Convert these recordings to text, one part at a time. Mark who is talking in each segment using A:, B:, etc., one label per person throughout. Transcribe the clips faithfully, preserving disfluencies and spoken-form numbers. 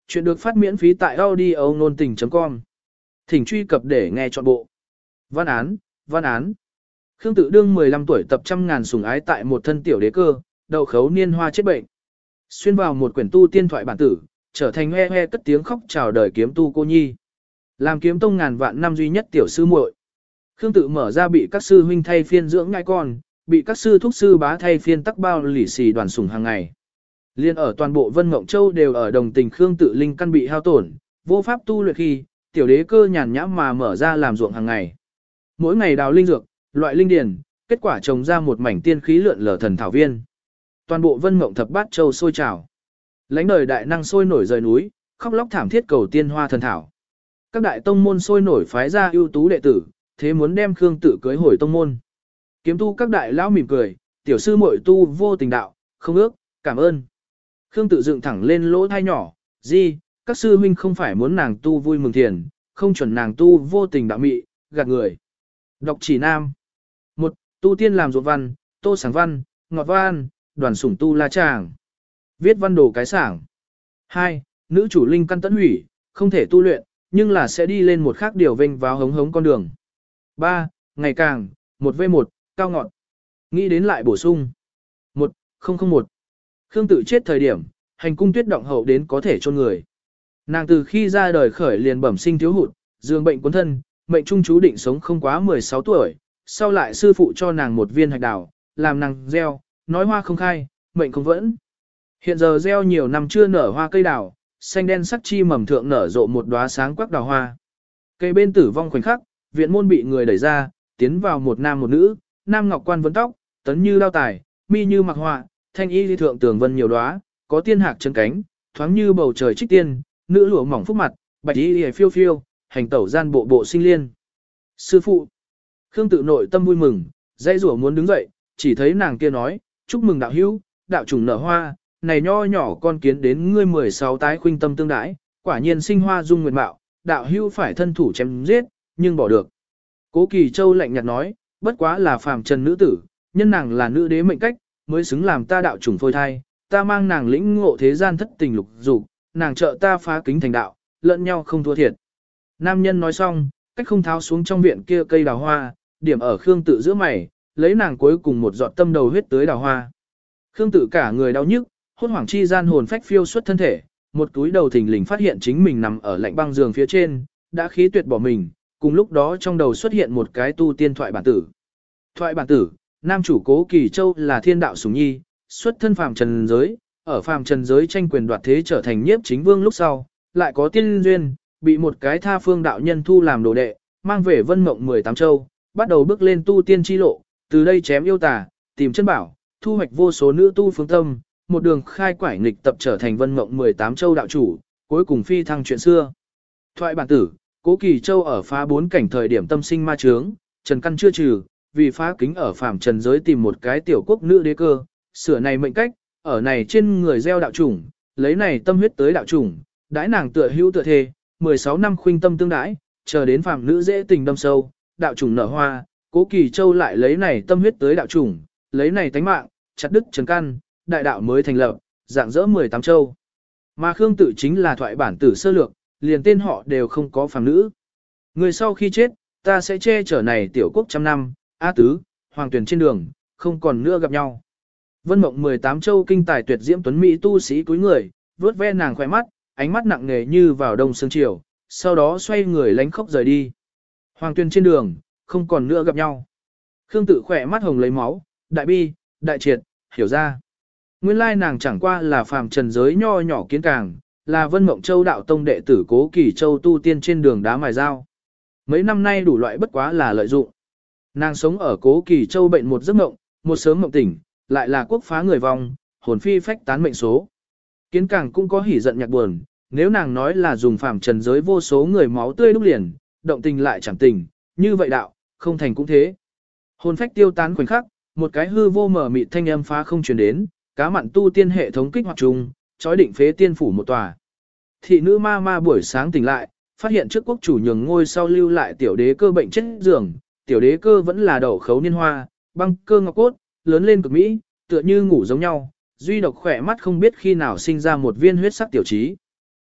A: Chuyện được phát miễn phí tại audio nôn tình chấm com. Thỉnh truy cập để nghe trọn bộ. Văn án, văn án. Khương Tự đương mười lăm tuổi tập trăm ngàn sủng ái tại một thân tiểu đế cơ, đậu khấu niên hoa chết bệnh. Xuyên vào một quyển tu tiên thoại bản tử, trở thành hoe hoe cất tiếng khóc chào đời kiếm tu cô nhi. Làm kiếm tông ngàn vạn năm duy nhất tiểu sư muội. Khương Tự mở ra bị các sư huynh thay phiên dưỡng ngai con, bị các sư thúc sư bá thay phiên tắc bao lì xì đoàn sủng hàng ngày. Liên ở toàn bộ Vân Mộng Châu đều ở đồng tình Khương Tự linh căn bị hao tổn, vô pháp tu luyện khi, tiểu đế cơ nhàn nhã mà mở ra làm ruộng hàng ngày. Mỗi ngày đào linh dược, loại linh điền, kết quả trồng ra một mảnh tiên khí lượn lờ thần thảo viên. Toàn bộ Vân Mộng thập bát châu sôi trào. Lãnh đời đại năng sôi nổi rời núi, khóc lóc thảm thiết cầu tiên hoa thần thảo. Các đại tông môn sôi nổi phái ra ưu tú đệ tử, thế muốn đem Khương Tự cưới hồi tông môn. Kiếm tu các đại lão mỉm cười, tiểu sư muội tu vô tình đạo, không ước, cảm ơn. Khương Tự dựng thẳng lên lỗ thai nhỏ, gì, các sư huynh không phải muốn nàng tu vui mừng thiền, không chuẩn nàng tu vô tình đạo mị, gạt người. Đọc chỉ nam. Một, tu tiên làm ruộng văn, tô sáng văn, ngọt văn, đoàn sủng tu la tràng. Viết văn đồ cái sảng. Hai, nữ chủ linh căn tận hủy, không thể tu luyện, nhưng là sẽ đi lên một khác điều vênh vào hống hống con đường. Ba, ngày càng, một v một, cao ngọn. Nghĩ đến lại bổ sung. Một, không không một. Khương Tự chết thời điểm, hành cung tuyết động hậu đến có thể chôn người. Nàng từ khi ra đời khởi liền bẩm sinh thiếu hụt, dương bệnh cuốn thân, mệnh trung chú định sống không quá mười sáu tuổi, sau lại sư phụ cho nàng một viên hạch đào, làm nàng gieo, nói hoa không khai, mệnh không vẫn. Hiện giờ gieo nhiều năm chưa nở hoa cây đào, xanh đen sắc chi mầm thượng nở rộ một đóa sáng quắc đào hoa. Cây bên tử vong khoảnh khắc, viện môn bị người đẩy ra, tiến vào một nam một nữ, nam ngọc quan vấn tóc, tấn như đao tài, mi như mặc họa, thanh y đi thượng tường vân nhiều đóa, có tiên hạc chân cánh, thoáng như bầu trời trích tiên, nữ lụa mỏng phúc mặt, bạch y liễu phiêu phiêu, hành tẩu gian bộ bộ sinh liên. Sư phụ. Khương Tự nội tâm vui mừng, dãy rủa muốn đứng dậy, chỉ thấy nàng kia nói, chúc mừng đạo hữu, đạo trùng nở hoa, này nho nhỏ con kiến đến ngươi mười sáu tái khuynh tâm tương đãi, quả nhiên sinh hoa dung nguyệt mạo, đạo hữu phải thân thủ chém giết, nhưng bỏ được. Cố Kỳ Châu lạnh nhạt nói, bất quá là phàm trần nữ tử, nhân nàng là nữ đế mệnh cách, mới xứng làm ta đạo trùng phôi thai, ta mang nàng lĩnh ngộ thế gian thất tình lục dục, nàng trợ ta phá kính thành đạo, lẫn nhau không thua thiệt. Nam nhân nói xong, cách không tháo xuống trong viện kia cây đào hoa, điểm ở Khương Tự giữa mày, lấy nàng cuối cùng một giọt tâm đầu huyết tới đào hoa. Khương Tự cả người đau nhức, hốt hoảng chi gian hồn phách phiêu xuất thân thể, một túi đầu thình lình phát hiện chính mình nằm ở lạnh băng giường phía trên, đã khí tuyệt bỏ mình, cùng lúc đó trong đầu xuất hiện một cái tu tiên thoại bản tử. Thoại bản tử, nam chủ Cố Kỳ Châu là thiên đạo sủng nhi, xuất thân phàm trần giới, ở phàm trần giới tranh quyền đoạt thế trở thành nhiếp chính vương lúc sau, lại có tiên duyên, bị một cái tha phương đạo nhân thu làm đồ đệ, mang về Vân Mộng mười tám châu, bắt đầu bước lên tu tiên chi lộ, từ đây chém yêu tà, tìm chân bảo, thu hoạch vô số nữ tu phương tâm, một đường khai quải nghịch tập trở thành Vân Mộng mười tám châu đạo chủ, cuối cùng phi thăng chuyện xưa. Thoại bản tử, Cố Kỳ Châu ở phá bốn cảnh thời điểm tâm sinh ma chướng, trần căn chưa trừ, vì phá kính ở phàm trần giới tìm một cái tiểu quốc nữ đế cơ, sửa này mệnh cách, ở này trên người gieo đạo chủng, lấy này tâm huyết tới đạo chủng, đãi nàng tựa hữu tựa thề, mười sáu năm khuynh tâm tương đãi, chờ đến phàm nữ dễ tình đâm sâu, đạo chủng nở hoa, Cố Kỳ Châu lại lấy này tâm huyết tới đạo chủng, lấy này tánh mạng, chặt đứt trần căn, đại đạo mới thành lập, dạng dỡ mười tám châu. Mà Khương Tự chính là thoại bản tử sơ lược, liền tên họ đều không có phàm nữ. Người sau khi chết, ta sẽ che chở này tiểu quốc trăm năm, A Tứ, Hoàng Tuyển trên đường, không còn nữa gặp nhau. Vân Mộng mười tám châu kinh tài tuyệt diễm tuấn mỹ tu sĩ cúi người, vuốt ve nàng khỏe mắt, ánh mắt nặng nề như vào đông sương chiều, sau đó xoay người lánh khóc rời đi. Hoàng Tuyên trên đường, không còn nữa gặp nhau. Khương Tự khỏe mắt hồng lấy máu, đại bi, đại triệt, hiểu ra. Nguyên lai nàng chẳng qua là phàm trần giới nho nhỏ kiến càng, là Vân Mộng Châu đạo tông đệ tử Cố Kỳ Châu tu tiên trên đường đá mài dao. Mấy năm nay đủ loại bất quá là lợi dụng. Nàng sống ở Cố Kỳ Châu bệnh một giấc mộng, một sớm mộng tỉnh, lại là quốc phá người vong, hồn phi phách tán mệnh số. Kiến càng cũng có hỉ giận nhạc buồn, nếu nàng nói là dùng phàm trần giới vô số người máu tươi đúc liền, động tình lại chẳng tình, như vậy đạo, không thành cũng thế. Hồn phách tiêu tán khoảnh khắc, một cái hư vô mở mịt thanh âm phá không truyền đến, cá mặn tu tiên hệ thống kích hoạt trùng, chói định phế tiên phủ một tòa. Thị nữ ma ma buổi sáng tỉnh lại, phát hiện trước quốc chủ nhường ngôi sau lưu lại tiểu đế cơ bệnh chết giường, tiểu đế cơ vẫn là đậu khấu niên hoa, băng cơ ngọc cốt, lớn lên cực mỹ, tựa như ngủ giống nhau, duy độc khỏe mắt không biết khi nào sinh ra một viên huyết sắc tiểu trí.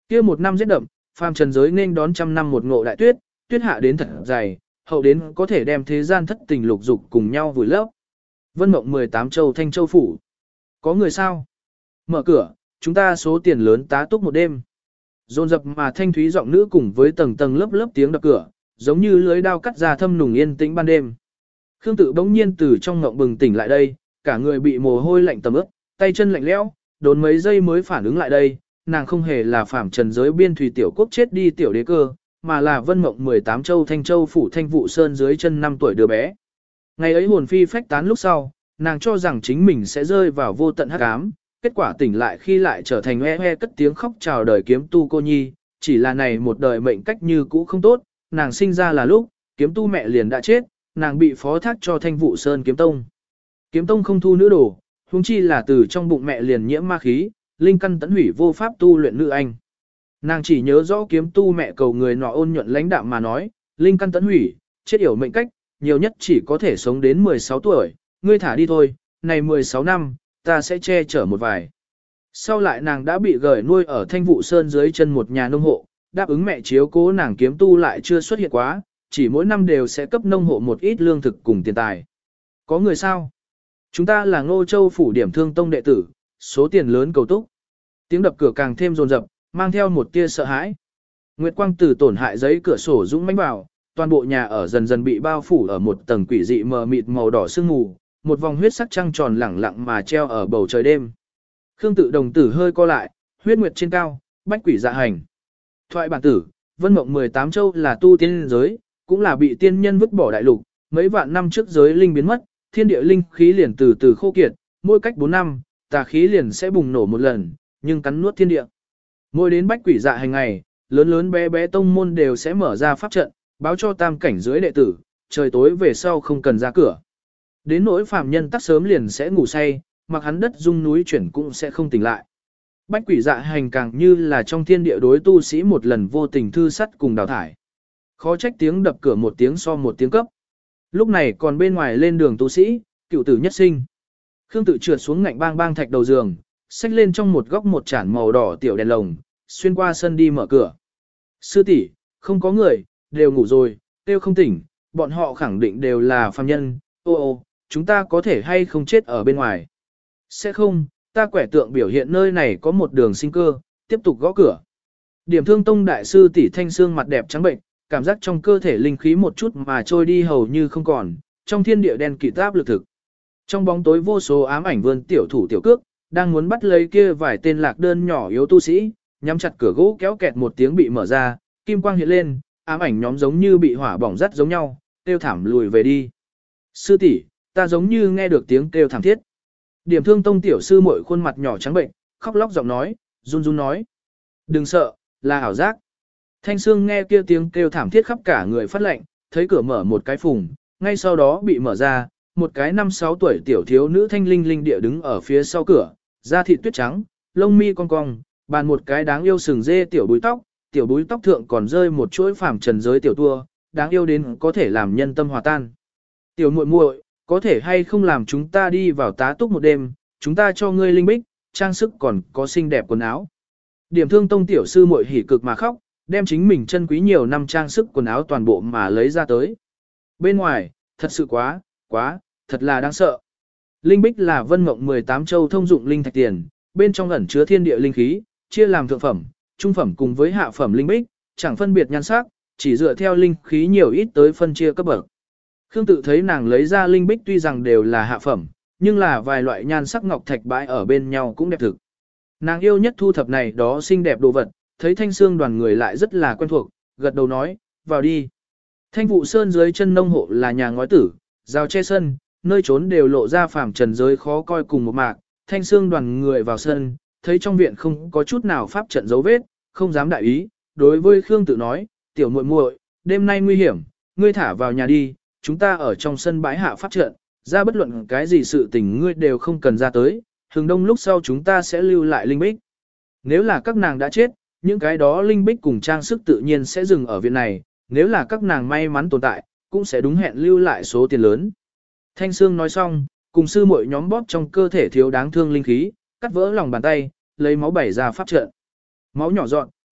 A: Kia một năm rét đậm, phàm trần giới nên đón trăm năm một ngộ đại tuyết, tuyết hạ đến thật dày, hậu đến có thể đem thế gian thất tình lục dục cùng nhau vùi lấp. Vân Mộng mười tám châu Thanh Châu phủ. Có người sao? Mở cửa, chúng ta số tiền lớn tá túc một đêm. Dồn dập mà thanh thúy giọng nữ cùng với tầng tầng lớp lớp tiếng đập cửa, giống như lưới đao cắt ra thâm nùng yên tĩnh ban đêm. Khương Tự bỗng nhiên từ trong ngộng bừng tỉnh lại đây, cả người bị mồ hôi lạnh tầm ướt, tay chân lạnh lẽo, đốn mấy giây mới phản ứng lại đây, nàng không hề là phàm trần giới biên thủy tiểu quốc chết đi tiểu đế cơ, mà là Vân Mộng mười tám châu Thanh Châu phủ Thanh Vụ Sơn dưới chân năm tuổi đứa bé. Ngày ấy hồn phi phách tán lúc sau, nàng cho rằng chính mình sẽ rơi vào vô tận hắc ám, kết quả tỉnh lại khi lại trở thành oe oe cất tiếng khóc chào đời kiếm tu cô nhi, chỉ là này một đời mệnh cách như cũ không tốt, nàng sinh ra là lúc, kiếm tu mẹ liền đã chết, nàng bị phó thác cho Thanh Vụ Sơn kiếm tông. Kiếm tông không thu nữ đồ, huống chi là từ trong bụng mẹ liền nhiễm ma khí, linh căn tấn hủy vô pháp tu luyện nữ anh. Nàng chỉ nhớ rõ kiếm tu mẹ cầu người nọ ôn nhuận lãnh đạm mà nói, linh căn tấn hủy, chết yểu mệnh cách, nhiều nhất chỉ có thể sống đến mười sáu tuổi, ngươi thả đi thôi, này mười sáu năm, ta sẽ che chở một vài. Sau lại nàng đã bị gửi nuôi ở Thanh Vụ Sơn dưới chân một nhà nông hộ, đáp ứng mẹ chiếu cố nàng kiếm tu lại chưa xuất hiện quá, chỉ mỗi năm đều sẽ cấp nông hộ một ít lương thực cùng tiền tài. Có người sao? Chúng ta là Ngô Châu phủ Điểm Thương Tông đệ tử, số tiền lớn cầu túc. Tiếng đập cửa càng thêm rồn rập, mang theo một tia sợ hãi. Nguyệt quang từ tổn hại giấy cửa sổ dũng mãnh vào, toàn bộ nhà ở dần dần bị bao phủ ở một tầng quỷ dị mờ mịt màu đỏ sương mù, một vòng huyết sắc trăng tròn lẳng lặng mà treo ở bầu trời đêm. Khương Tự đồng tử hơi co lại, huyết nguyệt trên cao, bách quỷ dạ hành. Thoại bản tử, Vân Mộng mười tám châu là tu tiên giới, cũng là bị tiên nhân vứt bỏ đại lục, mấy vạn năm trước giới linh biến mất, thiên địa linh khí liền từ từ khô kiệt, mỗi cách bốn năm, tà khí liền sẽ bùng nổ một lần, nhưng cắn nuốt thiên địa. Mỗi đến bách quỷ dạ hành ngày, lớn lớn bé bé tông môn đều sẽ mở ra pháp trận, báo cho tam cảnh dưới đệ tử, trời tối về sau không cần ra cửa. Đến nỗi phàm nhân tắc sớm liền sẽ ngủ say, mặc hắn đất rung núi chuyển cũng sẽ không tỉnh lại. Bách quỷ dạ hành càng như là trong thiên địa đối tu sĩ một lần vô tình thư sắt cùng đào thải. Khó trách tiếng đập cửa một tiếng so một tiếng cấp. Lúc này còn bên ngoài lên đường tu sĩ, cựu tử nhất sinh. Khương Tự trượt xuống ngạnh bang bang thạch đầu giường, xách lên trong một góc một chản màu đỏ tiểu đèn lồng, xuyên qua sân đi mở cửa. Sư tỷ, không có người, đều ngủ rồi, tiêu không tỉnh, bọn họ khẳng định đều là phàm nhân, ô ô, chúng ta có thể hay không chết ở bên ngoài. Sẽ không, ta quẻ tượng biểu hiện nơi này có một đường sinh cơ, tiếp tục gõ cửa. Điểm Thương Tông đại sư tỷ Thanh Sương mặt đẹp trắng bệnh, cảm giác trong cơ thể linh khí một chút mà trôi đi hầu như không còn, trong thiên địa đen kịt áp lực thực. Trong bóng tối vô số ám ảnh vươn tiểu thủ tiểu cước, đang muốn bắt lấy kia vài tên lạc đơn nhỏ yếu tu sĩ, nhắm chặt cửa gỗ kéo kẹt một tiếng bị mở ra, kim quang hiện lên, ám ảnh nhóm giống như bị hỏa bỏng rắt giống nhau, kêu thảm lùi về đi. Sư tỷ, ta giống như nghe được tiếng kêu thảm thiết. Điểm Thương Tông tiểu sư muội khuôn mặt nhỏ trắng bệnh, khóc lóc giọng nói, run run nói. Đừng sợ, là ảo giác. Thanh Sương nghe kia tiếng kêu thảm thiết khắp cả người phát lạnh, thấy cửa mở một cái phùng, ngay sau đó bị mở ra, một cái năm sáu tuổi tiểu thiếu nữ thanh linh linh địa đứng ở phía sau cửa, da thịt tuyết trắng, lông mi cong cong, bàn một cái đáng yêu sừng dê tiểu búi tóc, tiểu búi tóc thượng còn rơi một chuỗi phàm trần giới tiểu tua, đáng yêu đến có thể làm nhân tâm hòa tan. Tiểu muội muội, có thể hay không làm chúng ta đi vào tá túc một đêm, chúng ta cho ngươi linh bích, trang sức còn có xinh đẹp quần áo. Điểm Thương Tông tiểu sư muội hỉ cực mà khóc, đem chính mình chân quý nhiều năm trang sức quần áo toàn bộ mà lấy ra tới. Bên ngoài, thật sự quá, quá, thật là đáng sợ. Linh bích là Vân Mộng mười tám châu thông dụng linh thạch tiền, bên trong ẩn chứa thiên địa linh khí, chia làm thượng phẩm, trung phẩm cùng với hạ phẩm linh bích, chẳng phân biệt nhan sắc, chỉ dựa theo linh khí nhiều ít tới phân chia cấp bậc. Khương Tự thấy nàng lấy ra linh bích tuy rằng đều là hạ phẩm, nhưng là vài loại nhan sắc ngọc thạch bãi ở bên nhau cũng đẹp thực. Nàng yêu nhất thu thập này đó xinh đẹp đồ vật, thấy Thanh Sương đoàn người lại rất là quen thuộc, gật đầu nói, vào đi. Thanh Vụ Sơn dưới chân nông hộ là nhà ngói tử, rào che sân, nơi trốn đều lộ ra phàm trần giới khó coi cùng một mạc. Thanh Sương đoàn người vào sân, thấy trong viện không có chút nào pháp trận dấu vết, không dám đại ý, đối với Khương Tự nói, tiểu muội muội, đêm nay nguy hiểm, ngươi thả vào nhà đi, chúng ta ở trong sân bãi hạ pháp trận, ra bất luận cái gì sự tình ngươi đều không cần ra tới, hừng đông lúc sau chúng ta sẽ lưu lại linh bích. Nếu là các nàng đã chết, những cái đó linh bích cùng trang sức tự nhiên sẽ dừng ở viện này, nếu là các nàng may mắn tồn tại, cũng sẽ đúng hẹn lưu lại số tiền lớn. Thanh Sương nói xong, cùng sư muội nhóm bóp trong cơ thể thiếu đáng thương linh khí, cắt vỡ lòng bàn tay, lấy máu bảy ra pháp trận. Máu nhỏ dọn,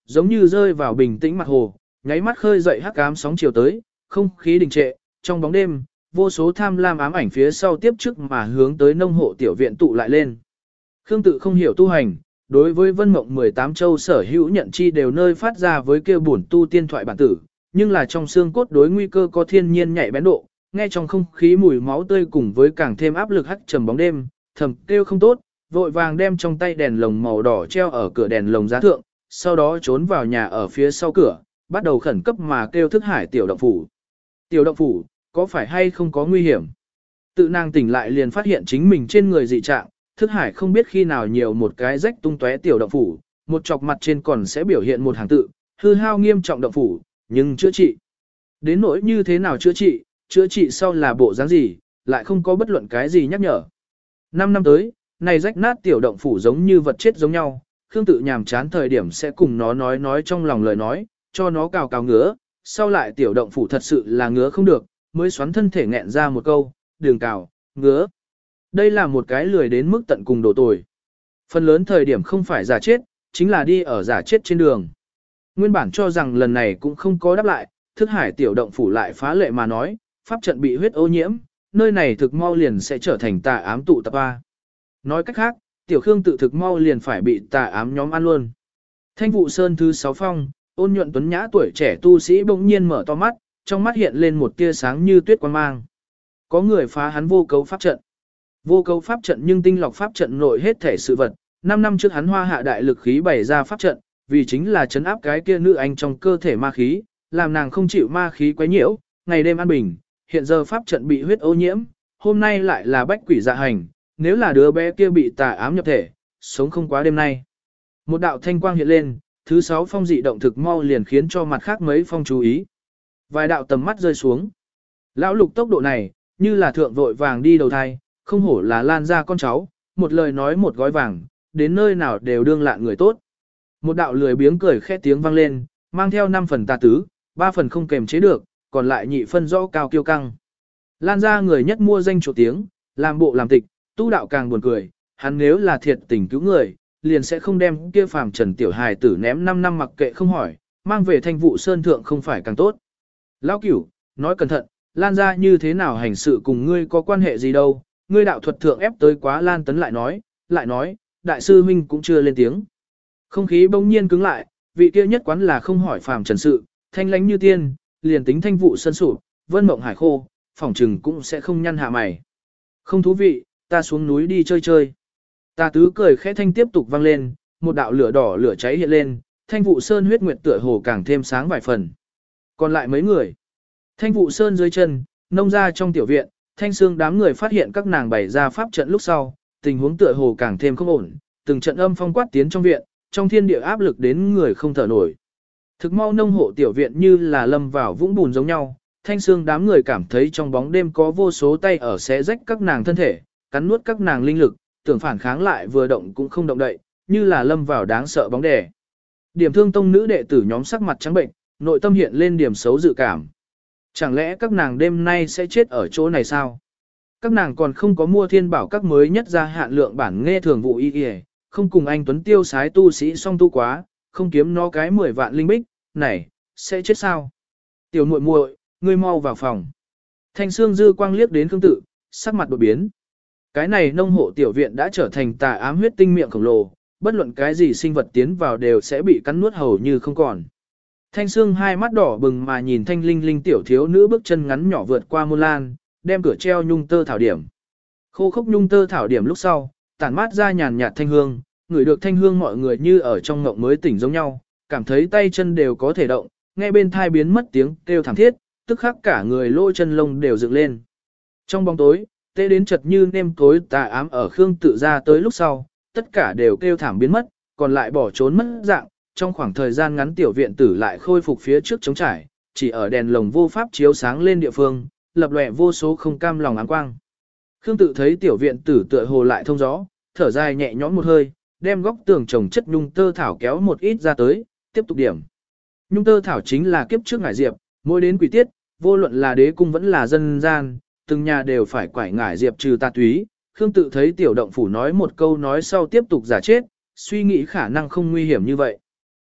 A: giống như rơi vào bình tĩnh mặt hồ, nháy mắt khơi dậy hắc ám sóng chiều tới, không khí đình trệ, trong bóng đêm, vô số tham lam ám ảnh phía sau tiếp trước mà hướng tới nông hộ tiểu viện tụ lại lên. Khương Tự không hiểu tu hành, đối với Vân Mộng mười tám châu sở hữu nhận chi đều nơi phát ra với kêu bổn tu tiên thoại bản tử, nhưng là trong xương cốt đối nguy cơ có thiên nhiên nhạy bén độ, nghe trong không khí mùi máu tươi cùng với càng thêm áp lực hắc trầm bóng đêm, thầm kêu không tốt, vội vàng đem trong tay đèn lồng màu đỏ treo ở cửa đèn lồng giá thượng, sau đó trốn vào nhà ở phía sau cửa, bắt đầu khẩn cấp mà kêu thức hải tiểu động phủ. Tiểu động phủ, có phải hay không có nguy hiểm? Tự nàng tỉnh lại liền phát hiện chính mình trên người dị trạng, thức hải không biết khi nào nhiều một cái rách tung tóe tiểu động phủ, một chọc mặt trên còn sẽ biểu hiện một hàng tự, hư hao nghiêm trọng động phủ, nhưng chữa trị. Đến nỗi như thế nào chữa trị, chữa trị sau là bộ dáng gì, lại không có bất luận cái gì nhắc nhở. Năm năm tới, này rách nát tiểu động phủ giống như vật chết giống nhau, Khương Tự nhàm chán thời điểm sẽ cùng nó nói nói trong lòng lời nói, cho nó cào cào ngứa, sau lại tiểu động phủ thật sự là ngứa không được, mới xoắn thân thể nghẹn ra một câu, đường cào, ngứa. Đây là một cái lười đến mức tận cùng độ tồi. Phần lớn thời điểm không phải giả chết, chính là đi ở giả chết trên đường. Nguyên bản cho rằng lần này cũng không có đáp lại, thức hải tiểu động phủ lại phá lệ mà nói, pháp trận bị huyết ô nhiễm, nơi này thực mau liền sẽ trở thành tà ám tụ tập A. Nói cách khác, tiểu Khương Tự thực mau liền phải bị tà ám nhóm ăn luôn. Thanh vụ sơn thứ sáu phong, ôn nhuận tuấn nhã tuổi trẻ tu sĩ bỗng nhiên mở to mắt, trong mắt hiện lên một tia sáng như tuyết quang mang. Có người phá hắn vô cấu pháp trận. Vô cấu pháp trận nhưng tinh lọc pháp trận nội hết thể sự vật. Năm năm trước hắn hoa hạ đại lực khí bày ra pháp trận, vì chính là chấn áp cái kia nữ anh trong cơ thể ma khí, làm nàng không chịu ma khí quấy nhiễu, ngày đêm an bình. Hiện giờ pháp trận bị huyết ô nhiễm, hôm nay lại là bách quỷ dạ hành, nếu là đứa bé kia bị tà ám nhập thể, sống không quá đêm nay. Một đạo thanh quang hiện lên, thứ sáu phong dị động thực mau liền khiến cho mặt khác mấy phong chú ý. Vài đạo tầm mắt rơi xuống. Lão Lục tốc độ này, như là thượng vội vàng đi đầu thai, không hổ là Lan ra con cháu, một lời nói một gói vàng, đến nơi nào đều đương lạn người tốt. Một đạo lười biếng cười khẽ tiếng vang lên, mang theo năm phần tà tứ, ba phần không kềm chế được, còn lại nhị phân rõ cao kiêu căng. Lan ra người nhất mua danh chỗ tiếng, làm bộ làm tịch, tu đạo càng buồn cười, hắn nếu là thiệt tình cứu người, liền sẽ không đem kia phàm trần tiểu hài tử ném năm năm mặc kệ không hỏi, mang về thanh vụ sơn thượng không phải càng tốt. Lão Cửu, nói cẩn thận, Lan ra như thế nào hành sự cùng ngươi có quan hệ gì đâu, ngươi đạo thuật thượng ép tới quá. Lan Tấn lại nói, lại nói, đại sư huynh cũng chưa lên tiếng. Không khí bỗng nhiên cứng lại, vị kia nhất quán là không hỏi phàm trần sự, thanh lánh như tiên, liền tính thanh vụ sơn sụp, vân mộng hải khô, phỏng trừng cũng sẽ không nhăn hạ mày. Không thú vị, ta xuống núi đi chơi chơi. Tà tứ cười khẽ thanh tiếp tục vang lên, một đạo lửa đỏ lửa cháy hiện lên, thanh vụ sơn huyết nguyệt tựa hồ càng thêm sáng vài phần. Còn lại mấy người. Thanh vụ sơn dưới chân, nông ra trong tiểu viện, thanh xương đám người phát hiện các nàng bày ra pháp trận lúc sau, tình huống tựa hồ càng thêm không ổn, từng trận âm phong quát tiến trong viện, trong thiên địa áp lực đến người không thở nổi. Thực mau nông hộ tiểu viện như là lâm vào vũng bùn giống nhau, thanh xương đám người cảm thấy trong bóng đêm có vô số tay ở xé rách các nàng thân thể, cắn nuốt các nàng linh lực, tưởng phản kháng lại vừa động cũng không động đậy, như là lâm vào đáng sợ bóng đè. Điểm thương tông nữ đệ tử nhóm sắc mặt trắng bệnh, nội tâm hiện lên điểm xấu dự cảm. Chẳng lẽ các nàng đêm nay sẽ chết ở chỗ này sao? Các nàng còn không có mua thiên bảo các mới nhất ra hạn lượng bản nghe thường vụ y y, không cùng anh Tuấn tiêu sái tu sĩ song tu quá, không kiếm nó cái mười vạn linh bích, này, sẽ chết sao? Tiểu muội muội, ngươi mau vào phòng. Thanh xương dư quang liếc đến Khương Tự, sắc mặt đột biến. Cái này nông hộ tiểu viện đã trở thành tà ám huyết tinh miệng khổng lồ, bất luận cái gì sinh vật tiến vào đều sẽ bị cắn nuốt hầu như không còn. Thanh xương hai mắt đỏ bừng mà nhìn thanh linh linh tiểu thiếu nữ bước chân ngắn nhỏ vượt qua môn lan, đem cửa treo nhung tơ thảo điểm. Khô khốc nhung tơ thảo điểm lúc sau, tản mát ra nhàn nhạt thanh hương, ngửi được thanh hương mọi người như ở trong ngộng mới tỉnh giống nhau, cảm thấy tay chân đều có thể động, nghe bên thai biến mất tiếng kêu thảm thiết, tức khắc cả người lỗ chân lông đều dựng lên. Trong bóng tối, tê đến chật như nêm tối tà ám ở Khương Tự ra tới lúc sau, tất cả đều kêu thảm biến mất, còn lại bỏ trốn mất dạng, trong khoảng thời gian ngắn tiểu viện tử lại khôi phục phía trước trống trải, chỉ ở đèn lồng vô pháp chiếu sáng lên địa phương, lập lòe vô số không cam lòng áng quang. Khương Tự thấy tiểu viện tử tựa hồ lại thông gió, thở dài nhẹ nhõm một hơi, đem góc tường trồng chất nhung tơ thảo kéo một ít ra tới, tiếp tục điểm. Nhung tơ thảo chính là kiếp trước ngải diệp, mỗi đến quỷ tiết, vô luận là đế cung vẫn là dân gian, từng nhà đều phải quải ngải diệp trừ tà túy. Khương Tự thấy tiểu động phủ nói một câu nói sau tiếp tục giả chết, suy nghĩ khả năng không nguy hiểm như vậy.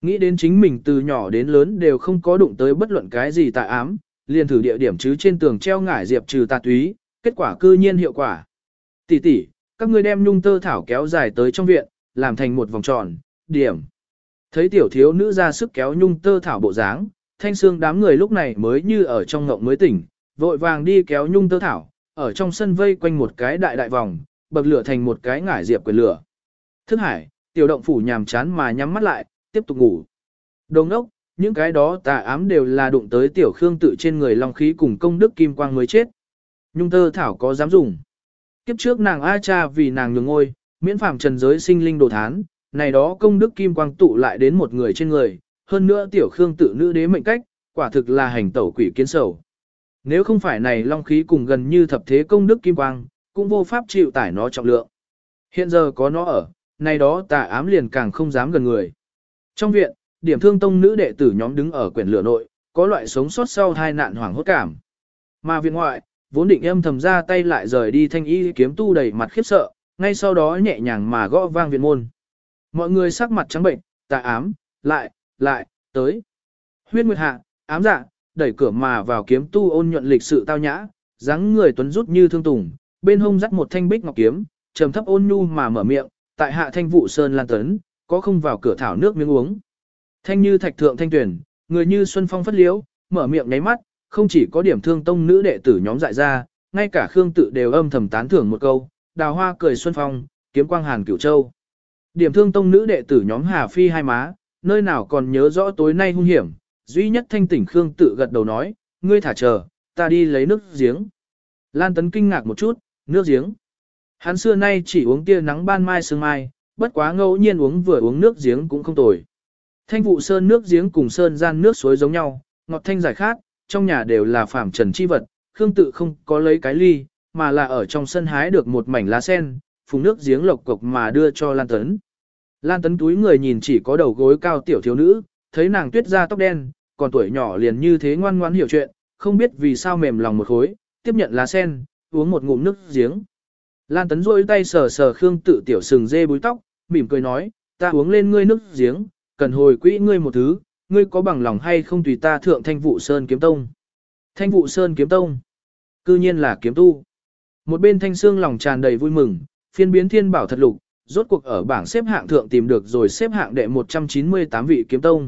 A: Nghĩ đến chính mình từ nhỏ đến lớn đều không có đụng tới bất luận cái gì tà ám, liền thử địa điểm chứ trên tường treo ngải diệp trừ tà túy, kết quả cư nhiên hiệu quả. Tỷ tỷ, các ngươi đem nhung tơ thảo kéo dài tới trong viện, làm thành một vòng tròn, điểm. Thấy tiểu thiếu nữ ra sức kéo nhung tơ thảo bộ dáng, thanh xương đám người lúc này mới như ở trong ngộng mới tỉnh, vội vàng đi kéo nhung tơ thảo, ở trong sân vây quanh một cái đại đại vòng, bậc lửa thành một cái ngải diệp quyền lửa. Thức hải, tiểu động phủ nhàm chán mà nhắm mắt lại, tiếp tục ngủ. Đồng ốc, những cái đó tà ám đều là đụng tới tiểu khương tự trên người long khí cùng công đức kim quang mới chết. Nhung tơ thảo có dám dùng. Kiếp trước nàng A cha vì nàng nhường ngôi, miễn phàm trần giới sinh linh đồ thán, này đó công đức kim quang tụ lại đến một người trên người, hơn nữa tiểu khương tự nữ đế mệnh cách, quả thực là hành tẩu quỷ kiến sầu. Nếu không phải này long khí cùng gần như thập thế công đức kim quang, cũng vô pháp chịu tải nó trọng lượng. Hiện giờ có nó ở, này đó tà ám liền càng không dám gần người. Trong viện, điểm thương tông nữ đệ tử nhóm đứng ở quyển lửa nội, có loại sống sót sau hai nạn hoảng hốt cảm. Mà viện ngoại, vốn định âm thầm ra tay lại rời đi thanh y kiếm tu đầy mặt khiếp sợ, ngay sau đó nhẹ nhàng mà gõ vang viện môn. Mọi người sắc mặt trắng bệnh, tà ám, lại, lại, tới. Huyết nguyệt hạ, ám dạ, đẩy cửa mà vào kiếm tu ôn nhuận lịch sự tao nhã, dáng người tuấn rút như thương tùng, bên hông dắt một thanh bích ngọc kiếm, trầm thấp ôn nhu mà mở miệng, tại hạ thanh vụ sơn lan tấn, có không vào cửa thảo nước miếng uống. Thanh như thạch thượng thanh tuyển, người như xuân phong phất liễu, mở miệng nháy mắt, không chỉ có điểm thương tông nữ đệ tử nhóm dại ra, ngay cả Khương tự đều âm thầm tán thưởng một câu, đào hoa cười xuân phong, kiếm quang hàn cửu châu. Điểm thương tông nữ đệ tử nhóm Hà Phi hai má, nơi nào còn nhớ rõ tối nay hung hiểm, duy nhất thanh tỉnh Khương tự gật đầu nói, ngươi thả chờ, ta đi lấy nước giếng. Lan Tấn kinh ngạc một chút, nước giếng. Hắn xưa nay chỉ uống tia nắng ban mai sương mai, bất quá ngẫu nhiên uống vừa uống nước giếng cũng không tồi. Thanh vụ sơn nước giếng cùng sơn gian nước suối giống nhau, ngọt thanh giải khát, trong nhà đều là phàm trần chi vật, Khương tự không có lấy cái ly, mà là ở trong sân hái được một mảnh lá sen, phùng nước giếng lộc cộc mà đưa cho Lan Tấn. Lan Tấn túi người nhìn chỉ có đầu gối cao tiểu thiếu nữ, thấy nàng tuyết ra tóc đen, còn tuổi nhỏ liền như thế ngoan ngoãn hiểu chuyện, không biết vì sao mềm lòng một khối, tiếp nhận lá sen, uống một ngụm nước giếng. Lan Tấn rôi tay sờ sờ Khương tự tiểu sừng dê búi tóc, mỉm cười nói, ta uống lên ngươi nước giếng, cần hồi quỹ ngươi một thứ, ngươi có bằng lòng hay không tùy ta thượng Thanh Vụ Sơn kiếm tông. Thanh Vụ Sơn kiếm tông, cư nhiên là kiếm tu. Một bên Thanh Sương lòng tràn đầy vui mừng, phiên biến thiên bảo thật lục, rốt cuộc ở bảng xếp hạng thượng tìm được rồi xếp hạng đệ một trăm chín mươi tám vị kiếm tông.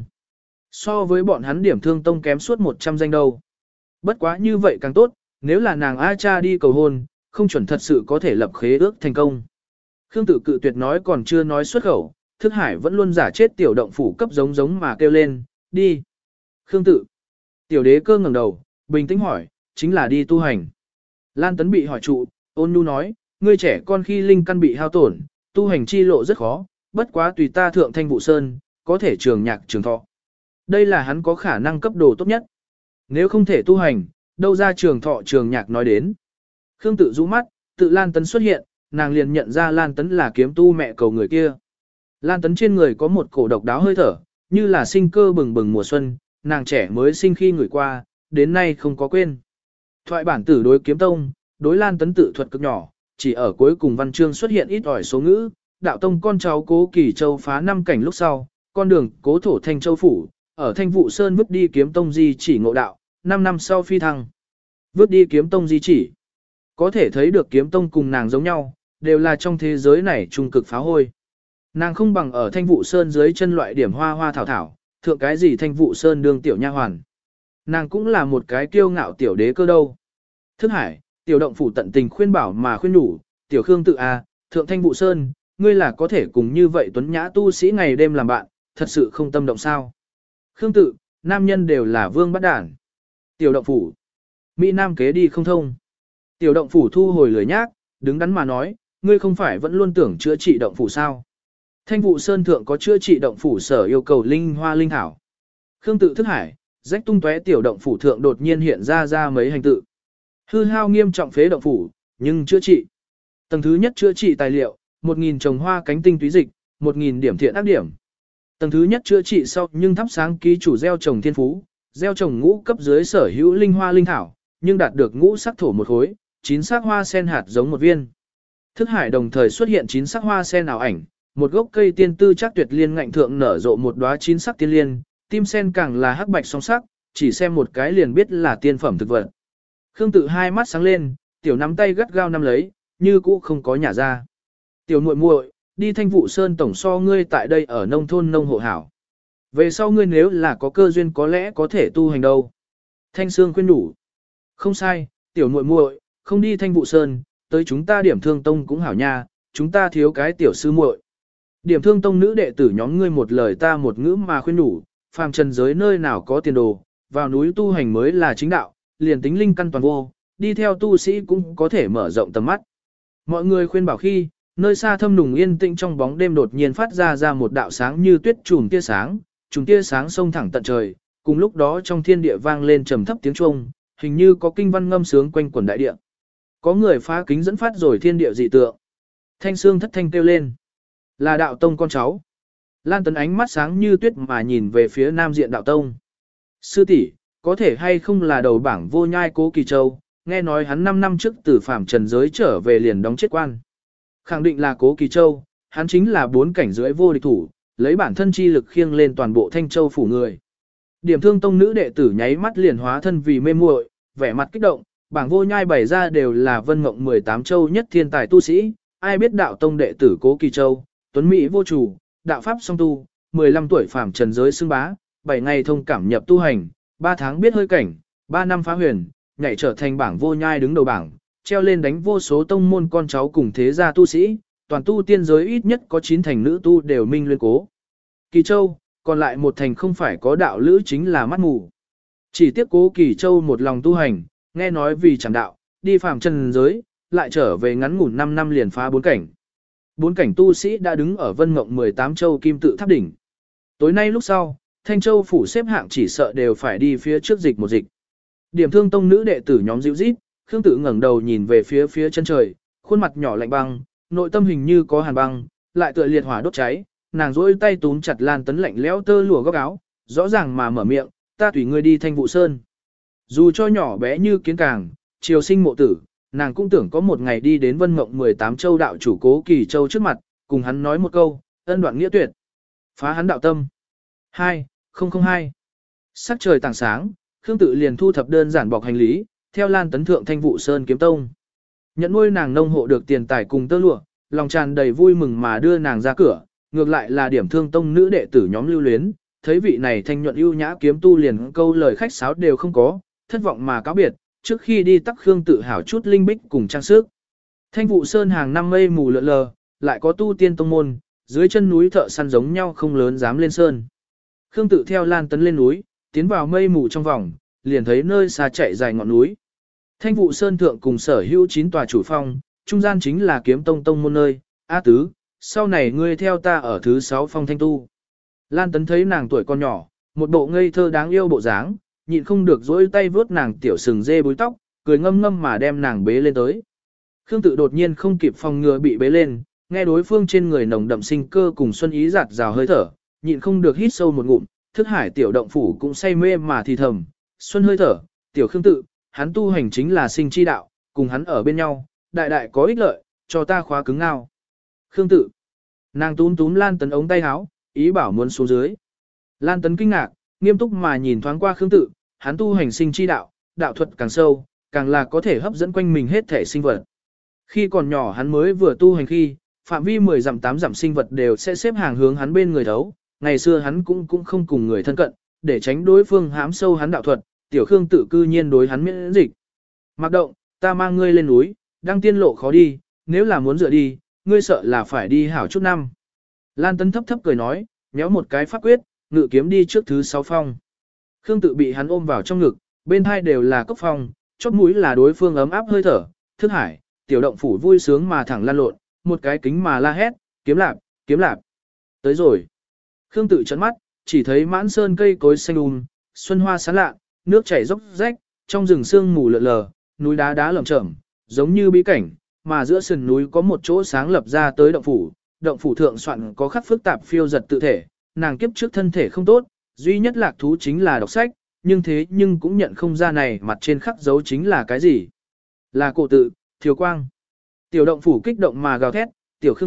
A: So với bọn hắn điểm thương tông kém suốt một trăm danh đâu. Bất quá như vậy càng tốt, nếu là nàng A cha đi cầu hôn, không chuẩn thật sự có thể lập khế ước thành công. Khương tự cự tuyệt nói còn chưa nói xuất khẩu, Thức Hải vẫn luôn giả chết tiểu động phủ cấp giống giống mà kêu lên, đi. Khương tự. Tiểu đế cơ ngẩng đầu, bình tĩnh hỏi, chính là đi tu hành. Lan Tấn bị hỏi trụ, ôn nhu nói, ngươi trẻ con khi linh căn bị hao tổn, tu hành chi lộ rất khó, bất quá tùy ta thượng Thanh Vụ Sơn, có thể trường nhạc trường thọ. Đây là hắn có khả năng cấp đồ tốt nhất. Nếu không thể tu hành, đâu ra trường thọ trường nhạc nói đến. Khương tự rũ mắt, tự Lan Tấn xuất hiện, nàng liền nhận ra Lan Tấn là kiếm tu mẹ cầu người kia. Lan Tấn trên người có một cổ độc đáo hơi thở, như là sinh cơ bừng bừng mùa xuân, nàng trẻ mới sinh khi người qua, đến nay không có quên. Thoại bản tử đối kiếm tông, đối Lan Tấn tự thuật cực nhỏ, chỉ ở cuối cùng văn chương xuất hiện ít ỏi số ngữ, đạo tông con cháu Cố Kỳ Châu phá năm cảnh lúc sau, con đường Cố thổ Thanh Châu phủ, ở Thanh Vụ Sơn vứt đi kiếm tông di chỉ ngộ đạo, năm năm sau phi thăng. Vứt đi kiếm tông di chỉ. Có thể thấy được kiếm tông cùng nàng giống nhau, đều là trong thế giới này trung cực phá hôi. Nàng không bằng ở Thanh Vụ Sơn dưới chân loại điểm hoa hoa thảo thảo, thượng cái gì Thanh Vụ Sơn đương tiểu nha hoàn. Nàng cũng là một cái kiêu ngạo tiểu đế cơ đâu. Thức Hải, tiểu động phủ tận tình khuyên bảo mà khuyên nhủ, tiểu Khương tự a, thượng Thanh Vụ Sơn, ngươi là có thể cùng như vậy tuấn nhã tu sĩ ngày đêm làm bạn, thật sự không tâm động sao. Khương tự, nam nhân đều là vương bắt đản. Tiểu động phủ, Mỹ Nam kế đi không thông. Tiểu động phủ thu hồi lười nhác, đứng đắn mà nói, ngươi không phải vẫn luôn tưởng chữa trị động phủ sao. Thanh Vụ Sơn thượng có chữa trị động phủ sở yêu cầu linh hoa linh thảo. Khương tự Thức Hải, rách tung tóe tiểu động phủ thượng đột nhiên hiện ra ra mấy hành tự. Hư hao nghiêm trọng phế động phủ, nhưng chữa trị. Tầng thứ nhất chữa trị tài liệu, một nghìn trồng hoa cánh tinh túy dịch, một nghìn điểm thiện ác điểm. Tầng thứ nhất chữa trị sau nhưng thắp sáng ký chủ gieo trồng thiên phú, gieo trồng ngũ cấp dưới sở hữu linh hoa linh thảo, nhưng đạt được ngũ sắc thổ một khối, chín sắc hoa sen hạt giống một viên. Thức Hải đồng thời xuất hiện chín sắc hoa sen ảo ảnh, Một gốc cây tiên tư chắc tuyệt liên ngạnh thượng nở rộ một đóa chín sắc tiên liên, tim sen càng là hắc bạch song sắc, chỉ xem một cái liền biết là tiên phẩm thực vật. Khương Tự hai mắt sáng lên, tiểu nắm tay gắt gao nắm lấy, như cũ không có nhả ra. Tiểu muội muội, đi Thanh Vụ Sơn tổng so ngươi tại đây ở nông thôn nông hộ hảo. Về sau ngươi nếu là có cơ duyên có lẽ có thể tu hành đâu. Thanh Sương khuyên nhủ. Không sai, tiểu muội muội, không đi Thanh Vụ Sơn, tới chúng ta Điểm Thương Tông cũng hảo nha, chúng ta thiếu cái tiểu sư muội. Điểm Thương Tông nữ đệ tử nhóm ngươi một lời ta một ngữ mà khuyên nhủ, phàm trần giới nơi nào có tiền đồ, vào núi tu hành mới là chính đạo, liền tính linh căn toàn vô, đi theo tu sĩ cũng có thể mở rộng tầm mắt. Mọi người khuyên bảo khi, nơi xa thâm nùng yên tĩnh trong bóng đêm đột nhiên phát ra ra một đạo sáng như tuyết chùm tia sáng, chùm tia sáng xông thẳng tận trời, cùng lúc đó trong thiên địa vang lên trầm thấp tiếng chuông, hình như có kinh văn ngâm sướng quanh quần đại địa. Có người phá kính dẫn phát rồi thiên địa dị tượng. Thanh Sương thất thanh kêu lên, là đạo tông con cháu. Lan Tấn ánh mắt sáng như tuyết mà nhìn về phía nam diện đạo tông. Sư tỷ, có thể hay không là đầu bảng vô nhai Cố Kỳ Châu, nghe nói hắn năm năm trước từ phàm trần giới trở về liền đóng chết quan. Khẳng định là Cố Kỳ Châu, hắn chính là bốn cảnh dưới vô địch thủ, lấy bản thân chi lực khiêng lên toàn bộ Thanh Châu phủ người. Điểm Thương Tông nữ đệ tử nháy mắt liền hóa thân vì mê muội, vẻ mặt kích động, bảng vô nhai bày ra đều là vân mộng mười tám châu nhất thiên tài tu sĩ, ai biết đạo tông đệ tử Cố Kỳ Châu, tuấn mỹ vô chủ, đạo pháp song tu, mười lăm tuổi phàm trần giới xưng bá, bảy ngày thông cảm nhập tu hành, ba tháng biết hơi cảnh, ba năm phá huyền, nhảy trở thành bảng vô nhai đứng đầu bảng, treo lên đánh vô số tông môn con cháu cùng thế gia tu sĩ, toàn tu tiên giới ít nhất có chín thành nữ tu đều minh luyện Cố Kỳ Châu, còn lại một thành không phải có đạo lữ chính là mắt mù. Chỉ tiếc Cố Kỳ Châu một lòng tu hành, nghe nói vì chẳng đạo, đi phàm trần giới, lại trở về ngắn ngủn năm năm liền phá bốn cảnh. Bốn cảnh tu sĩ đã đứng ở vân mộng mười tám châu kim tự tháp đỉnh. Tối nay lúc sau, Thanh Châu phủ xếp hạng chỉ sợ đều phải đi phía trước dịch một dịch. Điểm Thương Tông nữ đệ tử nhóm dịu rít, Khương Tự ngẩng đầu nhìn về phía phía chân trời, khuôn mặt nhỏ lạnh băng, nội tâm hình như có hàn băng, lại tựa liệt hỏa đốt cháy, nàng duỗi tay túm chặt Lan Tấn lạnh lẽo tơ lụa góc áo, rõ ràng mà mở miệng, "Ta tùy ngươi đi Thanh Vụ Sơn." Dù cho nhỏ bé như kiến càng, triều sinh mộ tử, nàng cũng tưởng có một ngày đi đến vân mộng mười tám châu đạo chủ Cố Kỳ Châu trước mặt, cùng hắn nói một câu, ân đoạn nghĩa tuyệt. Phá hắn đạo tâm. hai không không hai Sắc trời tảng sáng, Khương Tự liền thu thập đơn giản bọc hành lý, theo Lan Tấn thượng Thanh Vụ Sơn kiếm tông. Nhận nuôi nàng nông hộ được tiền tài cùng tơ lụa, lòng tràn đầy vui mừng mà đưa nàng ra cửa, ngược lại là Điểm Thương Tông nữ đệ tử nhóm lưu luyến, thấy vị này thanh nhuận ưu nhã kiếm tu liền câu lời khách sáo đều không có, thất vọng mà cáo biệt, trước khi đi tắc Khương Tự hảo chút linh bích cùng trang sức. Thanh Vụ Sơn hàng năm mây mù lượn lờ, lại có tu tiên tông môn, dưới chân núi thợ săn giống nhau không lớn dám lên sơn. Khương Tự theo Lan Tấn lên núi, tiến vào mây mù trong vòng, liền thấy nơi xa chạy dài ngọn núi. Thanh Vụ Sơn thượng cùng sở hữu chín tòa chủ phong, trung gian chính là kiếm tông tông môn nơi, A Tứ, sau này ngươi theo ta ở thứ sáu phong thanh tu. Lan Tấn thấy nàng tuổi còn nhỏ, một bộ ngây thơ đáng yêu bộ dáng, nhịn không được dỗi tay vướt nàng tiểu sừng dê búi tóc, cười ngâm ngâm mà đem nàng bế lên tới. Khương Tự đột nhiên không kịp phòng ngừa bị bế lên, nghe đối phương trên người nồng đậm sinh cơ cùng xuân ý giạt rào hơi thở, nhịn không được hít sâu một ngụm, thức hải tiểu động phủ cũng say mê mà thì thầm, xuân hơi thở, tiểu Khương Tự, hắn tu hành chính là sinh chi đạo, cùng hắn ở bên nhau, đại đại có ích lợi, cho ta khóa cứng ngao. Khương Tự, nàng túm túm Lan Tấn ống tay áo, ý bảo muốn xuống dưới. Lan Tấn kinh ngạc, nghiêm túc mà nhìn thoáng qua Khương Tự, hắn tu hành sinh chi đạo, đạo thuật càng sâu, càng là có thể hấp dẫn quanh mình hết thể sinh vật. Khi còn nhỏ hắn mới vừa tu hành khi, phạm vi mười dặm tám dặm sinh vật đều sẽ xếp hàng hướng hắn bên người thấu, ngày xưa hắn cũng cũng không cùng người thân cận, để tránh đối phương hãm sâu hắn đạo thuật, tiểu Khương Tự cư nhiên đối hắn miễn dịch. Mặc động, ta mang ngươi lên núi, đang tiên lộ khó đi, nếu là muốn dựa đi, ngươi sợ là phải đi hảo chút năm. Lan Tấn thấp thấp cười nói, nhéo một cái pháp quyết, ngự kiếm đi trước thứ sáu phong. Khương Tự bị hắn ôm vào trong ngực, bên hai đều là cốc phong, chóp mũi là đối phương ấm áp hơi thở, thức hải, tiểu động phủ vui sướng mà thẳng lan lộn, một cái kính mà la hét, kiếm lạp, kiếm lạp. Tới rồi. Khương Tự trợn mắt, chỉ thấy mãn sơn cây cối xanh um, xuân hoa sáng lạ, nước chảy róc rách, trong rừng sương mù lờ lờ, núi đá đá lởm chởm, giống như bí cảnh, mà giữa sườn núi có một chỗ sáng lập ra tới động phủ, động phủ thượng soạn có khắc phức tạp phiêu giật tự thể, nàng kiếp trước thân thể không tốt, duy nhất lạc thú chính là đọc sách, nhưng thế nhưng cũng nhận không ra này mặt trên khắc dấu chính là cái gì. Là cổ tự, Thiều Quang. Tiểu động phủ kích động mà gào thét, tiểu Khương Tự,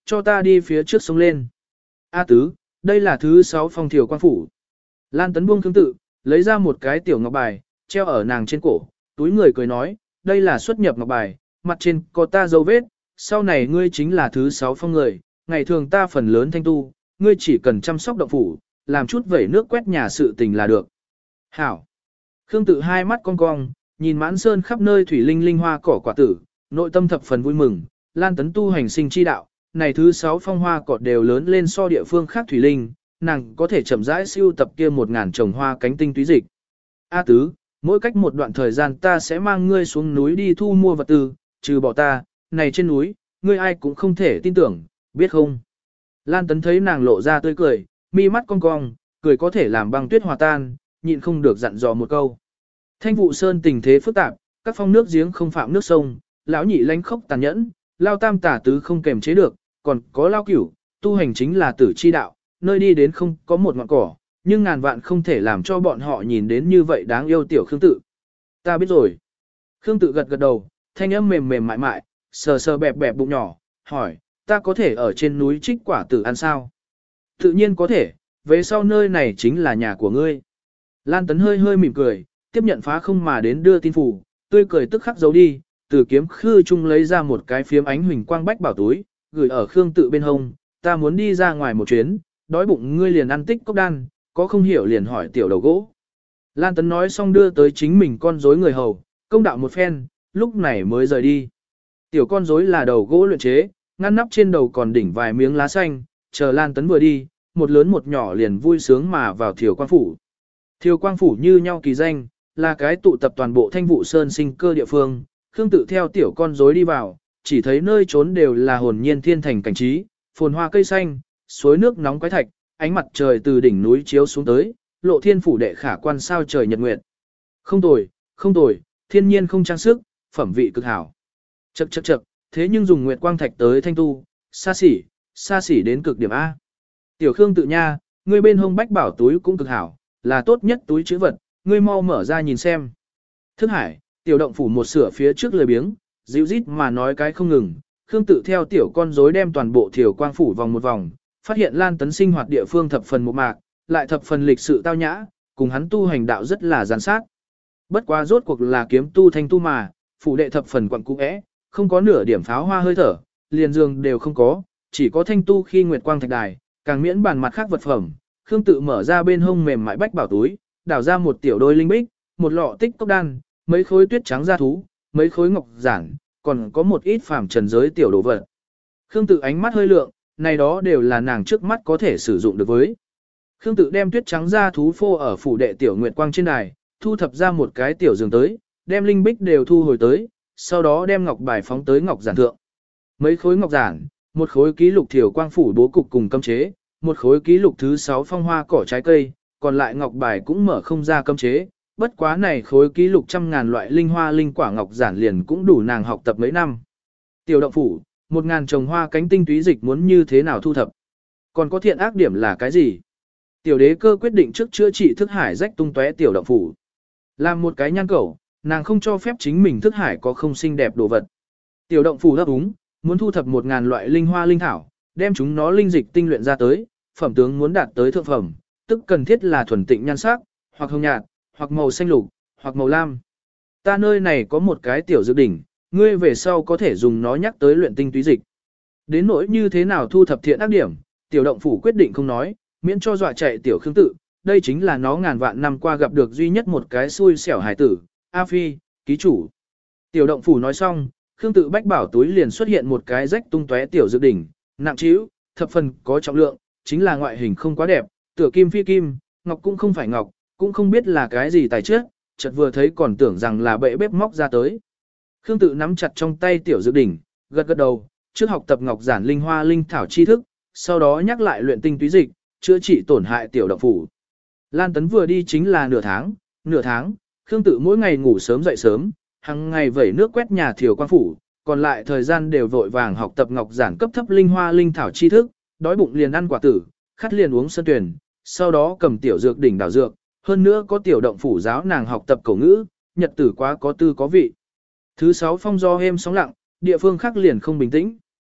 A: cho ta đi phía trước sông lên. A tứ, đây là thứ sáu phong thiểu quan phủ. Lan Tấn buông Khương Tự, lấy ra một cái tiểu ngọc bài, treo ở nàng trên cổ, túi người cười nói, đây là xuất nhập ngọc bài, mặt trên có ta dấu vết, sau này ngươi chính là thứ sáu phong người, ngày thường ta phần lớn thanh tu, ngươi chỉ cần chăm sóc động phủ, làm chút vẩy nước quét nhà sự tình là được. Hảo. Khương Tự hai mắt cong cong, nhìn mãn sơn khắp nơi thủy linh linh hoa cỏ quả tử, nội tâm thập phần vui mừng, Lan Tấn tu hành sinh chi đạo, này thứ sáu phong hoa cỏ đều lớn lên so địa phương khác thủy linh, nàng có thể chậm rãi siêu tập kia một ngàn trồng hoa cánh tinh túy dịch. A tứ, mỗi cách một đoạn thời gian ta sẽ mang ngươi xuống núi đi thu mua vật tư, trừ bỏ ta, này trên núi, ngươi ai cũng không thể tin tưởng, biết không? Lan Tấn thấy nàng lộ ra tươi cười, mi mắt cong cong, cười có thể làm băng tuyết hòa tan, nhịn không được dặn dò một câu. Thanh vụ sơn tình thế phức tạp, các phong nước giếng không phạm nước sông, lão nhị lánh khốc tàn nhẫn, lao tam tả tứ không kềm chế được, còn có lao cửu, tu hành chính là tử chi đạo, nơi đi đến không có một ngọn cỏ, nhưng ngàn vạn không thể làm cho bọn họ nhìn đến như vậy đáng yêu tiểu Khương Tự. Ta biết rồi. Khương Tự gật gật đầu, thanh âm mềm mềm mại mại, sờ sờ bẹp bẹp bụng nhỏ, hỏi, ta có thể ở trên núi trích quả tử ăn sao? Tự nhiên có thể, về sau nơi này chính là nhà của ngươi. Lan Tấn hơi hơi mỉm cười, tiếp nhận phá không mà đến đưa tin phủ, tươi cười tức khắc giấu đi, từ kiếm khư chung lấy ra một cái phiếm ánh huỳnh quang bách bảo túi, gửi ở Khương Tự bên hông, ta muốn đi ra ngoài một chuyến, đói bụng ngươi liền ăn tích cốc đan, có không hiểu liền hỏi tiểu đầu gỗ. Lan Tấn nói xong đưa tới chính mình con rối người hầu, công đạo một phen, lúc này mới rời đi. Tiểu con rối là đầu gỗ luyện chế, ngăn nắp trên đầu còn đỉnh vài miếng lá xanh, chờ Lan Tấn vừa đi, một lớn một nhỏ liền vui sướng mà vào Thiều Quang Phủ. Thiều Quang Phủ như nhau kỳ danh, là cái tụ tập toàn bộ Thanh Vụ Sơn sinh cơ địa phương, Khương Tự theo tiểu con rối đi vào, chỉ thấy nơi trốn đều là hồn nhiên thiên thành cảnh trí, phồn hoa cây xanh, suối nước nóng quái thạch, ánh mặt trời từ đỉnh núi chiếu xuống tới, lộ thiên phủ đệ khả quan sao trời nhật nguyệt. Không tồi, không tồi, thiên nhiên không trang sức, phẩm vị cực hảo. Chậc chậc chậc, thế nhưng dùng nguyệt quang thạch tới thanh tu, xa xỉ, xa xỉ đến cực điểm A. Tiểu Khương Tự nha, ngươi bên hông bách bảo túi cũng cực hảo, là tốt nhất túi chữ vật, ngươi mau mở ra nhìn xem. Thức Hải, tiểu động phủ một sửa phía trước lười biếng, dịu rít mà nói cái không ngừng, Khương Tự theo tiểu con rối đem toàn bộ Thiều Quang Phủ vòng một vòng, phát hiện Lan Tấn sinh hoạt địa phương thập phần một mạc, lại thập phần lịch sự tao nhã, cùng hắn tu hành đạo rất là giản sát. Bất quá rốt cuộc là kiếm tu thanh tu mà, phủ đệ thập phần quặng cũ é, không có nửa điểm pháo hoa hơi thở, liền giường đều không có, chỉ có thanh tu khi nguyệt quang thạch đài, càng miễn bàn mặt khác vật phẩm. Khương Tự mở ra bên hông mềm mại bách bảo túi, đảo ra một tiểu đôi linh bích, một lọ tích cốc đan, mấy khối tuyết trắng da thú, mấy khối ngọc giản, còn có một ít phàm trần giới tiểu đồ vật. Khương Tự ánh mắt hơi lượng, này đó đều là nàng trước mắt có thể sử dụng được với. Khương Tự đem tuyết trắng da thú phô ở phủ đệ tiểu nguyệt quang trên đài, thu thập ra một cái tiểu giường tới, đem linh bích đều thu hồi tới, sau đó đem ngọc bài phóng tới ngọc giản thượng. Mấy khối ngọc giản, một khối ký lục Thiều Quang Phủ bố cục cùng cấm chế, một khối ký lục thứ sáu phong hoa cỏ trái cây, còn lại ngọc bài cũng mở không ra cấm chế, bất quá này khối ký lục trăm ngàn loại linh hoa linh quả ngọc giản liền cũng đủ nàng học tập mấy năm. Tiểu động phủ, một ngàn trồng hoa cánh tinh túy dịch muốn như thế nào thu thập? Còn có thiện ác điểm là cái gì? Tiểu đế cơ quyết định trước chữa trị thức hải rách tung tóe tiểu động phủ. Làm một cái nhan cẩu, nàng không cho phép chính mình thức hải có không xinh đẹp đồ vật. Tiểu động phủ đáp úng, muốn thu thập một ngàn loại linh hoa linh thảo, đem chúng nó linh dịch tinh luyện ra tới, phẩm tướng muốn đạt tới thượng phẩm, tức cần thiết là thuần tịnh nhan sắc, hoặc hồng nhạt, hoặc màu xanh lục, hoặc màu lam. Ta nơi này có một cái tiểu dược đỉnh, ngươi về sau có thể dùng nó nhắc tới luyện tinh túy dịch. Đến nỗi như thế nào thu thập thiện ác điểm, tiểu động phủ quyết định không nói, miễn cho dọa chạy tiểu Khương Tự, đây chính là nó ngàn vạn năm qua gặp được duy nhất một cái xui xẻo hài tử, A Phi, ký chủ. Tiểu động phủ nói xong, Khương Tự bách bảo túi liền xuất hiện một cái rách tung tóe tiểu dược đỉnh, nặng trĩu, thập phần có trọng lượng, chính là ngoại hình không quá đẹp, tựa kim phi kim, ngọc cũng không phải ngọc, cũng không biết là cái gì tài trước, chợt vừa thấy còn tưởng rằng là bệ bếp móc ra tới. Khương Tự nắm chặt trong tay tiểu dược đỉnh, gật gật đầu, trước học tập ngọc giản linh hoa linh thảo tri thức, sau đó nhắc lại luyện tinh túy dịch, chữa trị tổn hại tiểu động phủ. Lan Tấn vừa đi chính là nửa tháng, nửa tháng, Khương Tự mỗi ngày ngủ sớm dậy sớm, hàng ngày vẩy nước quét nhà Thiều Quang Phủ, còn lại thời gian đều vội vàng học tập ngọc giản cấp thấp linh hoa linh thảo tri thức, đói bụng liền ăn quả tử, khát liền uống sơn tuyển, sau đó cầm tiểu dược đỉnh đảo dược, hơn nữa có tiểu động phủ giáo nàng học tập cổ ngữ, nhật tử quá có tư có vị. Thứ sáu phong do êm sóng lặng, địa phương khác liền không bình tĩnh.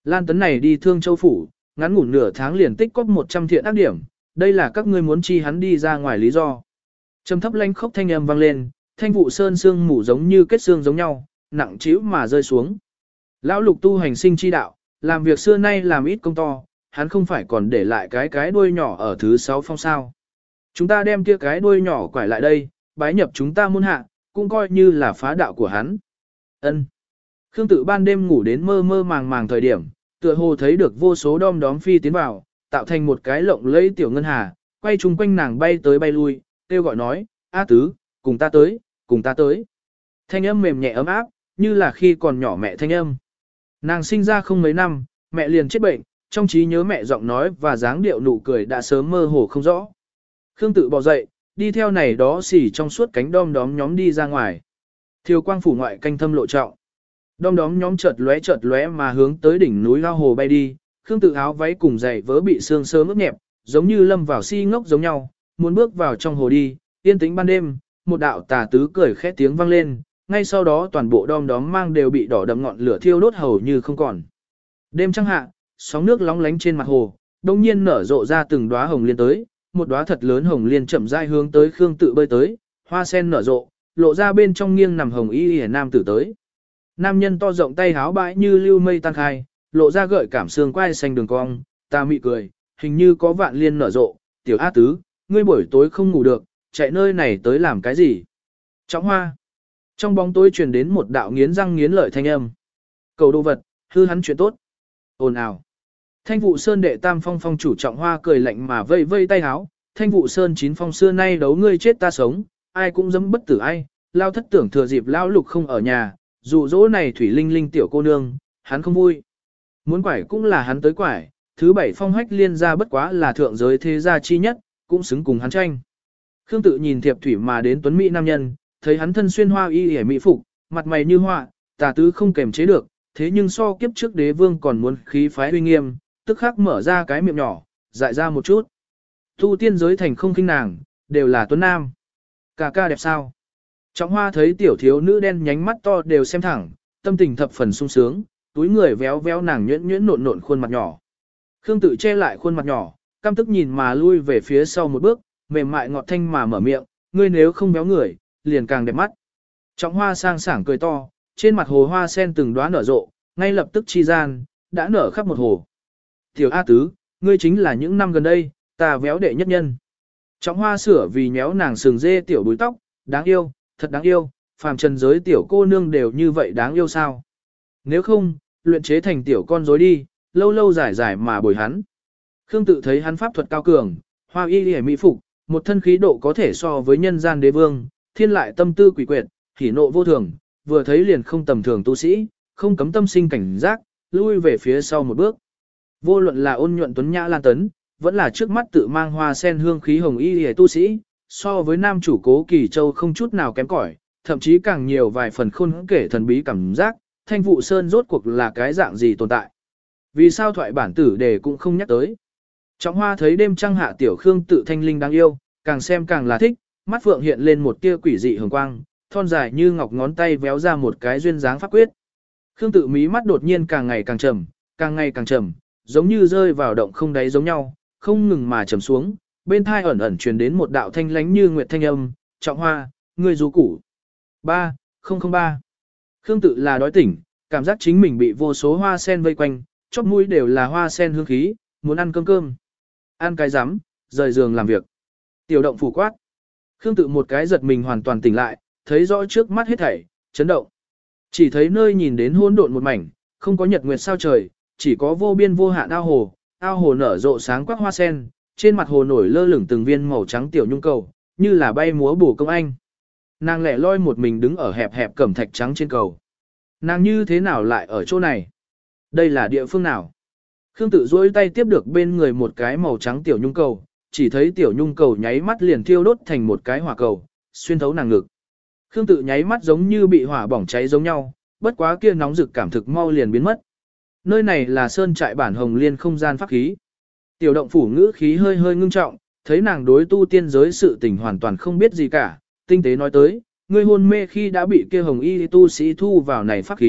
A: Lan Tấn này đi Thương Châu Phủ, ngắn ngủn nửa tháng liền tích cóp một trăm thiện ác điểm, đây là các ngươi muốn chi hắn đi ra ngoài lý do. Trầm thấp lanh khốc thanh âm vang lên, thanh vụ sơn xương mù giống như kết xương giống nhau, nặng trĩu mà rơi xuống. Lão Lục tu hành sinh chi đạo, làm việc xưa nay làm ít công to, hắn không phải còn để lại cái cái đuôi nhỏ ở thứ sáu phong sao. Chúng ta đem kia cái đuôi nhỏ quải lại đây, bái nhập chúng ta môn hạ, cũng coi như là phá đạo của hắn. Ân. Khương Tự ban đêm ngủ đến mơ mơ màng màng thời điểm, tựa hồ thấy được vô số đom đóm phi tiến vào, tạo thành một cái lộng lẫy tiểu ngân hà, quay chung quanh nàng bay tới bay lui, kêu gọi nói, A Tứ, cùng ta tới, cùng ta tới. Thanh âm mềm nhẹ ấm áp, như là khi còn nhỏ mẹ thanh âm. Nàng sinh ra không mấy năm, mẹ liền chết bệnh, trong trí nhớ mẹ giọng nói và dáng điệu nụ cười đã sớm mơ hồ không rõ. Khương Tự bò dậy, đi theo này đó xỉ trong suốt cánh đom đóm nhóm đi ra ngoài. Thiều quang phủ ngoại canh thâm lộ trọng. Đom đóm nhóm chợt lóe chợt lóe mà hướng tới đỉnh núi lao hồ bay đi, Khương Tự áo váy cùng giày vớ bị sương sớm ướt nhẹp, giống như lâm vào si ngốc giống nhau, muốn bước vào trong hồ đi, yên tĩnh ban đêm, một đạo tà tứ cười khẽ tiếng vang lên, ngay sau đó toàn bộ đom đóm mang đều bị đỏ đậm ngọn lửa thiêu đốt hầu như không còn. Đêm trăng hạ, sóng nước lóng lánh trên mặt hồ, đông nhiên nở rộ ra từng đóa hồng liên tới, một đóa thật lớn hồng liên chậm rãi hướng tới Khương Tự bơi tới, hoa sen nở rộ, lộ ra bên trong nghiêng nằm hồng y y nam tử tới. Nam nhân to rộng tay háo bãi như lưu mây tan khai, lộ ra gợi cảm xương quai xanh đường cong, ta mị cười, hình như có vạn liên nở rộ, tiểu A Tứ, ngươi buổi tối không ngủ được, chạy nơi này tới làm cái gì? Trọng Hoa. Trong bóng tối truyền đến một đạo nghiến răng nghiến lợi thanh âm. Cầu đồ vật, hư hắn chuyện tốt. Ồn ào. Thanh vụ sơn đệ tam phong phong chủ Trọng Hoa cười lạnh mà vây vây tay háo, thanh vụ sơn chín phong xưa nay đấu ngươi chết ta sống, ai cũng dám bất tử ai, lao thất tưởng thừa dịp lão Lục không ở nhà, dù dỗ này thủy linh linh tiểu cô nương, hắn không vui. Muốn quải cũng là hắn tới quải, thứ bảy phong hách liên ra bất quá là thượng giới thế gia chi nhất, cũng xứng cùng hắn tranh. Khương Tự nhìn thiệp thủy mà đến tuấn mỹ nam nhân, thấy hắn thân xuyên hoa y hề mỹ phục, mặt mày như họa, tà tứ không kềm chế được, thế nhưng so kiếp trước đế vương còn muốn khí phái uy nghiêm, tức khắc mở ra cái miệng nhỏ, dại ra một chút. Tu tiên giới thành không khinh nàng, đều là tuấn nam. Cả ca đẹp sao? Trọng Hoa thấy tiểu thiếu nữ đen nhánh mắt to đều xem thẳng, tâm tình thập phần sung sướng, túi người véo véo nàng nhuyễn nhuyễn nộn nộn khuôn mặt nhỏ. Khương Tự che lại khuôn mặt nhỏ, căm tức nhìn mà lui về phía sau một bước, mềm mại ngọt thanh mà mở miệng, ngươi nếu không béo người, liền càng đẹp mắt. Trọng Hoa sang sảng cười to, trên mặt hồ hoa sen từng đóa nở rộ, ngay lập tức chi gian, đã nở khắp một hồ. Tiểu A Tứ, ngươi chính là những năm gần đây, ta véo đệ nhất nhân. Trọng Hoa sửa vì nhéo nàng sừng dê tiểu búi tóc, đáng yêu, thật đáng yêu, phàm trần giới tiểu cô nương đều như vậy đáng yêu sao. Nếu không, luyện chế thành tiểu con rối đi, lâu lâu dài dài mà bồi hắn. Khương Tự thấy hắn pháp thuật cao cường, hoa y y mỹ phục, một thân khí độ có thể so với nhân gian đế vương, thiên lại tâm tư quỷ quyệt, hỉ nộ vô thường, vừa thấy liền không tầm thường tu sĩ, không cấm tâm sinh cảnh giác, lui về phía sau một bước. Vô luận là ôn nhuận tuấn nhã Lan Tấn, vẫn là trước mắt tự mang hoa sen hương khí hồng y y tu sĩ, so với nam chủ Cố Kỳ Châu không chút nào kém cỏi, thậm chí càng nhiều vài phần khôn kể thần bí cảm giác, Thanh Vụ Sơn rốt cuộc là cái dạng gì tồn tại. Vì sao thoại bản tử đề cũng không nhắc tới. Trọng Hoa thấy đêm trăng hạ tiểu Khương Tự thanh linh đáng yêu, càng xem càng là thích, mắt phượng hiện lên một tia quỷ dị hồng quang, thon dài như ngọc ngón tay véo ra một cái duyên dáng pháp quyết. Khương Tự mí mắt đột nhiên càng ngày càng trầm, càng ngày càng trầm, giống như rơi vào động không đáy giống nhau, không ngừng mà trầm xuống, bên thai ẩn ẩn truyền đến một đạo thanh lánh như nguyệt thanh âm, Trọng Hoa, ngươi du củ. ba không không ba Khương Tự là đói tỉnh, cảm giác chính mình bị vô số hoa sen vây quanh, chóp mũi đều là hoa sen hương khí, muốn ăn cơm cơm. Ăn cái rắm, rời giường làm việc. Tiểu động phủ quát. Khương Tự một cái giật mình hoàn toàn tỉnh lại, thấy rõ trước mắt hết thảy, chấn động. Chỉ thấy nơi nhìn đến hỗn độn một mảnh, không có nhật nguyệt sao trời, chỉ có vô biên vô hạn ao hồ, ao hồ nở rộ sáng quắc hoa sen, trên mặt hồ nổi lơ lửng từng viên màu trắng tiểu nhung cầu, như là bay múa bổ công anh. Nàng lẻ loi một mình đứng ở hẹp hẹp cẩm thạch trắng trên cầu. Nàng như thế nào lại ở chỗ này? Đây là địa phương nào? Khương Tự duỗi tay tiếp được bên người một cái màu trắng tiểu nhung cầu, chỉ thấy tiểu nhung cầu nháy mắt liền thiêu đốt thành một cái hỏa cầu, xuyên thấu nàng ngực. Khương Tự nháy mắt giống như bị hỏa bỏng cháy giống nhau, bất quá kia nóng rực cảm thực mau liền biến mất. Nơi này là sơn trại bản Hồng Liên không gian pháp khí. Tiểu động phủ ngữ khí hơi hơi ngưng trọng, thấy nàng đối tu tiên giới sự tình hoàn toàn không biết gì cả, tinh tế nói tới, ngươi hôn mê khi đã bị kia hồng y tu sĩ thu vào này pháp khí,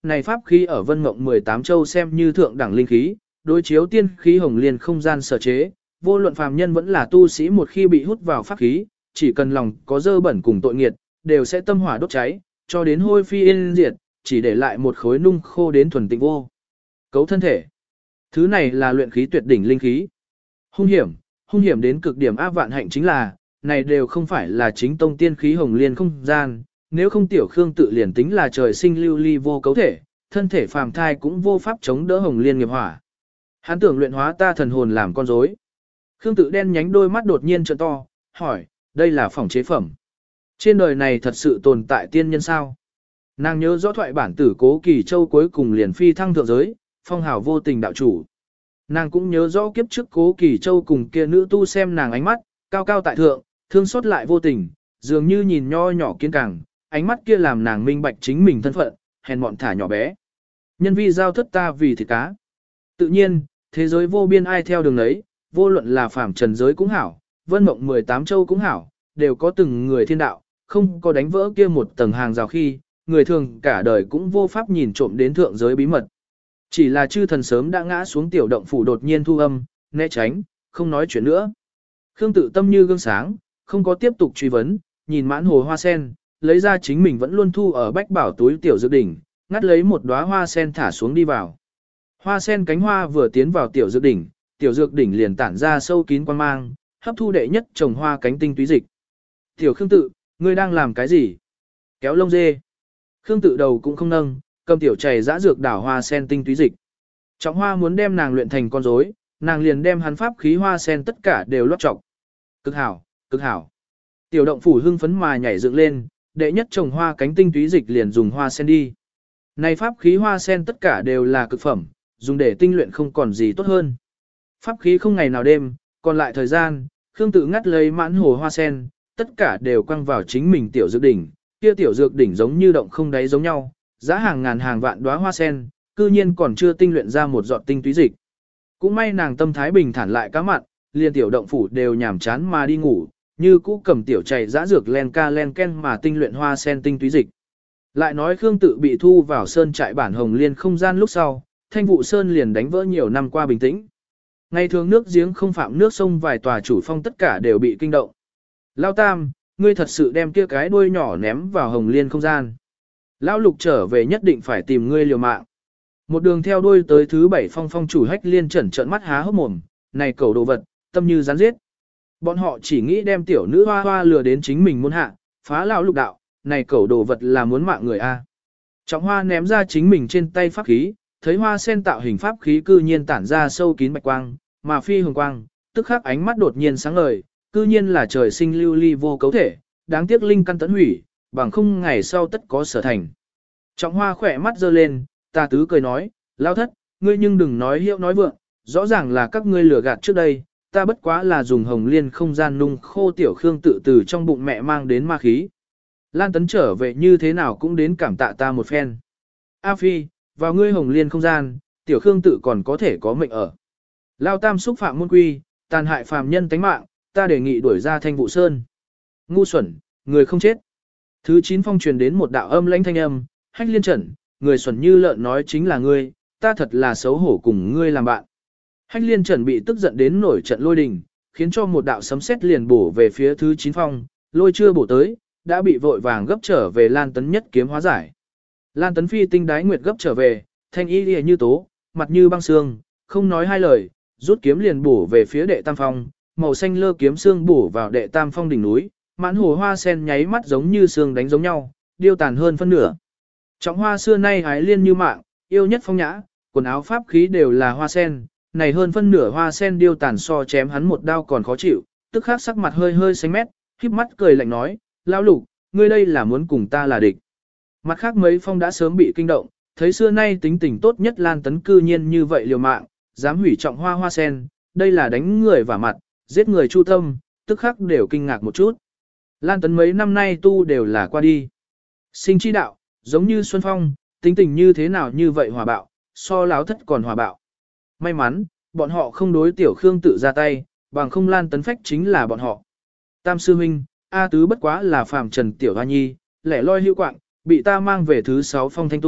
A: này pháp khí ở Vân Mộng mười tám châu xem như thượng đẳng linh khí, đối chiếu tiên khí hồng liên không gian sở chế, vô luận phàm nhân vẫn là tu sĩ một khi bị hút vào pháp khí, chỉ cần lòng có dơ bẩn cùng tội nghiệt, đều sẽ tâm hỏa đốt cháy, cho đến hôi phi yên diệt, chỉ để lại một khối nung khô đến thuần tịnh vô cấu thân thể. Thứ này là luyện khí tuyệt đỉnh linh khí. Hung hiểm, hung hiểm đến cực điểm áp vạn hạnh chính là, này đều không phải là chính tông tiên khí hồng liên không gian, nếu không tiểu khương tự liền tính là trời sinh lưu ly vô cấu thể, thân thể phàm thai cũng vô pháp chống đỡ hồng liên nghiệp hỏa. Hắn tưởng luyện hóa ta thần hồn làm con rối. Khương tự đen nhánh đôi mắt đột nhiên trợn to, hỏi, đây là phỏng chế phẩm. Trên đời này thật sự tồn tại tiên nhân sao? Nàng nhớ rõ thoại bản tử Cố Kỳ Châu cuối cùng liền phi thăng thượng giới, phong hào vô tình đạo chủ. Nàng cũng nhớ rõ kiếp trước Cố Kỳ Châu cùng kia nữ tu xem nàng ánh mắt, cao cao tại thượng, thương xót lại vô tình, dường như nhìn nho nhỏ kiên càng, ánh mắt kia làm nàng minh bạch chính mình thân phận, hèn mọn thả nhỏ bé. Nhân vi giao thất ta vì thịt cá. Tự nhiên, thế giới vô biên ai theo đường đấy, vô luận là phàm trần giới cũng hảo, Vân Mộng mười tám châu cũng hảo, đều có từng người thiên đạo, không có đánh vỡ kia một tầng hàng rào khi, người thường cả đời cũng vô pháp nhìn trộm đến thượng giới bí mật. Chỉ là chư thần sớm đã ngã xuống tiểu động phủ đột nhiên thu âm, né tránh, không nói chuyện nữa. Khương tự tâm như gương sáng, không có tiếp tục truy vấn, nhìn mãn hồ hoa sen, lấy ra chính mình vẫn luôn thu ở bách bảo túi tiểu dược đỉnh, ngắt lấy một đóa hoa sen thả xuống đi vào. Hoa sen cánh hoa vừa tiến vào tiểu dược đỉnh, tiểu dược đỉnh liền tản ra sâu kín quang mang, hấp thu đệ nhất trồng hoa cánh tinh túy dịch. Tiểu Khương tự, ngươi đang làm cái gì? Kéo lông dê. Khương tự đầu cũng không nâng, cầm tiểu chày dã dược đảo hoa sen tinh túy dịch. Trọng hoa muốn đem nàng luyện thành con rối, nàng liền đem hắn pháp khí hoa sen tất cả đều lót trọc. Cực hảo, cực hảo. Tiểu động phủ hưng phấn mà nhảy dựng lên, đệ nhất trồng hoa cánh tinh túy dịch liền dùng hoa sen đi. Này pháp khí hoa sen tất cả đều là cực phẩm, dùng để tinh luyện không còn gì tốt hơn. Pháp khí không ngày nào đêm, còn lại thời gian, Khương tự ngắt lấy mãn hồ hoa sen, tất cả đều quăng vào chính mình tiểu dược đỉnh, kia tiểu dược đỉnh giống như động không đáy giống nhau, giá hàng ngàn hàng vạn đóa hoa sen, cư nhiên còn chưa tinh luyện ra một giọt tinh túy dịch. Cũng may nàng tâm thái bình thản lại cá mặn, liền tiểu động phủ đều nhảm chán mà đi ngủ, như cũ cầm tiểu chày dã dược len ca len ken mà tinh luyện hoa sen tinh túy dịch. Lại nói Khương tự bị thu vào sơn trại bản hồng liên không gian lúc sau, Thanh Vụ Sơn liền đánh vỡ nhiều năm qua bình tĩnh. Ngày thường nước giếng không phạm nước sông vài tòa chủ phong tất cả đều bị kinh động. Lao Tam, ngươi thật sự đem kia cái đuôi nhỏ ném vào hồng liên không gian. Lão Lục trở về nhất định phải tìm ngươi liều mạng. Một đường theo đuôi tới thứ bảy phong phong chủ Hách Liên trợn trợn mắt há hốc mồm, này cầu đồ vật, tâm như rắn giết. Bọn họ chỉ nghĩ đem tiểu nữ hoa hoa lừa đến chính mình muốn hạ, phá Lão Lục đạo, này cầu đồ vật là muốn mạng người a. Trọng hoa ném ra chính mình trên tay pháp khí, thấy hoa sen tạo hình pháp khí cư nhiên tản ra sâu kín bạch quang, mà phi hồng quang, tức khắc ánh mắt đột nhiên sáng ngời, cư nhiên là trời sinh lưu ly vô cấu thể, đáng tiếc linh căn tấn hủy, bằng không ngày sau tất có sở thành. Trọng hoa khỏe mắt giơ lên, ta tứ cười nói, Lao thất, ngươi nhưng đừng nói hiệu nói vượng, rõ ràng là các ngươi lừa gạt trước đây, ta bất quá là dùng hồng liên không gian nung khô tiểu Khương tự từ trong bụng mẹ mang đến ma khí. Lan tấn trở về như thế nào cũng đến cảm tạ ta một phen. A Phi, vào ngươi hồng liên không gian, tiểu Khương tự còn có thể có mệnh ở. Lao Tam xúc phạm môn quy, tàn hại phàm nhân tánh mạng, ta đề nghị đuổi ra Thanh Vụ Sơn. Ngu xuẩn, người không chết. Thứ chín phong truyền đến một đạo âm lãnh thanh âm, Hách Liên trần, người xuẩn như lợn nói chính là ngươi, ta thật là xấu hổ cùng ngươi làm bạn. Hách Liên trần bị tức giận đến nổi trận lôi đình, khiến cho một đạo sấm sét liền bổ về phía thứ chín phong, lôi chưa bổ tới, đã bị vội vàng gấp trở về Lan Tấn nhất kiếm hóa giải. Lan Tấn phi tinh đái nguyệt gấp trở về, thanh y lìa như tố, mặt như băng xương, không nói hai lời, rút kiếm liền bổ về phía đệ tam phong, màu xanh lơ kiếm xương bổ vào đệ tam phong đỉnh núi, mãn hồ hoa sen nháy mắt giống như xương đánh giống nhau, điêu tàn hơn phân nửa. Trọng hoa xưa nay hái liên như mạng, yêu nhất phong nhã, quần áo pháp khí đều là hoa sen, này hơn phân nửa hoa sen điêu tàn so chém hắn một đao còn khó chịu, tức khắc sắc mặt hơi hơi xanh mét, híp mắt cười lạnh nói, lão Lục, ngươi đây là muốn cùng ta là địch. Mặt khác mấy phong đã sớm bị kinh động, thấy xưa nay tính tình tốt nhất Lan Tấn cư nhiên như vậy liều mạng, dám hủy trọng hoa hoa sen, đây là đánh người vả mặt, giết người chu tâm, tức khắc đều kinh ngạc một chút. Lan Tấn mấy năm nay tu đều là qua đi. Sinh chi đạo, giống như Xuân Phong, tính tình như thế nào như vậy hòa bạo, so láo thất còn hòa bạo. May mắn, bọn họ không đối tiểu Khương tự ra tay, bằng không Lan Tấn phách chính là bọn họ. Tam sư huynh, A tứ bất quá là phàm trần tiểu hoa nhi, lẻ loi hữu quạng, bị ta mang về thứ sáu phong thanh tu,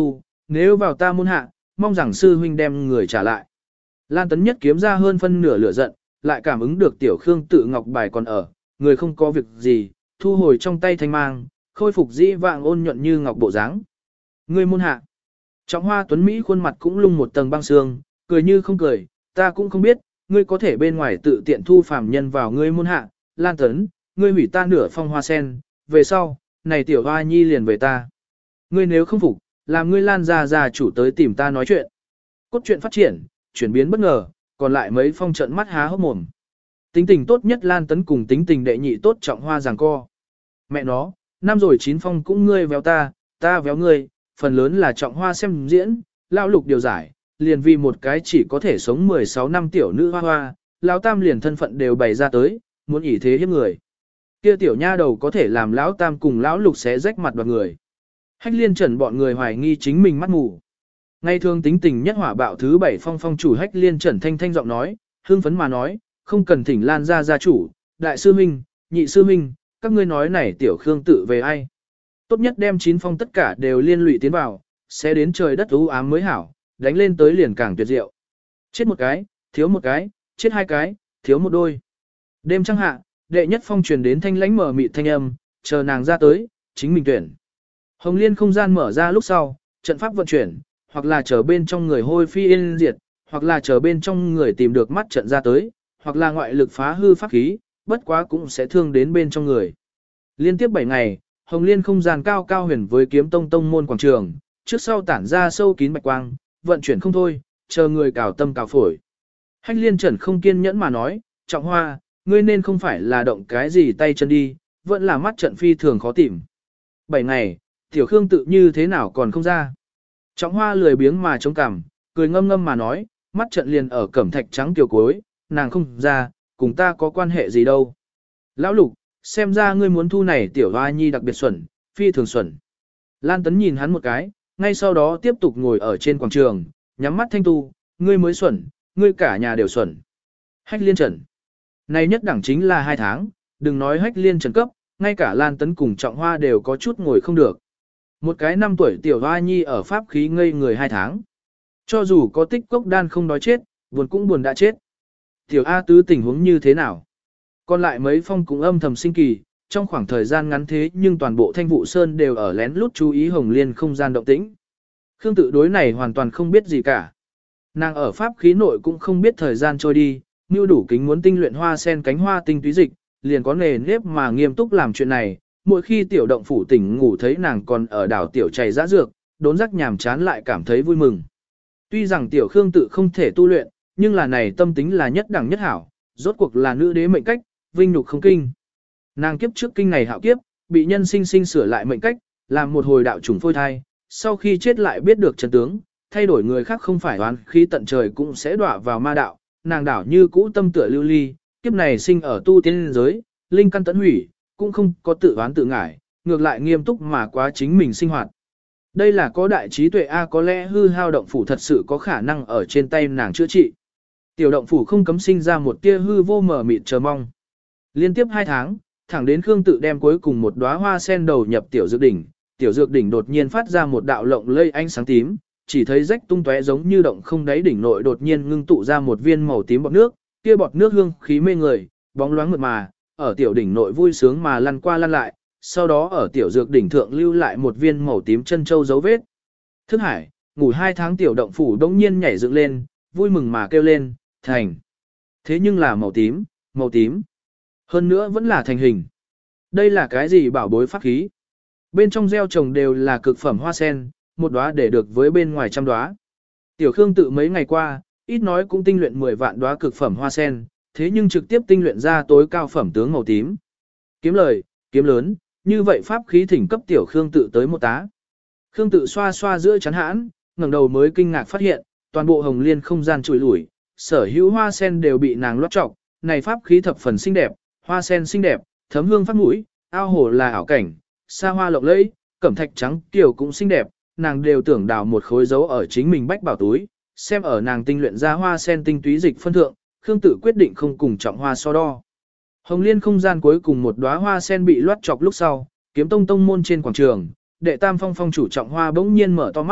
A: nếu vào ta môn hạ, mong rằng sư huynh đem người trả lại. Lan Tấn Nhất kiếm ra hơn phân nửa lửa giận, lại cảm ứng được tiểu Khương Tự ngọc bài còn ở, người không có việc gì, thu hồi trong tay thanh mang, khôi phục dĩ vạng ôn nhuận như ngọc bộ dáng. Ngươi môn hạ. Trọng Hoa Tuấn Mỹ khuôn mặt cũng lung một tầng băng sương, cười như không cười, ta cũng không biết, ngươi có thể bên ngoài tự tiện thu phàm nhân vào ngươi môn hạ, Lan Tấn, ngươi hủy ta nửa phong hoa sen, về sau, này tiểu hoa nhi liền về ta. Ngươi nếu không phục, làm ngươi Lan gia gia chủ tới tìm ta nói chuyện. Cốt truyện phát triển, chuyển biến bất ngờ, còn lại mấy phong trận mắt há hốc mồm. Tính tình tốt nhất Lan Tấn cùng tính tình đệ nhị tốt Trọng Hoa giằng co. Mẹ nó, năm rồi chín phong cũng ngươi véo ta, ta véo ngươi, phần lớn là Trọng Hoa xem diễn, lão lục điều giải, liền vì một cái chỉ có thể sống mười sáu năm tiểu nữ hoa hoa, lão tam liền thân phận đều bày ra tới, muốn ỷ thế hiếp người. Kia tiểu nha đầu có thể làm lão tam cùng lão lục xé rách mặt đoạt người. Hách Liên Trần bọn người hoài nghi chính mình mắt mù. Ngay thường tính tình nhất hỏa bạo thứ bảy phong phong chủ Hách Liên Trần thanh thanh giọng nói, hương phấn mà nói, không cần thỉnh Lan gia gia chủ, đại sư huynh, nhị sư huynh, các ngươi nói này tiểu Khương Tự về ai. Tốt nhất đem chín phong tất cả đều liên lụy tiến vào, sẽ đến trời đất u ám mới hảo, đánh lên tới liền càng tuyệt diệu. Chết một cái, thiếu một cái, chết hai cái, thiếu một đôi. Đêm trăng hạ, đệ nhất phong truyền đến thanh lãnh mở mịt thanh âm, chờ nàng ra tới, chính mình tuyển. Hồng Liên không gian mở ra lúc sau, trận pháp vận chuyển, hoặc là chờ bên trong người hôi phi yên diệt, hoặc là chờ bên trong người tìm được mắt trận ra tới, hoặc là ngoại lực phá hư pháp khí, bất quá cũng sẽ thương đến bên trong người. Liên tiếp bảy ngày, Hồng Liên không gian cao cao huyền với kiếm tông tông môn quảng trường, trước sau tản ra sâu kín bạch quang, vận chuyển không thôi, chờ người cào tâm cào phổi. Hách Liên Trần không kiên nhẫn mà nói, Trọng Hoa, ngươi nên không phải là động cái gì tay chân đi, vẫn là mắt trận phi thường khó tìm. Bảy ngày, tiểu Khương Tự như thế nào còn không ra. Trọng Hoa lười biếng mà chống cằm, cười ngâm ngâm mà nói, mắt trận liền ở cẩm thạch trắng kiều cuối, nàng không ra, cùng ta có quan hệ gì đâu. Lão Lục, xem ra ngươi muốn thu này tiểu hoa nhi đặc biệt xuẩn, phi thường xuẩn. Lan Tấn nhìn hắn một cái, ngay sau đó tiếp tục ngồi ở trên quảng trường, nhắm mắt thanh tu, ngươi mới xuẩn, ngươi cả nhà đều xuẩn. Hách Liên Trần. Này nhất đẳng chính là hai tháng, đừng nói Hách Liên Trần cấp, ngay cả Lan Tấn cùng Trọng Hoa đều có chút ngồi không được. Một cái năm tuổi tiểu hoa nhi ở pháp khí ngây người hai tháng. Cho dù có tích cốc đan không đói chết, buồn cũng buồn đã chết. Tiểu A tứ tình huống như thế nào? Còn lại mấy phong cũng âm thầm sinh kỳ, trong khoảng thời gian ngắn thế nhưng toàn bộ Thanh Vụ Sơn đều ở lén lút chú ý Hồng Liên không gian động tĩnh. Khương Tự đối này hoàn toàn không biết gì cả. Nàng ở pháp khí nội cũng không biết thời gian trôi đi, như đủ kính muốn tinh luyện hoa sen cánh hoa tinh túy dịch, liền có nề nếp mà nghiêm túc làm chuyện này. Mỗi khi tiểu động phủ tỉnh ngủ thấy nàng còn ở đảo tiểu chảy dã dược, đốn giác nhàm chán lại cảm thấy vui mừng. Tuy rằng tiểu Khương Tự không thể tu luyện, nhưng là này tâm tính là nhất đẳng nhất hảo, rốt cuộc là nữ đế mệnh cách, vinh nhục không kinh. Nàng kiếp trước kinh này hạo kiếp, bị nhân sinh sinh sửa lại mệnh cách, làm một hồi đạo trùng phôi thai, sau khi chết lại biết được chân tướng, thay đổi người khác không phải oán khí tận trời cũng sẽ đọa vào ma đạo, nàng đảo như cũ tâm tựa lưu ly, kiếp này sinh ở tu tiên giới, linh căn tận hủy, cũng không có tự oán tự ngải, ngược lại nghiêm túc mà quá chính mình sinh hoạt. Đây là có đại trí tuệ A, có lẽ hư hao động phủ thật sự có khả năng ở trên tay nàng chữa trị. Tiểu động phủ không cấm sinh ra một tia hư vô mở mịt chờ mong. Liên tiếp hai tháng, thẳng đến Khương Tự đem cuối cùng một đóa hoa sen đầu nhập tiểu dược đỉnh, tiểu dược đỉnh đột nhiên phát ra một đạo lộng lây ánh sáng tím, chỉ thấy rách tung tóe giống như động không đáy đỉnh nội đột nhiên ngưng tụ ra một viên màu tím bọt nước, kia bọt nước hương khí mê người, bóng loáng mượt mà, ở tiểu đỉnh nội vui sướng mà lăn qua lăn lại, sau đó ở tiểu dược đỉnh thượng lưu lại một viên màu tím chân châu dấu vết. Thức Hải, ngủ hai tháng tiểu động phủ đống nhiên nhảy dựng lên, vui mừng mà kêu lên, thành. Thế nhưng là màu tím, màu tím. Hơn nữa vẫn là thành hình. Đây là cái gì bảo bối pháp khí? Bên trong gieo trồng đều là cực phẩm hoa sen, một đóa để được với bên ngoài trăm đóa. Tiểu Khương Tự mấy ngày qua, ít nói cũng tinh luyện mười vạn đóa cực phẩm hoa sen, thế nhưng trực tiếp tinh luyện ra tối cao phẩm tướng màu tím. Kiếm lời, kiếm lớn, như vậy pháp khí thỉnh cấp tiểu Khương Tự tới một tá. Khương Tự xoa xoa giữa chắn hãn, ngẩng đầu mới kinh ngạc phát hiện, toàn bộ Hồng Liên không gian trụi lủi, sở hữu hoa sen đều bị nàng lót trọc, này pháp khí thập phần xinh đẹp, hoa sen xinh đẹp, thấm hương phát mũi, ao hồ là ảo cảnh, xa hoa lộng lẫy, cẩm thạch trắng kiều cũng xinh đẹp, nàng đều tưởng đào một khối dấu ở chính mình bách bảo túi, xem ở nàng tinh luyện ra hoa sen tinh túy dịch phân thượng, Khương Tự quyết định không cùng Trọng Hoa so đo. Hồng Liên không gian cuối cùng một đóa hoa sen bị loát chọc lúc sau, Kiếm Tông tông môn trên quảng trường, đệ tam phong phong chủ Trọng Hoa bỗng nhiên mở to mắt,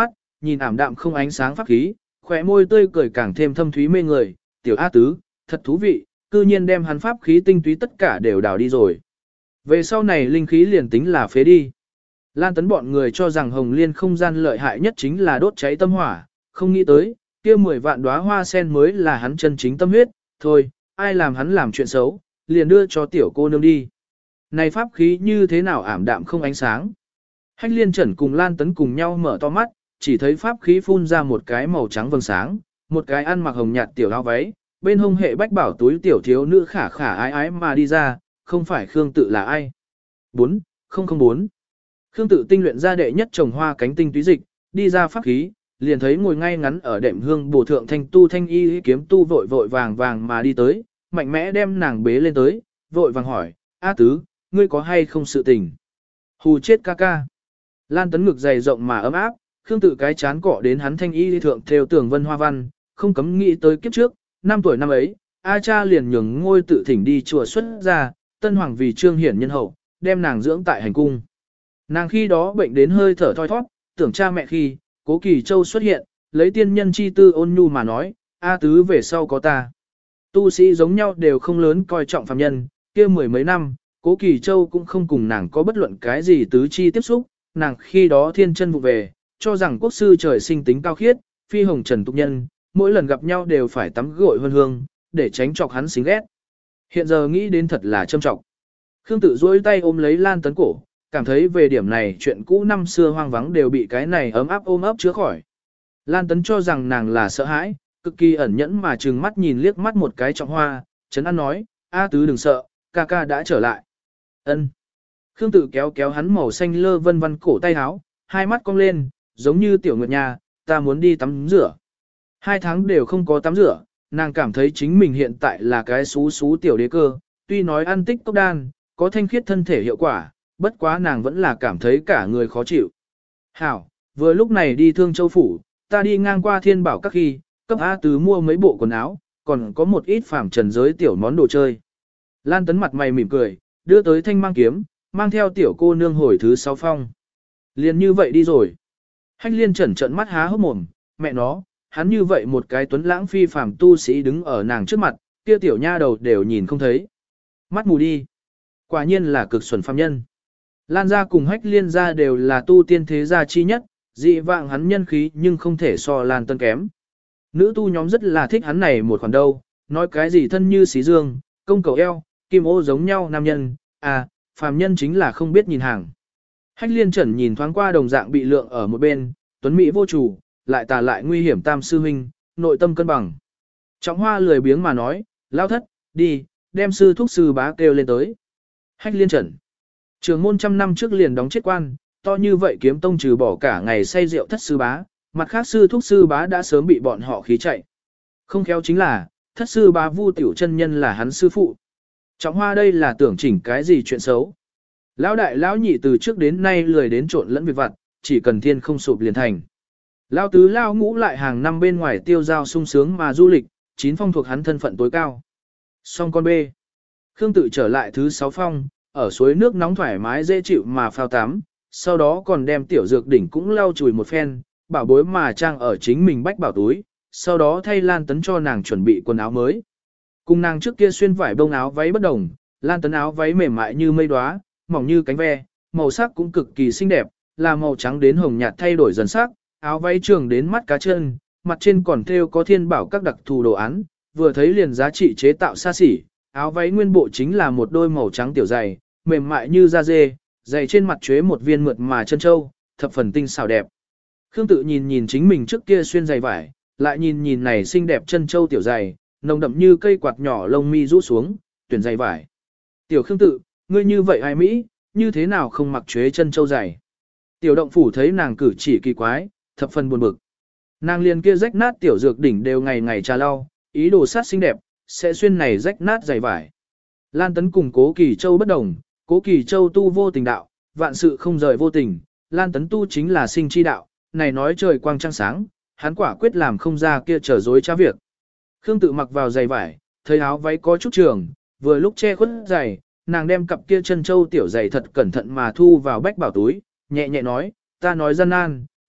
A: nhìn ảm đạm không ánh sáng pháp khí, khóe môi tươi cười càng thêm thâm thúy mê người, tiểu A tứ, thật thú vị, cư nhiên đem hắn pháp khí tinh túy tất cả đều đào đi rồi. Về sau này linh khí liền tính là phế đi. Lan Tấn bọn người cho rằng Hồng Liên không gian lợi hại nhất chính là đốt cháy tâm hỏa, không nghĩ tới, kia mười vạn đóa hoa sen mới là hắn chân chính tâm huyết, thôi, ai làm hắn làm chuyện xấu, liền đưa cho tiểu cô nương đi. Này pháp khí như thế nào ảm đạm không ánh sáng. Hách Liên Trần cùng Lan Tấn cùng nhau mở to mắt, chỉ thấy pháp khí phun ra một cái màu trắng vầng sáng, một cái ăn mặc hồng nhạt tiểu áo váy, bên hông hệ bách bảo túi tiểu thiếu nữ khả khả ái ái mà đi ra, không phải Khương Tự là ai. bốn không không bốn Khương Tự tinh luyện ra đệ nhất trồng hoa cánh tinh túy dịch, đi ra pháp khí, liền thấy ngồi ngay ngắn ở đệm hương bổ thượng thanh tu thanh y kiếm tu vội vội vàng vàng mà đi tới, mạnh mẽ đem nàng bế lên tới, vội vàng hỏi, A tứ, ngươi có hay không sự tình? Hù chết ca ca. Lan Tấn ngực dày rộng mà ấm áp, Khương Tự cái chán cọ đến hắn thanh y thượng theo tường vân hoa văn, không cấm nghĩ tới kiếp trước, năm tuổi năm ấy, A cha liền nhường ngôi tự thỉnh đi chùa xuất ra, tân hoàng vì trương hiển nhân hậu, đem nàng dưỡng tại hành cung. Nàng khi đó bệnh đến hơi thở thoi thoát, tưởng cha mẹ khi, Cố Kỳ Châu xuất hiện, lấy tiên nhân chi tư ôn nhu mà nói, A tứ về sau có ta. Tu sĩ giống nhau đều không lớn coi trọng phàm nhân, kia mười mấy năm, Cố Kỳ Châu cũng không cùng nàng có bất luận cái gì tứ chi tiếp xúc, nàng khi đó thiên chân vụ về, cho rằng quốc sư trời sinh tính cao khiết, phi hồng trần tục nhân, mỗi lần gặp nhau đều phải tắm gội hương hương, để tránh chọc hắn xính ghét. Hiện giờ nghĩ đến thật là châm trọng. Khương Tự duỗi tay ôm lấy Lan Tấn cổ, cảm thấy về điểm này chuyện cũ năm xưa hoang vắng đều bị cái này ấm áp ôm ấp chữa khỏi. Lan Tấn cho rằng nàng là sợ hãi, cực kỳ ẩn nhẫn mà trừng mắt nhìn liếc mắt một cái trọng hoa, Trấn An nói, A tứ đừng sợ, ca ca đã trở lại. Ân. Khương Tự kéo kéo hắn màu xanh lơ vân vân cổ tay áo, hai mắt cong lên, giống như tiểu nguyệt nha, ta muốn đi tắm rửa. Hai tháng đều không có tắm rửa, nàng cảm thấy chính mình hiện tại là cái xú xú tiểu đế cơ, tuy nói ăn tích cốc đan, có thanh khiết thân thể hiệu quả, bất quá nàng vẫn là cảm thấy cả người khó chịu. Hảo, vừa lúc này đi Thương Châu Phủ, ta đi ngang qua Thiên Bảo các khi, cấp A tứ mua mấy bộ quần áo, còn có một ít phàm trần giới tiểu món đồ chơi. Lan Tấn mặt mày mỉm cười, đưa tới thanh mang kiếm, mang theo tiểu cô nương hồi thứ sáu phong. Liền như vậy đi rồi. Hách Liên Trần trợn mắt há hốc mồm, mẹ nó, hắn như vậy một cái tuấn lãng phi phàm tu sĩ đứng ở nàng trước mặt, kia tiểu nha đầu đều nhìn không thấy. Mắt mù đi. Quả nhiên là cực xuẩn phàm nhân. Lan gia cùng Hách Liên gia đều là tu tiên thế gia chi nhất, dị vạng hắn nhân khí nhưng không thể so Lan Tân kém. Nữ tu nhóm rất là thích hắn này một khoản đâu, nói cái gì thân như xí dương, công cầu eo, kim ô giống nhau nam nhân, à, phàm nhân chính là không biết nhìn hàng. Hách Liên Trần nhìn thoáng qua đồng dạng bị lượng ở một bên, tuấn mỹ vô chủ, lại tà lại nguy hiểm tam sư huynh, nội tâm cân bằng. Trọng Hoa lười biếng mà nói, lao thất, đi, đem sư thúc sư bá kêu lên tới. Hách Liên Trần. Trường môn trăm năm trước liền đóng chết quan, to như vậy kiếm tông trừ bỏ cả ngày say rượu thất sư bá, mặt khác sư thúc sư bá đã sớm bị bọn họ khí chạy. Không khéo chính là, thất sư bá Vu Tiểu chân nhân là hắn sư phụ. Trọng Hoa đây là tưởng chỉnh cái gì chuyện xấu. Lão đại lão nhị từ trước đến nay lười đến trộn lẫn việc vặt, chỉ cần thiên không sụp liền thành. Lão tứ lão ngũ lại hàng năm bên ngoài tiêu giao sung sướng mà du lịch, chín phong thuộc hắn thân phận tối cao. Xong con B. Khương Tự trở lại thứ sáu phong, ở suối nước nóng thoải mái dễ chịu mà phao tắm, sau đó còn đem tiểu dược đỉnh cũng lau chùi một phen, bảo bối mà trang ở chính mình bách bảo túi, sau đó thay Lan Tấn cho nàng chuẩn bị quần áo mới. Cùng nàng trước kia xuyên vải bông áo váy bất đồng, Lan Tấn áo váy mềm mại như mây đóa, mỏng như cánh ve, màu sắc cũng cực kỳ xinh đẹp, là màu trắng đến hồng nhạt thay đổi dần sắc, áo váy trường đến mắt cá chân, mặt trên còn thêu có thiên bảo các đặc thù đồ án, vừa thấy liền giá trị chế tạo xa xỉ. Áo váy nguyên bộ chính là một đôi màu trắng tiểu dày, mềm mại như da dê, dày trên mặt chuế một viên mượt mà chân châu, thập phần tinh xảo đẹp. Khương Tự nhìn nhìn chính mình trước kia xuyên giày vải, lại nhìn nhìn này xinh đẹp chân châu tiểu dày, nồng đậm như cây quạt nhỏ lông mi rũ xuống, tuyển giày vải. Tiểu Khương Tự, ngươi như vậy ai mỹ, như thế nào không mặc chuế chân châu dày? Tiểu Động Phủ thấy nàng cử chỉ kỳ quái, thập phần buồn bực. Nàng liền kia rách nát tiểu dược đỉnh đều ngày ngày trà lau, ý đồ sát xinh đẹp, sẽ xuyên này rách nát giày vải. Lan Tấn cùng Cố Kỳ Châu bất đồng, Cố Kỳ Châu tu vô tình đạo, vạn sự không rời vô tình, Lan Tấn tu chính là sinh chi đạo, này nói trời quang trăng sáng, hắn quả quyết làm không ra kia trở dối trá việc. Khương Tự mặc vào giày vải, thấy áo váy có chút trường, vừa lúc che khuất giày, nàng đem cặp kia chân châu tiểu giày thật cẩn thận mà thu vào bách bảo túi, nhẹ nhẹ nói, ta nói gian nan,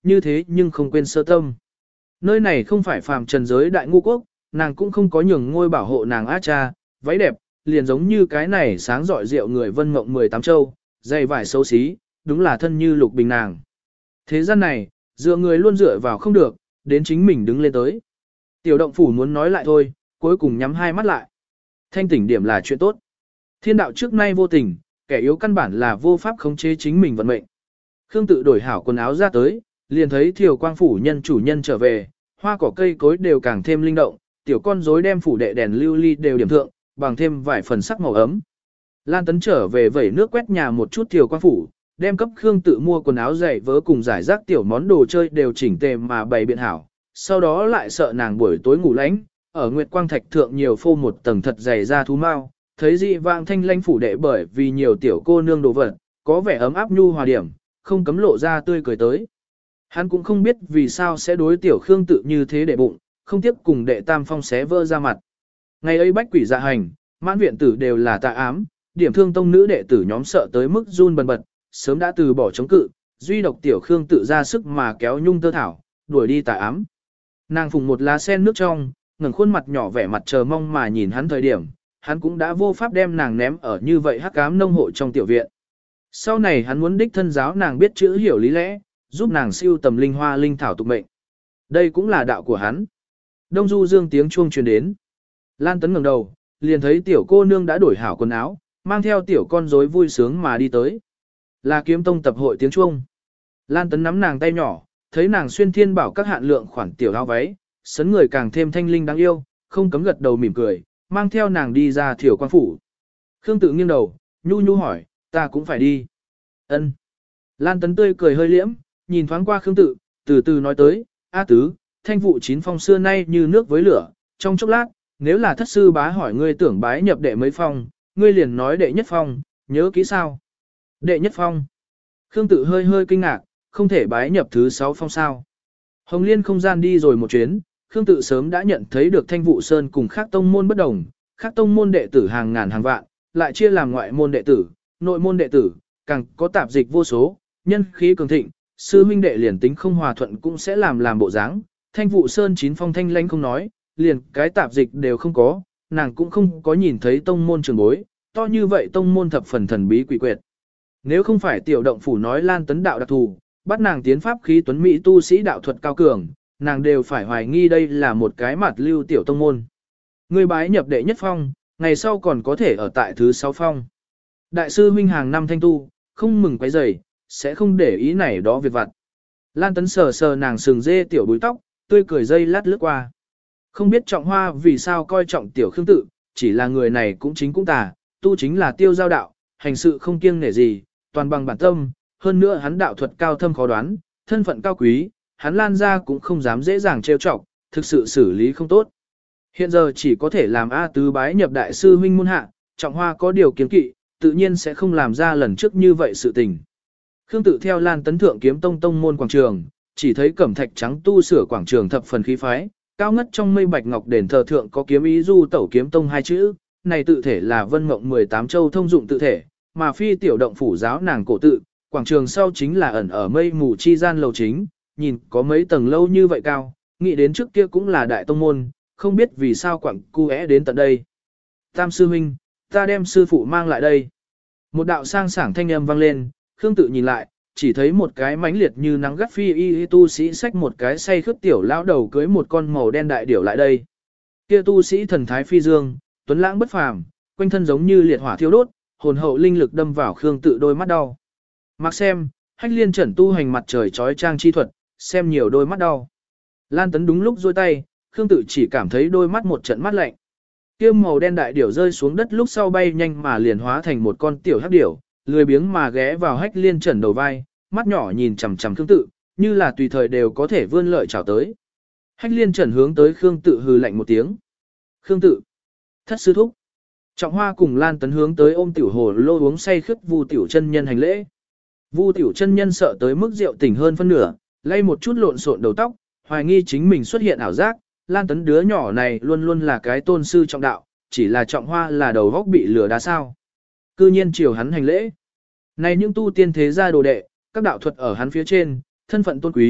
A: như thế nhưng không quên sơ tâm. Nơi này không phải phàm trần giới đại ngu quốc, nàng cũng không có nhường ngôi bảo hộ nàng á cha, váy đẹp, liền giống như cái này sáng rọi rượu người vân mộng mười tám châu, dày vải xấu xí, đúng là thân như lục bình nàng. Thế gian này, dựa người luôn dựa vào không được, đến chính mình đứng lên tới. Tiểu động phủ muốn nói lại thôi, cuối cùng nhắm hai mắt lại. Thanh tỉnh điểm là chuyện tốt. Thiên đạo trước nay vô tình, kẻ yếu căn bản là vô pháp khống chế chính mình vận mệnh. Khương tự đổi hảo quần áo ra tới, liền thấy Thiều Quang phủ nhân chủ nhân trở về, hoa cỏ cây cối đều càng thêm linh động, tiểu con rối đem phủ đệ đèn lưu ly đều điểm thượng, bằng thêm vài phần sắc màu ấm. Lan Tấn trở về vẩy nước quét nhà một chút Thiều Quang phủ, đem cấp Khương tự mua quần áo giày vớ cùng giải rác tiểu món đồ chơi đều chỉnh tề mà bày biện hảo, sau đó lại sợ nàng buổi tối ngủ lạnh, ở Nguyệt Quang Thạch thượng nhiều phô một tầng thật dày da thú mao, thấy dị vang thanh lãnh phủ đệ bởi vì nhiều tiểu cô nương đồ vật, có vẻ ấm áp nhu hòa điểm, không cấm lộ ra tươi cười tới. Hắn cũng không biết vì sao sẽ đối tiểu Khương tự như thế để bụng, không tiếp cùng đệ tam phong xé vỡ ra mặt. Ngày ấy bách quỷ dạ hành, mãn viện tử đều là tà ám, điểm thương tông nữ đệ tử nhóm sợ tới mức run bần bật, sớm đã từ bỏ chống cự, duy độc tiểu Khương tự ra sức mà kéo nhung tơ thảo, đuổi đi tà ám. Nàng phùng một lá sen nước trong, ngẩng khuôn mặt nhỏ vẻ mặt chờ mong mà nhìn hắn thời điểm, hắn cũng đã vô pháp đem nàng ném ở như vậy hắc ám nông hộ trong tiểu viện. Sau này hắn muốn đích thân giáo nàng biết chữ hiểu lý lẽ, giúp nàng siêu tầm linh hoa linh thảo tục mệnh. Đây cũng là đạo của hắn. Đông Du Dương tiếng chuông truyền đến. Lan Tấn ngẩng đầu, liền thấy tiểu cô nương đã đổi hảo quần áo, mang theo tiểu con rối vui sướng mà đi tới. Là Kiếm Tông tập hội tiếng chuông. Lan Tấn nắm nàng tay nhỏ, thấy nàng xuyên thiên bảo các hạn lượng khoản tiểu áo váy, sấn người càng thêm thanh linh đáng yêu, không cấm gật đầu mỉm cười, mang theo nàng đi ra Thiều Quang phủ. Khương tự nghiêng đầu, nhu nhu hỏi, ta cũng phải đi. Ân. Lan Tấn tươi cười hơi liễm, nhìn thoáng qua Khương tự, từ từ nói tới, A tứ, thanh vụ chín phong xưa nay như nước với lửa, trong chốc lát, nếu là thất sư bá hỏi ngươi tưởng bái nhập đệ mấy phong, ngươi liền nói đệ nhất phong, nhớ kỹ sao? Đệ nhất phong. Khương tự hơi hơi kinh ngạc, không thể bái nhập thứ sáu phong sao. Hồng Liên không gian đi rồi một chuyến, Khương tự sớm đã nhận thấy được Thanh Vụ Sơn cùng khác tông môn bất đồng, khác tông môn đệ tử hàng ngàn hàng vạn, lại chia làm ngoại môn đệ tử, nội môn đệ tử, càng có tạp dịch vô số, nhân khí cường thịnh, sư huynh đệ liền tính không hòa thuận cũng sẽ làm làm bộ dáng. Thanh Vụ Sơn chín phong thanh lãnh không nói, liền cái tạp dịch đều không có, nàng cũng không có nhìn thấy tông môn trường bối, to như vậy tông môn thập phần thần bí quỷ quyệt. Nếu không phải tiểu động phủ nói Lan Tấn đạo đặc thù, bắt nàng tiến pháp khí tuấn mỹ tu sĩ đạo thuật cao cường, nàng đều phải hoài nghi đây là một cái mặt lưu tiểu tông môn. Người bái nhập đệ nhất phong, ngày sau còn có thể ở tại thứ sáu phong. Đại sư huynh hàng năm thanh tu, không mừng quấy rầy, sẽ không để ý này đó việc vặt. Lan Tấn sờ sờ nàng sừng dê tiểu búi tóc, tươi cười dây lát lướt qua. Không biết Trọng Hoa vì sao coi trọng tiểu Khương tự, chỉ là người này cũng chính cũng tà, tu chính là tiêu giao đạo, hành sự không kiêng nể gì, toàn bằng bản tâm, hơn nữa hắn đạo thuật cao thâm khó đoán, thân phận cao quý, hắn Lan ra cũng không dám dễ dàng trêu chọc, thực sự xử lý không tốt. Hiện giờ chỉ có thể làm A tứ bái nhập đại sư huynh môn hạ, Trọng Hoa có điều kiến kỵ, tự nhiên sẽ không làm ra lần trước như vậy sự tình. Khương tự theo Lan Tấn thượng kiếm tông tông môn quảng trường, chỉ thấy cẩm thạch trắng tu sửa quảng trường thập phần khí phái, cao ngất trong mây bạch ngọc đền thờ thượng có kiếm ý du tẩu kiếm tông hai chữ, này tự thể là vân mộng mười tám châu thông dụng tự thể, mà phi tiểu động phủ giáo nàng cổ tự, quảng trường sau chính là ẩn ở mây mù chi gian lầu chính, nhìn có mấy tầng lâu như vậy cao, nghĩ đến trước kia cũng là đại tông môn, không biết vì sao quảng cu é đến tận đây. Tam sư huynh, ta đem sư phụ mang lại đây. Một đạo sang sảng thanh âm vang lên, Khương tự nhìn lại, chỉ thấy một cái mãnh liệt như nắng gắt phi y tu sĩ xách một cái say khướt tiểu lão đầu cưới một con màu đen đại điểu lại đây. Kia tu sĩ thần thái phi dương, tuấn lãng bất phàm, quanh thân giống như liệt hỏa thiêu đốt, hồn hậu linh lực đâm vào Khương tự đôi mắt đau. Mặc xem, Hách Liên Trần tu hành mặt trời chói trang chi thuật, xem nhiều đôi mắt đau. Lan Tấn đúng lúc giơ tay, Khương tự chỉ cảm thấy đôi mắt một trận mắt lạnh. Kia màu đen đại điểu rơi xuống đất lúc sau bay nhanh mà liền hóa thành một con tiểu hắc điểu, lười biếng mà ghé vào Hách Liên Trần đầu vai, mắt nhỏ nhìn chằm chằm Khương tự, như là tùy thời đều có thể vươn lợi chào tới. Hách Liên Trần hướng tới Khương tự hừ lạnh một tiếng. Khương tự, thất sư thúc. Trọng Hoa cùng Lan Tấn hướng tới ôm tiểu hồ lô uống say khướt Vu tiểu chân nhân hành lễ. Vu tiểu chân nhân sợ tới mức rượu tỉnh hơn phân nửa, lay một chút lộn xộn đầu tóc, hoài nghi chính mình xuất hiện ảo giác. Lan Tấn đứa nhỏ này luôn luôn là cái tôn sư trọng đạo, chỉ là Trọng Hoa là đầu góc bị lửa đá sao. Cư nhiên chiều hắn hành lễ. Này những tu tiên thế gia đồ đệ, các đạo thuật ở hắn phía trên, thân phận tôn quý,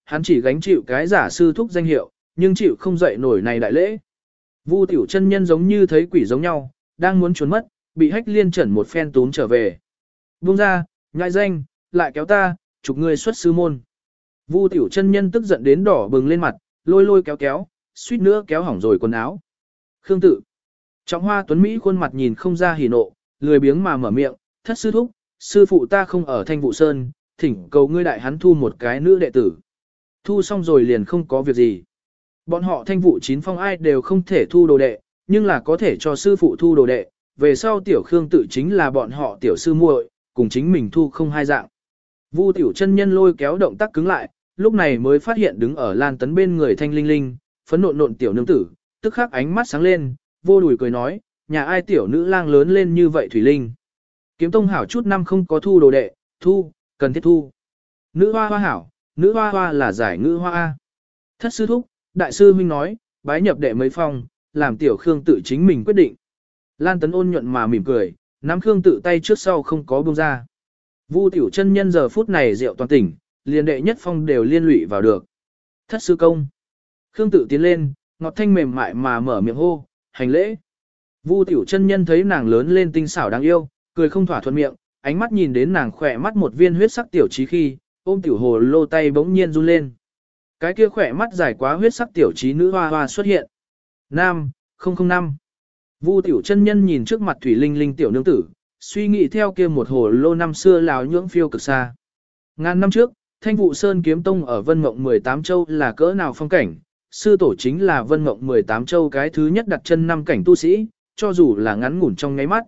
A: hắn chỉ gánh chịu cái giả sư thúc danh hiệu, nhưng chịu không dậy nổi này đại lễ. Vu tiểu chân nhân giống như thấy quỷ giống nhau, đang muốn trốn mất, bị Hách Liên Trần một phen túm trở về. Buông ra, nhãi danh, lại kéo ta, chụp ngươi xuất sư môn. Vu tiểu chân nhân tức giận đến đỏ bừng lên mặt, lôi lôi kéo kéo, suýt nữa kéo hỏng rồi quần áo. Khương Tự. Trọng Hoa Tuấn Mỹ khuôn mặt nhìn không ra hỉ nộ, lười biếng mà mở miệng, thất sư thúc, sư phụ ta không ở Thanh Vụ Sơn, thỉnh cầu ngươi đại hắn thu một cái nữ đệ tử. Thu xong rồi liền không có việc gì. Bọn họ Thanh Vụ chín phong ai đều không thể thu đồ đệ, nhưng là có thể cho sư phụ thu đồ đệ, về sau tiểu Khương Tự chính là bọn họ tiểu sư muội, cùng chính mình thu không hai dạng. Vu tiểu chân nhân lôi kéo động tác cứng lại, lúc này mới phát hiện đứng ở Lan Tấn bên người Thanh Linh Linh, phấn nộn nộn tiểu nương tử, tức khắc ánh mắt sáng lên, vô đùi cười nói, nhà ai tiểu nữ lang lớn lên như vậy Thủy Linh. Kiếm Tông hảo chút năm không có thu đồ đệ, thu, cần thiết thu. Nữ hoa hoa hảo, nữ hoa hoa là giải ngữ hoa A. Thất sư thúc, đại sư huynh nói, bái nhập đệ mấy phong, làm tiểu Khương Tự chính mình quyết định. Lan Tấn ôn nhuận mà mỉm cười, nắm Khương Tự tay trước sau không có buông ra. Vu tiểu chân nhân giờ phút này rượu toàn tỉnh, liền đệ nhất phong đều liên lụy vào được. Thất sư công. Khương Tự tiến lên, ngọt thanh mềm mại mà mở miệng hô, hành lễ. Vu tiểu chân nhân thấy nàng lớn lên tinh xảo đáng yêu, cười không thỏa thuận miệng, ánh mắt nhìn đến nàng khỏe mắt một viên huyết sắc tiểu trí khi, ôm tiểu hồ lô tay bỗng nhiên run lên. Cái kia khỏe mắt dài quá huyết sắc tiểu trí nữ hoa hoa xuất hiện. Nam, không không năm. Vu tiểu chân nhân nhìn trước mặt thủy linh linh tiểu nương tử, suy nghĩ theo kia một hồ lô năm xưa lào nhưỡng phiêu cực xa. Ngàn năm trước, Thanh Vụ Sơn kiếm tông ở Vân Mộng mười tám châu là cỡ nào phong cảnh, sư tổ chính là Vân Mộng mười tám châu cái thứ nhất đặt chân năm cảnh tu sĩ, cho dù là ngắn ngủn trong nháy mắt.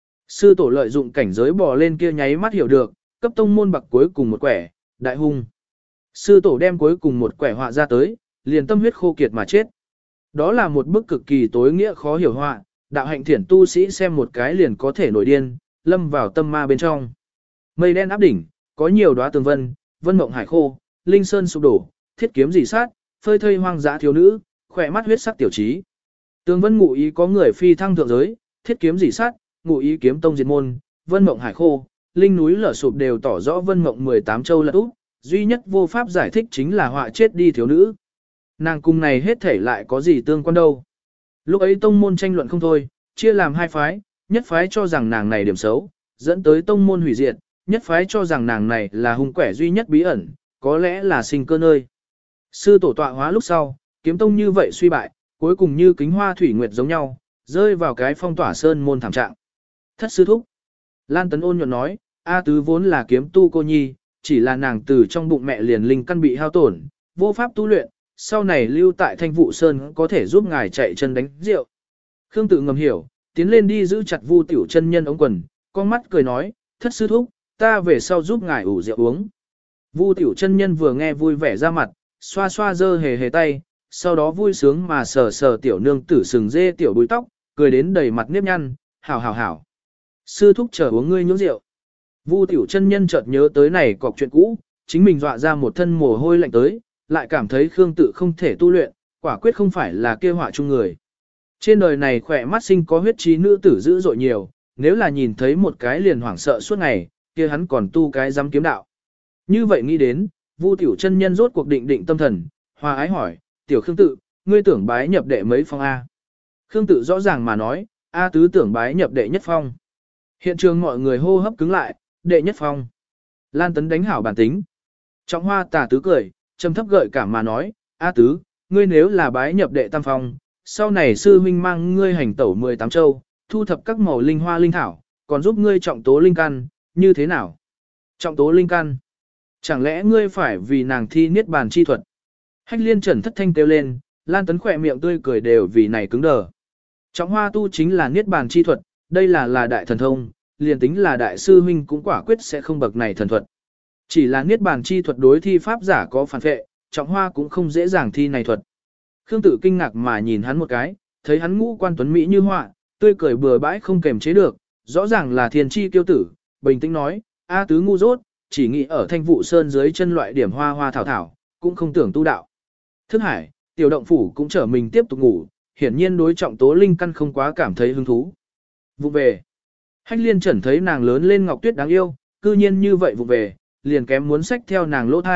A: Sư tổ lợi dụng cảnh giới bò lên kia nháy mắt hiểu được, cấp tông môn bạc cuối cùng một quẻ, đại hung. Sư tổ đem cuối cùng một quẻ họa ra tới, liền tâm huyết khô kiệt mà chết. Đó là một bức cực kỳ tối nghĩa khó hiểu họa, đạo hạnh thiển tu sĩ xem một cái liền có thể nổi điên, lâm vào tâm ma bên trong. Mây đen áp đỉnh, có nhiều đóa tường vân, vân mộng hải khô, linh sơn sụp đổ, thiết kiếm dị sát, phơi thây hoang dã thiếu nữ, khỏe mắt huyết sắc tiểu trí. Tường vân ngụ ý có người phi thăng thượng giới, thiết kiếm dị sát, ngụ ý kiếm tông diệt môn, vân mộng hải khô, linh núi lở sụp đều tỏ rõ vân mộng mười tám châu là úp, duy nhất vô pháp giải thích chính là họa chết đi thiếu nữ. Nàng cùng này hết thể lại có gì tương quan đâu. Lúc ấy tông môn tranh luận không thôi, chia làm hai phái, nhất phái cho rằng nàng này điểm xấu, dẫn tới tông môn hủy diệt, nhất phái cho rằng nàng này là hung quẻ duy nhất bí ẩn, có lẽ là sinh cơ nơi. Sư tổ tọa hóa lúc sau, kiếm tông như vậy suy bại, cuối cùng như kính hoa thủy nguyệt giống nhau, rơi vào cái phong tỏa sơn môn thảm trạng. Thất sư thúc. Lan Tấn ôn nhuận nói, A Tứ vốn là kiếm tu cô nhi, chỉ là nàng từ trong bụng mẹ liền linh căn bị hao tổn, vô pháp tu luyện, sau này lưu tại Thanh Vụ Sơn có thể giúp ngài chạy chân đánh rượu. Khương Tự ngầm hiểu, tiến lên đi giữ chặt Vu tiểu chân nhân ống quần, con mắt cười nói, thất sư thúc, ta về sau giúp ngài ủ rượu uống. Vu tiểu chân nhân vừa nghe vui vẻ ra mặt, xoa xoa dơ hề hề tay, sau đó vui sướng mà sờ sờ tiểu nương tử sừng dê tiểu búi tóc, cười đến đầy mặt nếp nhăn, hảo hảo hảo. Sư thúc chờ uống ngươi nhưỡng rượu. Vu tiểu chân nhân chợt nhớ tới này cọc chuyện cũ, chính mình dọa ra một thân mồ hôi lạnh tới, lại cảm thấy Khương Tự không thể tu luyện, quả quyết không phải là kia họa chung người. Trên đời này khỏe mắt sinh có huyết trí nữ tử dữ dội nhiều, nếu là nhìn thấy một cái liền hoảng sợ suốt ngày, kia hắn còn tu cái dám kiếm đạo. Như vậy nghĩ đến, Vu tiểu chân nhân rốt cuộc định định tâm thần, hòa ái hỏi, tiểu Khương Tự, ngươi tưởng bái nhập đệ mấy phong A? Khương Tự rõ ràng mà nói, A Tứ tưởng bái nhập đệ nhất phong. Hiện trường mọi người hô hấp cứng lại, đệ nhất phong. Lan Tấn đánh hảo bản tính. Trọng Hoa Tà Tứ cười, trầm thấp gợi cảm mà nói, A Tứ, ngươi nếu là bái nhập đệ tam phong, sau này sư huynh mang ngươi hành tẩu mười tám châu, thu thập các màu linh hoa linh thảo, còn giúp ngươi trọng tố linh căn, như thế nào? Trọng tố linh căn. Chẳng lẽ ngươi phải vì nàng thi niết bàn chi thuật? Hách Liên Trần thất thanh kêu lên, Lan Tấn khỏe miệng tươi cười đều vì này cứng đờ. Trọng Hoa tu chính là niết bàn chi thuật, đây là là đại thần thông, liền tính là đại sư huynh cũng quả quyết sẽ không bậc này thần thuật. Chỉ là niết bàn chi thuật đối thi pháp giả có phản vệ, Trọng Hoa cũng không dễ dàng thi này thuật. Khương Tự kinh ngạc mà nhìn hắn một cái, thấy hắn ngũ quan tuấn mỹ như họa, tươi cười bừa bãi không kềm chế được, rõ ràng là thiên chi tiêu tử, bình tĩnh nói, A Tứ ngu dốt, chỉ nghĩ ở Thanh Vụ Sơn dưới chân loại điểm hoa hoa thảo thảo, cũng không tưởng tu đạo. Thức Hải, tiểu động phủ cũng trở mình tiếp tục ngủ, hiển nhiên đối trọng tố linh căn không quá cảm thấy hứng thú. Vụ về. Hách Liên Trần thấy nàng lớn lên ngọc tuyết đáng yêu, cư nhiên như vậy vụ về, liền kém muốn xách theo nàng lỗ thai,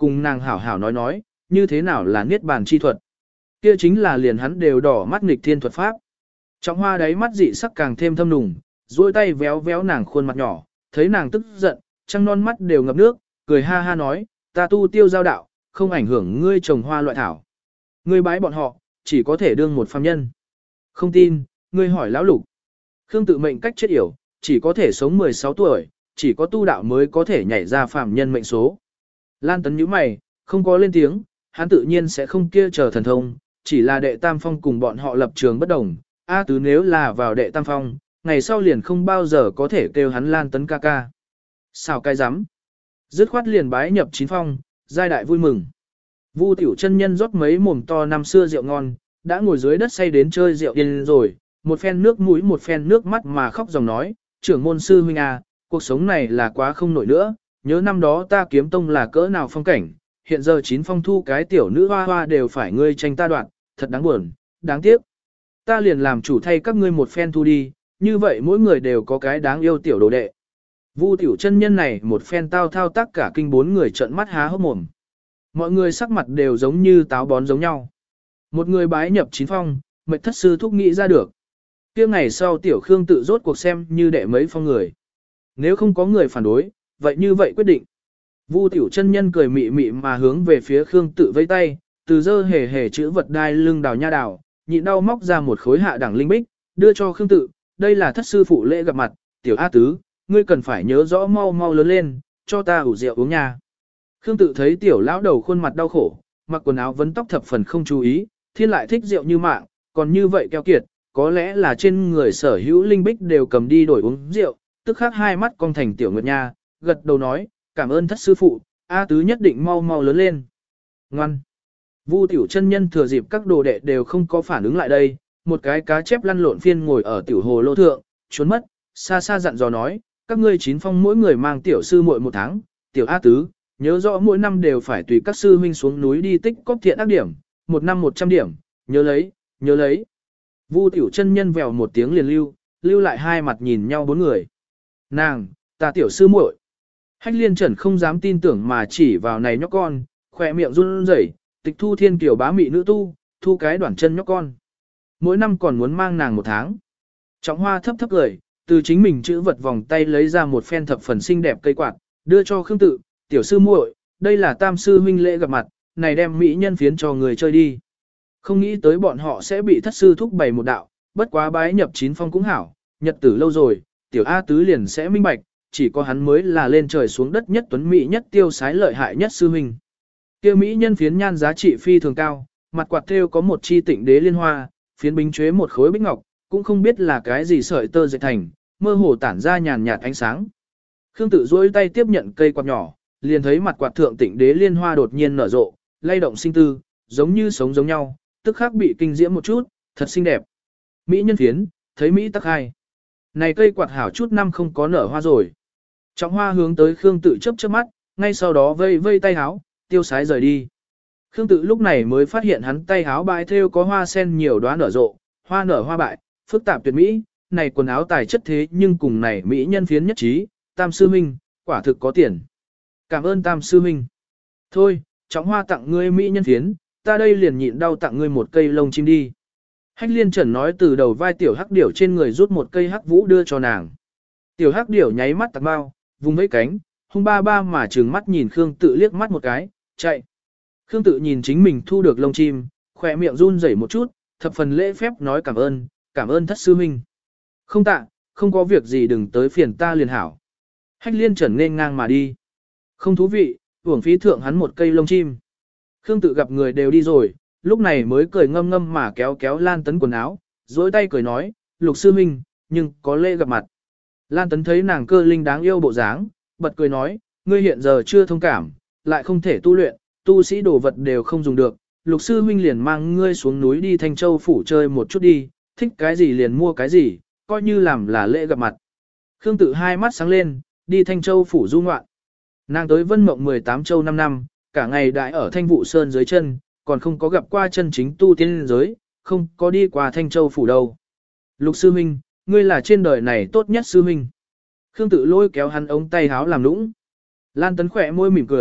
A: cùng nàng hảo hảo nói nói, như thế nào là niết bàn chi thuật. Kia chính là liền hắn đều đỏ mắt nghịch thiên thuật pháp. Trọng Hoa đáy mắt dị sắc càng thêm thâm nùng, duỗi tay véo véo nàng khuôn mặt nhỏ, thấy nàng tức giận, trăng non mắt đều ngập nước, cười ha ha nói, ta tu tiêu giao đạo, không ảnh hưởng ngươi trồng hoa loại thảo. Ngươi bái bọn họ, chỉ có thể đương một phàm nhân. Không tin, ngươi hỏi lão lục. Khương Tự mệnh cách chết yểu, chỉ có thể sống mười sáu tuổi, chỉ có tu đạo mới có thể nhảy ra phàm nhân mệnh số. Lan Tấn nhíu mày, không có lên tiếng, hắn tự nhiên sẽ không kia chờ thần thông, chỉ là đệ tam phong cùng bọn họ lập trường bất đồng. A Tứ nếu là vào đệ tam phong, ngày sau liền không bao giờ có thể kêu hắn Lan Tấn ca ca. Sao cái dám? Dứt khoát liền bái nhập chín phong, giai đại vui mừng. Vu Tiểu chân nhân rót mấy mồm to năm xưa rượu ngon, đã ngồi dưới đất say đến chơi rượu điên rồi, một phen nước mũi một phen nước mắt mà khóc dòng nói, trưởng môn sư huynh à, cuộc sống này là quá không nổi nữa, nhớ năm đó ta kiếm tông là cỡ nào phong cảnh, hiện giờ chín phong thu cái tiểu nữ hoa hoa đều phải ngươi tranh ta đoạn, thật đáng buồn, đáng tiếc. Ta liền làm chủ thay các ngươi một phen thu đi, như vậy mỗi người đều có cái đáng yêu tiểu đồ đệ. Vu Tiểu chân nhân này một phen tao thao tác cả kinh bốn người trợn mắt há hốc mồm. Mọi người sắc mặt đều giống như táo bón giống nhau. Một người bái nhập chín phong, mệt thất sư thúc nghĩ ra được. Kia ngày sau Tiểu Khương Tự rốt cuộc xem như đệ mấy phong người. Nếu không có người phản đối, vậy như vậy quyết định. Vu Tiểu chân nhân cười mị mị mà hướng về phía Khương Tự vẫy tay, từ dơ hề hề chữ vật đai lưng đào nha đào, nhịn đau móc ra một khối hạ đẳng linh bích, đưa cho Khương Tự, đây là thất sư phụ lễ gặp mặt, Tiểu A Tứ, ngươi cần phải nhớ rõ mau mau lớn lên, cho ta ủ rượu uống nha. Khương Tự thấy Tiểu lão đầu khuôn mặt đau khổ, mặc quần áo vấn tóc thập phần không chú ý, thiên lại thích rượu như mạng, còn như vậy keo kiệt, có lẽ là trên người sở hữu linh bích đều cầm đi đổi uống rượu, tức khắc hai mắt cong thành Tiểu Nguyệt Nha, gật đầu nói, cảm ơn thất sư phụ, A Tứ nhất định mau mau lớn lên. Ngoan. Vu Tiểu chân nhân thừa dịp các đồ đệ đều không có phản ứng lại đây, một cái cá chép lăn lộn phiên ngồi ở tiểu hồ lô thượng, trốn mất, xa xa dặn dò nói, các ngươi chín phong mỗi người mang tiểu sư muội một tháng, Tiểu A Tứ, nhớ rõ mỗi năm đều phải tùy các sư huynh xuống núi đi tích cóp thiện ác điểm, một năm một trăm điểm, nhớ lấy, nhớ lấy. Vu Tiểu chân nhân vèo một tiếng liền lưu, lưu lại hai mặt nhìn nhau bốn người. Nàng, ta tiểu sư muội. Hách Liên Trần không dám tin tưởng mà chỉ vào này nhóc con, khỏe miệng run rẩy, tịch thu thiên kiểu bá mị nữ tu, thu cái đoạn chân nhóc con. Mỗi năm còn muốn mang nàng một tháng. Trọng Hoa thấp thấp cười, từ chính mình chữ vật vòng tay lấy ra một phen thập phần xinh đẹp cây quạt, đưa cho Khương Tự, tiểu sư muội, đây là tam sư huynh lễ gặp mặt, này đem mỹ nhân phiến cho người chơi đi. Không nghĩ tới bọn họ sẽ bị thất sư thúc bày một đạo, bất quá bái nhập chín phong cũng hảo, nhật tử lâu rồi, tiểu A Tứ liền sẽ minh bạch, chỉ có hắn mới là lên trời xuống đất nhất tuấn mỹ nhất tiêu sái lợi hại nhất sư huynh. Kia mỹ nhân phiến nhan giá trị phi thường cao, mặt quạt thêu có một chi tịnh đế liên hoa, phiến bính chế một khối bích ngọc, cũng không biết là cái gì sợi tơ dệt thành, mơ hồ tản ra nhàn nhạt ánh sáng. Khương Tự duỗi tay tiếp nhận cây quạt nhỏ, liền thấy mặt quạt thượng tịnh đế liên hoa đột nhiên nở rộ, lay động sinh tư, giống như sống giống nhau, tức khắc bị kinh diễm một chút, thật xinh đẹp. Mỹ nhân phiến, thấy Mỹ tắc hai. Này cây quạt hảo chút năm không có nở hoa rồi. Trọng Hoa hướng tới Khương Tự chớp chớp mắt, ngay sau đó vây vây tay háo, tiêu sái rời đi. Khương Tự lúc này mới phát hiện hắn tay háo bãi thêu có hoa sen nhiều đóa nở rộ, hoa nở hoa bại, phức tạp tuyệt mỹ, này quần áo tài chất thế nhưng cùng này mỹ nhân phiến nhất trí, Tam sư huynh, quả thực có tiền. Cảm ơn Tam sư huynh. Thôi, Trọng Hoa tặng ngươi mỹ nhân phiến, ta đây liền nhịn đau tặng ngươi một cây lông chim đi. Hách Liên Trần nói từ đầu vai tiểu hắc điểu trên người rút một cây hắc vũ đưa cho nàng. Tiểu hắc điểu nháy mắt tạc bao, vùng vẫy cánh, hung ba ba mà trừng mắt nhìn Khương Tự liếc mắt một cái, chạy. Khương Tự nhìn chính mình thu được lông chim, khỏe miệng run rẩy một chút, thập phần lễ phép nói cảm ơn, cảm ơn thất sư huynh. Không tạ, không có việc gì đừng tới phiền ta liền hảo. Hách Liên Trần nên ngang mà đi. Không thú vị, uổng phí thượng hắn một cây lông chim. Khương Tự gặp người đều đi rồi, lúc này mới cười ngâm ngâm mà kéo kéo Lan Tấn quần áo, dối tay cười nói, Lục sư huynh, nhưng có lễ gặp mặt. Lan Tấn thấy nàng cơ linh đáng yêu bộ dáng, bật cười nói, ngươi hiện giờ chưa thông cảm, lại không thể tu luyện, tu sĩ đồ vật đều không dùng được, Lục sư huynh liền mang ngươi xuống núi đi Thanh Châu phủ chơi một chút đi, thích cái gì liền mua cái gì, coi như làm là lễ gặp mặt. Khương Tự hai mắt sáng lên, đi Thanh Châu phủ du ngoạn. Nàng tới Vân Mộng mười tám châu năm năm, cả ngày đại ở Thanh Vụ Sơn dưới chân, còn không có gặp qua chân chính tu tiên giới, không có đi qua Thanh Châu phủ đâu. Lục sư huynh, ngươi là trên đời này tốt nhất sư huynh. Khương Tự lôi kéo hắn ống tay háo làm nũng. Lan Tấn khỏe môi mỉm cười,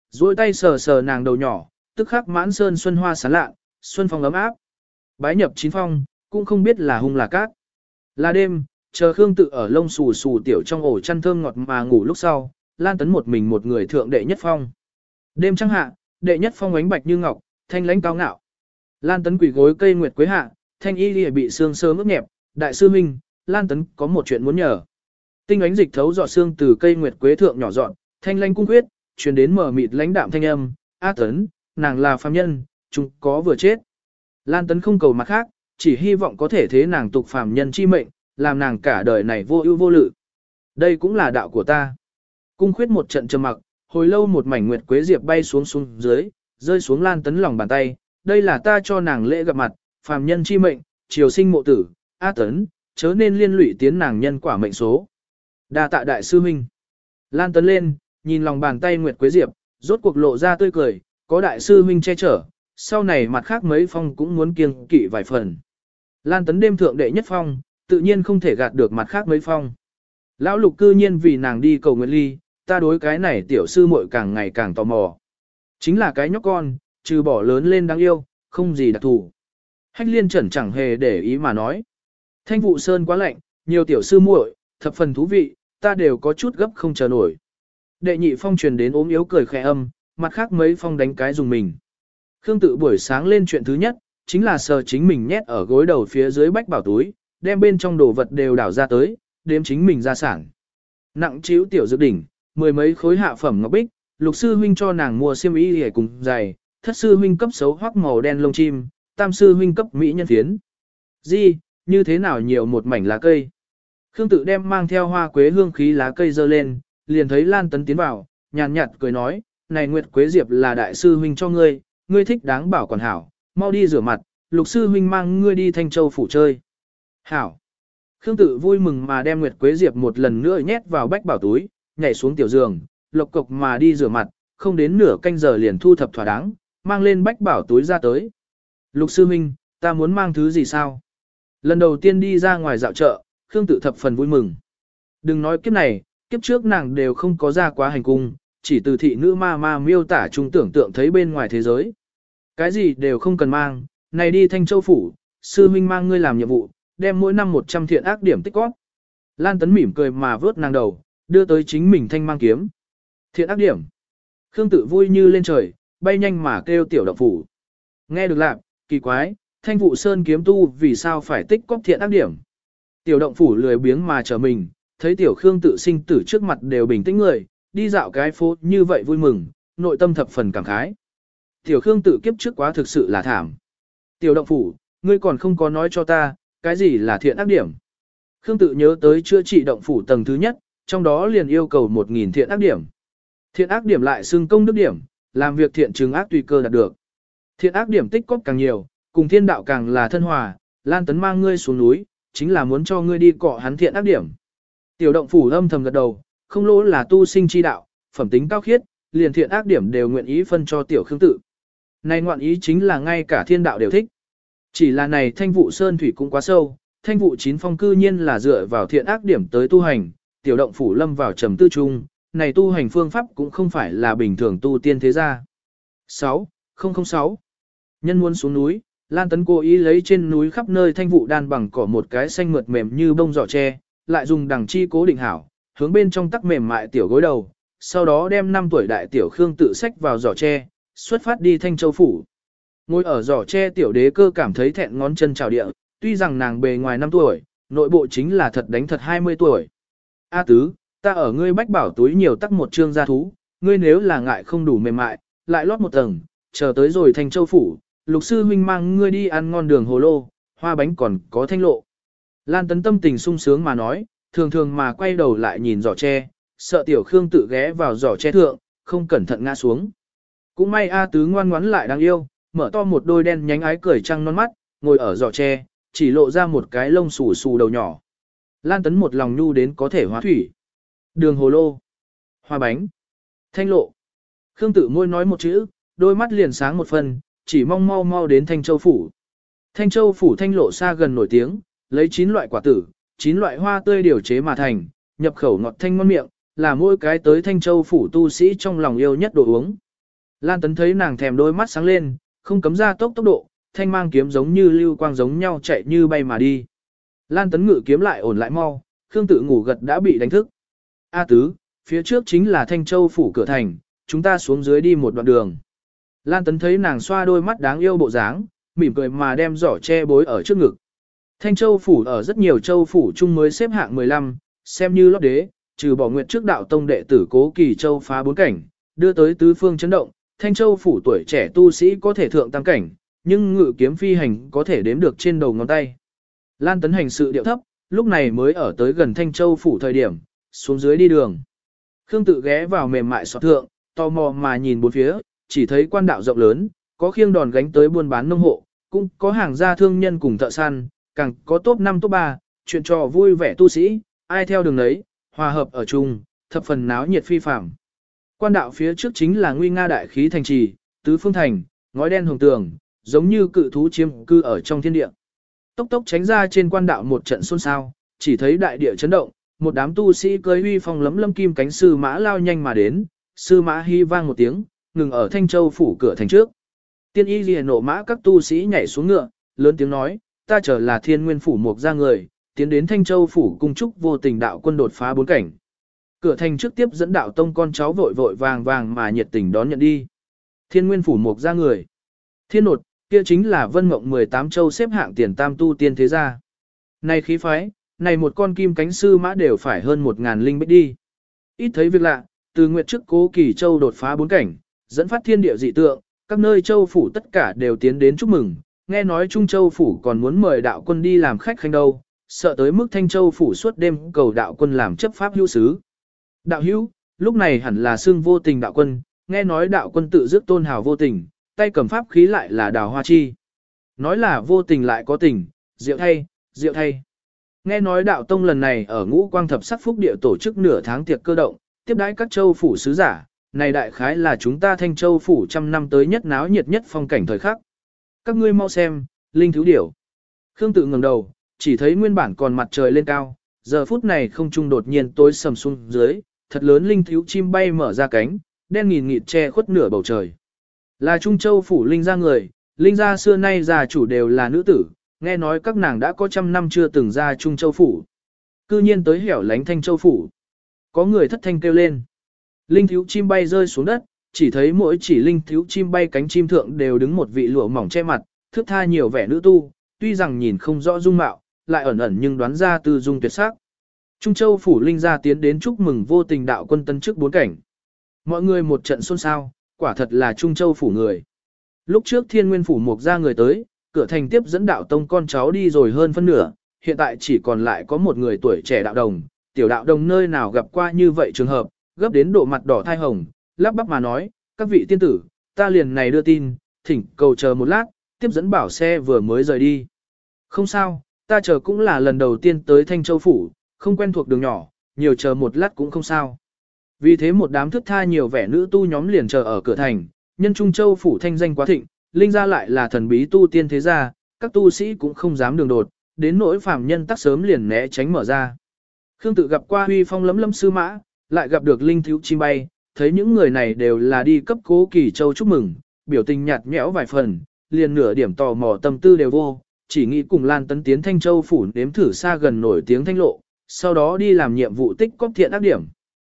A: duỗi tay sờ sờ nàng đầu nhỏ, tức khắc mãn sơn xuân hoa sáng lạ, xuân phong ấm áp. Bái nhập chín phong, cũng không biết là hung là cát. Là đêm, chờ Khương Tự ở lông xù xù tiểu trong ổ chăn thơm ngọt mà ngủ lúc sau, Lan Tấn một mình một người thượng đệ nhất phong. Đêm trăng hạ, đệ nhất phong ánh bạch như ngọc, thanh lãnh cao ngạo. Lan Tấn quỳ gối cây nguyệt quế hạ, thanh y liễu bị sương sớm ướt nhẹp, đại sư huynh, Lan Tấn có một chuyện muốn nhờ. Tinh ánh dịch thấu giọt sương từ cây nguyệt quế thượng nhỏ dọn, thanh lãnh cung quyết, truyền đến mở mịt lãnh đạm thanh âm, "A Tấn, nàng là phàm nhân, chúng có vừa chết." Lan Tấn không cầu mặt khác, chỉ hy vọng có thể thế nàng tục phàm nhân chi mệnh, làm nàng cả đời này vô ưu vô lự. Đây cũng là đạo của ta. Cung khuyết một trận trầm mặc, hồi lâu một mảnh nguyệt quế diệp bay xuống xuống dưới, rơi xuống Lan Tấn lòng bàn tay. Đây là ta cho nàng lễ gặp mặt, phàm nhân chi mệnh, triều sinh mộ tử, A Tấn, chớ nên liên lụy tiến nàng nhân quả mệnh số. Đa tạ đại sư huynh. Lan Tấn lên, nhìn lòng bàn tay nguyệt quế diệp, rốt cuộc lộ ra tươi cười, có đại sư huynh che chở, sau này mặt khác mấy phong cũng muốn kiêng kỵ vài phần. Lan Tấn đêm thượng đệ nhất phong, tự nhiên không thể gạt được mặt khác mấy phong. Lão Lục cư nhiên vì nàng đi cầu nguyện ly, ta đối cái này tiểu sư muội càng ngày càng tò mò. Chính là cái nhóc con, trừ bỏ lớn lên đáng yêu, không gì đặc thù. Hách Liên Trần chẳng hề để ý mà nói. Thanh vụ sơn quá lạnh, nhiều tiểu sư muội, thập phần thú vị, ta đều có chút gấp không chờ nổi. Đệ nhị phong truyền đến ốm yếu cười khẽ âm, mặt khác mấy phong đánh cái dùng mình. Khương Tự buổi sáng lên chuyện thứ nhất, chính là sờ chính mình nhét ở gối đầu phía dưới bách bảo túi, đem bên trong đồ vật đều đảo ra tới, đếm chính mình gia sản. Nặng chiếu tiểu dược đỉnh, mười mấy khối hạ phẩm ngọc bích, Lục sư huynh cho nàng mua xiêm y để cùng giày, thất sư huynh cấp xấu hoắc màu đen lông chim, tam sư huynh cấp mỹ nhân phiến. Gì, như thế nào nhiều một mảnh lá cây. Khương Tự đem mang theo hoa quế hương khí lá cây dơ lên, liền thấy Lan Tấn tiến vào, nhàn nhạt cười nói, này Nguyệt Quế Diệp là đại sư huynh cho ngươi, ngươi thích đáng bảo còn hảo, mau đi rửa mặt, Lục sư huynh mang ngươi đi Thanh Châu phủ chơi. Hảo. Khương Tự vui mừng mà đem Nguyệt Quế Diệp một lần nữa nhét vào bách bảo túi, nhảy xuống tiểu giường, lộc cộc mà đi rửa mặt, không đến nửa canh giờ liền thu thập thỏa đáng, mang lên bách bảo túi ra tới. Lục sư huynh, ta muốn mang thứ gì sao? Lần đầu tiên đi ra ngoài dạo chợ, Khương Tự thập phần vui mừng. Đừng nói kiếp này, kiếp trước nàng đều không có ra quá hành cung, chỉ từ thị nữ ma ma miêu tả trung tưởng tượng thấy bên ngoài thế giới. Cái gì đều không cần mang, này đi Thanh Châu phủ, sư huynh mang ngươi làm nhiệm vụ, đem mỗi năm một trăm thiện ác điểm tích góp. Lan Tấn mỉm cười mà vớt nàng đầu, đưa tới chính mình thanh mang kiếm. Thiện ác điểm. Khương Tự vui như lên trời, bay nhanh mà kêu tiểu động phủ. Nghe được lạc, kỳ quái, Thanh Vụ Sơn kiếm tu vì sao phải tích góp thiện ác điểm. Tiểu động phủ lười biếng mà chờ mình, thấy tiểu Khương Tự sinh tử trước mặt đều bình tĩnh người, đi dạo cái phố như vậy vui mừng, nội tâm thập phần cảm khái. Tiểu Khương Tự kiếp trước quá thực sự là thảm. Tiểu động phủ, ngươi còn không có nói cho ta, cái gì là thiện ác điểm. Khương Tự nhớ tới chữa trị động phủ tầng thứ nhất, trong đó liền yêu cầu một nghìn thiện ác điểm. Thiện ác điểm lại xưng công đức điểm, làm việc thiện chứng ác tùy cơ đạt được. Thiện ác điểm tích cóp càng nhiều, cùng thiên đạo càng là thân hòa, Lan Tấn mang ngươi xuống núi, chính là muốn cho ngươi đi cọ hắn thiện ác điểm. Tiểu động phủ âm thầm gật đầu, không lỗ là tu sinh chi đạo, phẩm tính cao khiết, liền thiện ác điểm đều nguyện ý phân cho tiểu Khương Tự. Này ngoạn ý chính là ngay cả thiên đạo đều thích. Chỉ là này Thanh Vụ Sơn thủy cũng quá sâu, Thanh Vụ chín phong cư nhiên là dựa vào thiện ác điểm tới tu hành, tiểu động phủ lâm vào trầm tư trung, này tu hành phương pháp cũng không phải là bình thường tu tiên thế gia. sáu không không sáu Nhân muốn xuống núi, Lan Tấn cố ý lấy trên núi khắp nơi thanh vụ đan bằng cỏ một cái xanh mượt mềm như bông giỏ tre, lại dùng đằng chi cố định hảo, hướng bên trong tắc mềm mại tiểu gối đầu, sau đó đem năm tuổi đại tiểu Khương Tự xách vào giỏ tre, xuất phát đi Thanh Châu phủ. Ngồi ở giỏ tre tiểu đế cơ cảm thấy thẹn ngón chân chào địa, tuy rằng nàng bề ngoài năm tuổi, nội bộ chính là thật đánh thật hai mươi tuổi. A tứ, ta ở ngươi bách bảo túi nhiều tắc một trương gia thú, ngươi nếu là ngại không đủ mềm mại, lại lót một tầng, chờ tới rồi Thanh Châu phủ, Lục sư huynh mang ngươi đi ăn ngon đường hồ lô, hoa bánh còn có thanh lộ. Lan Tấn tâm tình sung sướng mà nói, thường thường mà quay đầu lại nhìn giỏ tre, sợ tiểu Khương Tự ghé vào giỏ tre thượng, không cẩn thận ngã xuống. Cũng may A tứ ngoan ngoãn lại đáng yêu, mở to một đôi đen nhánh ái cười trăng non mắt, ngồi ở giỏ tre, chỉ lộ ra một cái lông xù xù đầu nhỏ. Lan Tấn một lòng nhu đến có thể hóa thủy. Đường hồ lô, hoa bánh, thanh lộ. Khương Tự môi nói một chữ, đôi mắt liền sáng một phần, chỉ mong mau mau đến Thanh Châu phủ. Thanh Châu phủ thanh lộ xa gần nổi tiếng, lấy chín loại quả tử, chín loại hoa tươi điều chế mà thành, nhập khẩu ngọt thanh ngon miệng, là mỗi cái tới Thanh Châu phủ tu sĩ trong lòng yêu nhất đồ uống. Lan Tấn thấy nàng thèm đôi mắt sáng lên, không cấm ra tốc tốc độ, thanh mang kiếm giống như lưu quang giống nhau chạy như bay mà đi. Lan Tấn ngự kiếm lại ổn lại mau, Khương Tự ngủ gật đã bị đánh thức. A tứ, phía trước chính là Thanh Châu phủ cửa thành, chúng ta xuống dưới đi một đoạn đường. Lan Tấn thấy nàng xoa đôi mắt đáng yêu bộ dáng, mỉm cười mà đem giỏ che bối ở trước ngực. Thanh Châu phủ ở rất nhiều châu phủ chung mới xếp hạng mười lăm, xem như lót đế, trừ bỏ nguyệt trước đạo tông đệ tử Cố Kỳ Châu phá bốn cảnh, đưa tới tứ phương chấn động, Thanh Châu phủ tuổi trẻ tu sĩ có thể thượng tam cảnh, nhưng ngự kiếm phi hành có thể đếm được trên đầu ngón tay. Lan Tấn hành sự điệu thấp, lúc này mới ở tới gần Thanh Châu phủ thời điểm, xuống dưới đi đường. Khương Tự ghé vào mềm mại sọt thượng, tò mò mà nhìn bốn phía, chỉ thấy quan đạo rộng lớn, có khiêng đòn gánh tới buôn bán nông hộ, cũng có hàng gia thương nhân cùng thợ săn, càng có top năm top ba, chuyện trò vui vẻ tu sĩ, ai theo đường đấy, hòa hợp ở chung, thập phần náo nhiệt phi phàm. Quan đạo phía trước chính là nguy nga đại khí thành trì, tứ phương thành, ngói đen hồng tường, giống như cự thú chiếm cư ở trong thiên địa. Tốc tốc tránh ra trên quan đạo một trận xôn xao, chỉ thấy đại địa chấn động, một đám tu sĩ cưỡi uy phong lấm lâm kim cánh sư mã lao nhanh mà đến, sư mã hy vang một tiếng, ngừng ở Thanh Châu phủ cửa thành trước. Tiên y liền nộ mã các tu sĩ nhảy xuống ngựa, lớn tiếng nói, ta trở là Thiên Nguyên phủ một gia người, tiến đến Thanh Châu phủ cung chúc vô tình đạo quân đột phá bốn cảnh. Cửa thành trước tiếp dẫn đạo tông con cháu vội vội vàng vàng mà nhiệt tình đón nhận đi. Thiên Nguyên phủ một gia người. Thiên nột, kia chính là Vân Mộng mười tám châu xếp hạng tiền tam tu tiên thế gia. Này khí phái, này một con kim cánh sư mã đều phải hơn một ngàn linh bích đi. Ít thấy việc lạ, từ nguyệt trước Cố Kỳ Châu đột phá bốn cảnh, dẫn phát thiên địa dị tượng, các nơi châu phủ tất cả đều tiến đến chúc mừng, nghe nói Trung Châu phủ còn muốn mời đạo quân đi làm khách khanh đâu, sợ tới mức Thanh Châu phủ suốt đêm cầu đạo quân làm chấp pháp hữu sứ. Đạo hữu, lúc này hẳn là xưng vô tình đạo quân, nghe nói đạo quân tự dứt tôn hào vô tình, tay cầm pháp khí lại là đào hoa chi. Nói là vô tình lại có tình, diệu thay, diệu thay. Nghe nói đạo tông lần này ở ngũ quang thập sắc phúc địa tổ chức nửa tháng tiệc cơ động, tiếp đãi các châu phủ sứ giả, này đại khái là chúng ta Thanh Châu phủ trăm năm tới nhất náo nhiệt nhất phong cảnh thời khắc. Các ngươi mau xem, linh thú điểu. Khương Tự ngẩng đầu, chỉ thấy nguyên bản còn mặt trời lên cao, giờ phút này không trung đột nhiên tối sầm xuống dưới, thật lớn linh thú chim bay mở ra cánh, đen nghìn nghịt che khuất nửa bầu trời. Là Trung Châu phủ linh gia người, linh gia xưa nay gia chủ đều là nữ tử, nghe nói các nàng đã có trăm năm chưa từng ra Trung Châu phủ. Cư nhiên tới hẻo lánh Thanh Châu phủ. Có người thất thanh kêu lên. Linh thú chim bay rơi xuống đất, chỉ thấy mỗi chỉ linh thú chim bay cánh chim thượng đều đứng một vị lụa mỏng che mặt, thước tha nhiều vẻ nữ tu, tuy rằng nhìn không rõ dung mạo, lại ẩn ẩn nhưng đoán ra từ dung tuyệt sắc. Trung Châu phủ linh gia tiến đến chúc mừng vô tình đạo quân tân chức bốn cảnh. Mọi người một trận xôn xao, quả thật là Trung Châu phủ người. Lúc trước Thiên Nguyên phủ một gia người tới, cửa thành tiếp dẫn đạo tông con cháu đi rồi hơn phân nửa, hiện tại chỉ còn lại có một người tuổi trẻ đạo đồng, tiểu đạo đồng nơi nào gặp qua như vậy trường hợp, gấp đến độ mặt đỏ thai hồng, lắp bắp mà nói, các vị tiên tử, ta liền này đưa tin, thỉnh cầu chờ một lát, tiếp dẫn bảo xe vừa mới rời đi. Không sao, ta chờ cũng là lần đầu tiên tới Thanh Châu phủ, không quen thuộc đường nhỏ, nhiều chờ một lát cũng không sao. Vì thế một đám thức tha nhiều vẻ nữ tu nhóm liền chờ ở cửa thành, nhân Trung Châu phủ thanh danh quá thịnh, linh gia lại là thần bí tu tiên thế gia, các tu sĩ cũng không dám đường đột, đến nỗi phàm nhân tắc sớm liền né tránh mở ra. Khương Tự gặp qua huy phong lấm lâm sư mã, lại gặp được linh thú chim bay, thấy những người này đều là đi cấp Cố Kỳ Châu chúc mừng, biểu tình nhạt nhẽo vài phần, liền nửa điểm tò mò tâm tư đều vô, chỉ nghĩ cùng Lan Tấn tiến Thanh Châu phủ nếm thử xa gần nổi tiếng thanh lộ, sau đó đi làm nhiệm vụ tích cóp thiện ác điểm.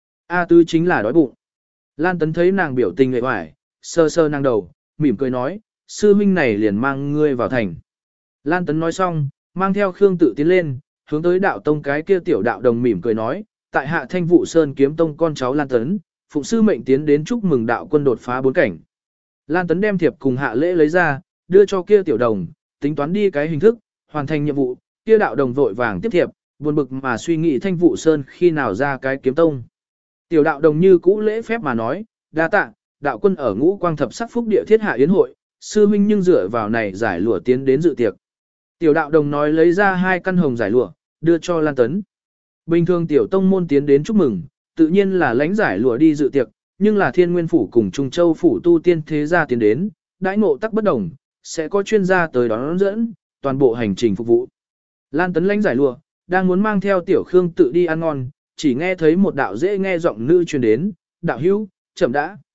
A: A Tư chính là đói bụng. Lan Tấn thấy nàng biểu tình uể oải, sơ sơ nàng đầu, mỉm cười nói, sư huynh này liền mang ngươi vào thành. Lan Tấn nói xong, mang theo Khương Tự tiến lên, hướng tới đạo tông cái kia tiểu đạo đồng mỉm cười nói, tại hạ Thanh Vụ Sơn kiếm tông con cháu Lan Tấn, phụng sư mệnh tiến đến chúc mừng đạo quân đột phá bốn cảnh. Lan Tấn đem thiệp cùng hạ lễ lấy ra, đưa cho kia tiểu đồng, tính toán đi cái hình thức, hoàn thành nhiệm vụ, kia đạo đồng vội vàng tiếp thiệp, buồn bực mà suy nghĩ Thanh Vụ Sơn khi nào ra cái kiếm tông. Tiểu đạo đồng như cũ lễ phép mà nói, đa tạ, đạo quân ở ngũ quang thập sắc phúc địa thiết hạ yến hội, sư minh nhưng dựa vào này giải lụa tiến đến dự tiệc. Tiểu đạo đồng nói lấy ra hai căn hồng giải lụa, đưa cho Lan Tấn. Bình thường tiểu tông môn tiến đến chúc mừng, tự nhiên là lãnh giải lụa đi dự tiệc, nhưng là Thiên Nguyên phủ cùng Trung Châu phủ tu tiên thế gia tiến đến, đãi ngộ tắc bất đồng, sẽ có chuyên gia tới đón dẫn, toàn bộ hành trình phục vụ. Lan Tấn lãnh giải lụa, đang muốn mang theo tiểu Khương Tự đi ăn ngon, chỉ nghe thấy một đạo dễ nghe giọng nữ truyền đến, đạo hữu, chậm đã.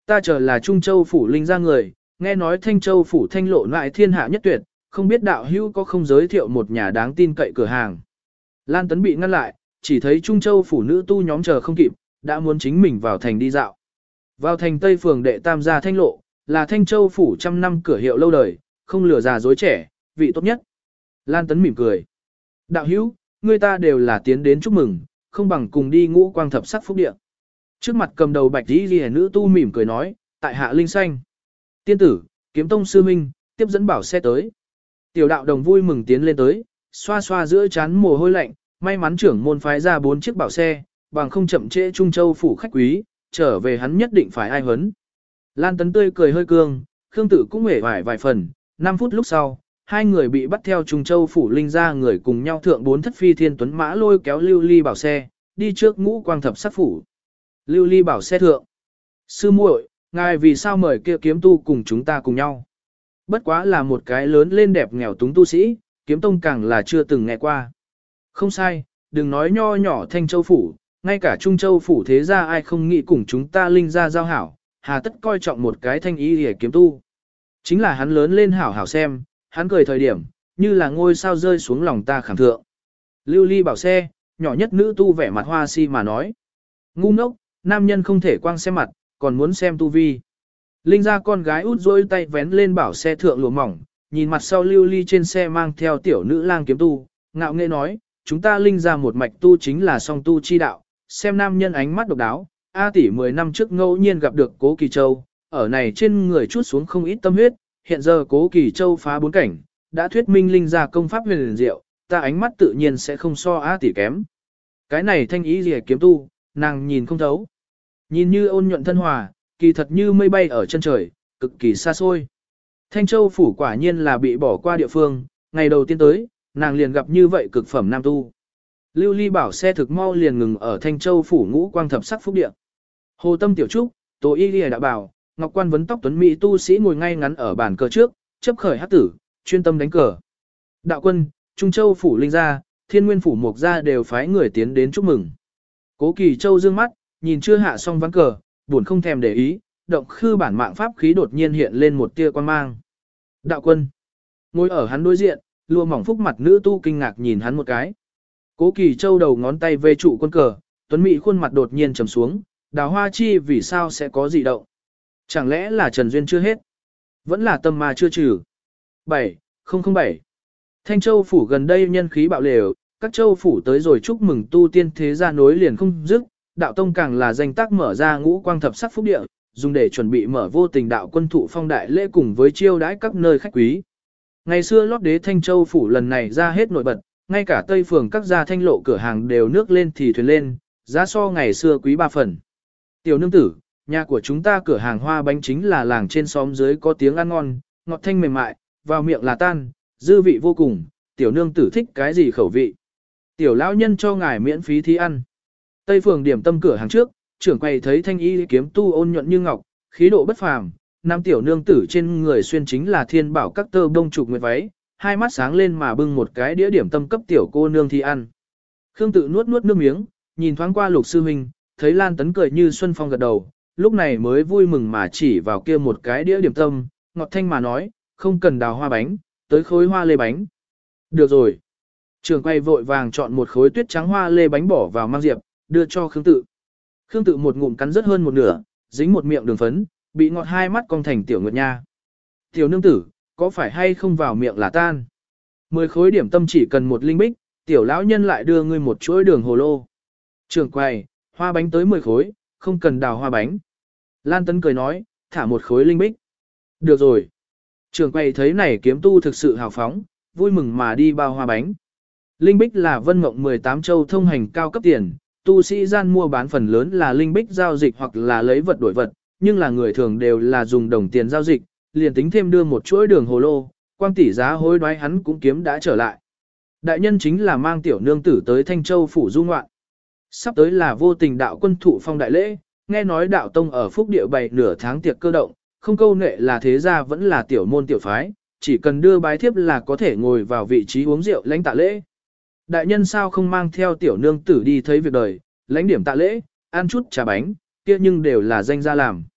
A: Ta chờ là Trung Châu phủ linh ra người, nghe nói Thanh Châu phủ thanh lộ lại thiên hạ nhất tuyệt, không biết đạo hữu có không giới thiệu một nhà đáng tin cậy cửa hàng. Lan Tấn bị ngăn lại, chỉ thấy Trung Châu phủ nữ tu nhóm chờ không kịp, đã muốn chính mình vào thành đi dạo. Vào thành Tây phường đệ tam gia thanh lộ, là Thanh Châu phủ trăm năm cửa hiệu lâu đời, không lừa già dối trẻ, vị tốt nhất. Lan Tấn mỉm cười. Đạo hữu, người ta đều là tiến đến chúc mừng, không bằng cùng đi ngũ quang thập sắc phúc địa. Trước mặt cầm đầu bạch y liễu nữ tu mỉm cười nói, tại hạ linh xanh. Tiên tử, kiếm tông sư minh, tiếp dẫn bảo xe tới. Tiểu đạo đồng vui mừng tiến lên tới, xoa xoa giữa chán mồ hôi lạnh, may mắn trưởng môn phái ra bốn chiếc bảo xe, bằng không chậm trễ Trung Châu phủ khách quý, trở về hắn nhất định phải ai huấn. Lan Tấn tươi cười hơi cương, Khương Tử cũng hề vải vài phần, năm phút lúc sau, hai người bị bắt theo Trung Châu phủ linh ra người cùng nhau thượng bốn thất phi thiên tuấn mã lôi kéo Lưu Ly bảo xe, đi trước ngũ quang thập sắc phủ. Lưu Ly bảo xe thượng. Sư muội, ngài vì sao mời kia kiếm tu cùng chúng ta cùng nhau? Bất quá là một cái lớn lên đẹp nghèo túng tu sĩ, kiếm tông càng là chưa từng nghe qua. Không sai, đừng nói nho nhỏ Thanh Châu phủ, ngay cả Trung Châu phủ thế gia ai không nghĩ cùng chúng ta linh ra giao hảo, hà tất coi trọng một cái thanh ý để kiếm tu. Chính là hắn lớn lên hảo hảo xem, hắn cười thời điểm, như là ngôi sao rơi xuống lòng ta khảm thượng. Lưu Ly bảo xe, nhỏ nhất nữ tu vẻ mặt hoa si mà nói. Ngu ngốc, nam nhân không thể quang xem mặt, còn muốn xem tu vi. Linh ra con gái út rôi tay vén lên bảo xe thượng lụa mỏng, nhìn mặt sau Lưu Ly trên xe mang theo tiểu nữ lang kiếm tu, ngạo nghễ nói, chúng ta linh ra một mạch tu chính là song tu chi đạo, xem nam nhân ánh mắt độc đáo, A tỷ mười năm trước ngẫu nhiên gặp được Cố Kỳ Châu, ở này trên người chút xuống không ít tâm huyết, hiện giờ Cố Kỳ Châu phá bốn cảnh, đã thuyết minh linh ra công pháp huyền diệu, ta ánh mắt tự nhiên sẽ không so A tỷ kém. Cái này thanh ý gì kiếm tu, nàng nhìn không thấu. Nhìn như ôn nhuận thân hòa, kỳ thật như mây bay ở chân trời, cực kỳ xa xôi. Thanh Châu phủ quả nhiên là bị bỏ qua địa phương, ngày đầu tiên tới, nàng liền gặp như vậy cực phẩm nam tu. Lưu Ly bảo xe thực mau liền ngừng ở Thanh Châu phủ ngũ quang thập sắc phúc địa. Hồ Tâm tiểu trúc, Tô Y Lìa đã bảo, Ngọc Quan vấn tóc tuấn mỹ tu sĩ ngồi ngay ngắn ở bàn cờ trước, chấp khởi hát tử, chuyên tâm đánh cờ. Đạo quân, Trung Châu phủ linh gia, Thiên Nguyên phủ Mộc gia đều phái người tiến đến chúc mừng. Cố Kỳ Châu dương mắt, nhìn chưa hạ xong ván cờ, buồn không thèm để ý, động khư bản mạng pháp khí đột nhiên hiện lên một tia quan mang. Đạo quân, ngồi ở hắn đối diện, lùa mỏng phúc mặt nữ tu kinh ngạc nhìn hắn một cái. Cố Kỳ Châu đầu ngón tay về trụ quân cờ, tuấn mỹ khuôn mặt đột nhiên trầm xuống, đào hoa chi vì sao sẽ có gì động? Chẳng lẽ là Trần Duyên chưa hết? Vẫn là tâm ma chưa trừ? bảy không không bảy Thanh Châu phủ gần đây nhân khí bạo lều, các châu phủ tới rồi chúc mừng tu tiên thế gia nối liền không dứt, đạo tông càng là danh tác mở ra ngũ quang thập sắc phúc địa, dùng để chuẩn bị mở vô tình đạo quân thụ phong đại lễ cùng với chiêu đãi các nơi khách quý. Ngày xưa lót đế Thanh Châu phủ lần này ra hết nổi bật, ngay cả Tây phường các gia thanh lộ cửa hàng đều nước lên thì thuyền lên, giá so ngày xưa quý ba phần. Tiểu nương tử, nhà của chúng ta cửa hàng hoa bánh chính là làng trên xóm dưới có tiếng ăn ngon, ngọt thanh mềm mại, vào miệng là tan, dư vị vô cùng, tiểu nương tử thích cái gì khẩu vị. Tiểu lão nhân cho ngài miễn phí thí ăn. Tây phường điểm tâm cửa hàng trước, trưởng quầy thấy thanh y kiếm tu ôn nhuận như ngọc, khí độ bất phàm, nam tiểu nương tử trên người xuyên chính là thiên bảo các tơ bông trục nguyệt váy, hai mắt sáng lên mà bưng một cái đĩa điểm tâm cấp tiểu cô nương thi ăn. Khương Tự nuốt nuốt nước miếng, nhìn thoáng qua Lục sư huynh, thấy Lan Tấn cười như xuân phong gật đầu, lúc này mới vui mừng mà chỉ vào kia một cái đĩa điểm tâm, ngọt thanh mà nói, không cần đào hoa bánh, tới khối hoa lê bánh. Được rồi. Trường quay vội vàng chọn một khối tuyết trắng hoa lê bánh bỏ vào mang diệp, đưa cho Khương Tự. Khương Tự một ngụm cắn rất hơn một nửa, dính một miệng đường phấn, bị ngọt hai mắt cong thành tiểu nguyệt nha. Tiểu nương tử, có phải hay không vào miệng là tan? Mười khối điểm tâm chỉ cần một linh bích, tiểu lão nhân lại đưa ngươi một chuỗi đường hồ lô. Trường quay, hoa bánh tới mười khối, không cần đào hoa bánh. Lan Tấn cười nói, thả một khối linh bích. Được rồi. Trường quay thấy này kiếm tu thực sự hào phóng, vui mừng mà đi bao hoa bánh. Linh bích là vân mộng mười tám châu thông hành cao cấp tiền, tu sĩ gian mua bán phần lớn là linh bích giao dịch hoặc là lấy vật đổi vật, nhưng là người thường đều là dùng đồng tiền giao dịch, liền tính thêm đưa một chuỗi đường hồ lô, quang tỷ giá hối đoái hắn cũng kiếm đã trở lại. Đại nhân chính là mang tiểu nương tử tới Thanh Châu phủ du ngoạn. Sắp tới là vô tình đạo quân thụ phong đại lễ, nghe nói đạo tông ở phúc địa bày nửa tháng tiệc cơ động, không câu nệ là thế gia vẫn là tiểu môn tiểu phái, chỉ cần đưa bái thiếp là có thể ngồi vào vị trí uống rượu lãnh tạ lễ. Đại nhân sao không mang theo tiểu nương tử đi thấy việc đời, lãnh điểm tạ lễ, ăn chút trà bánh, kia nhưng đều là danh gia làm.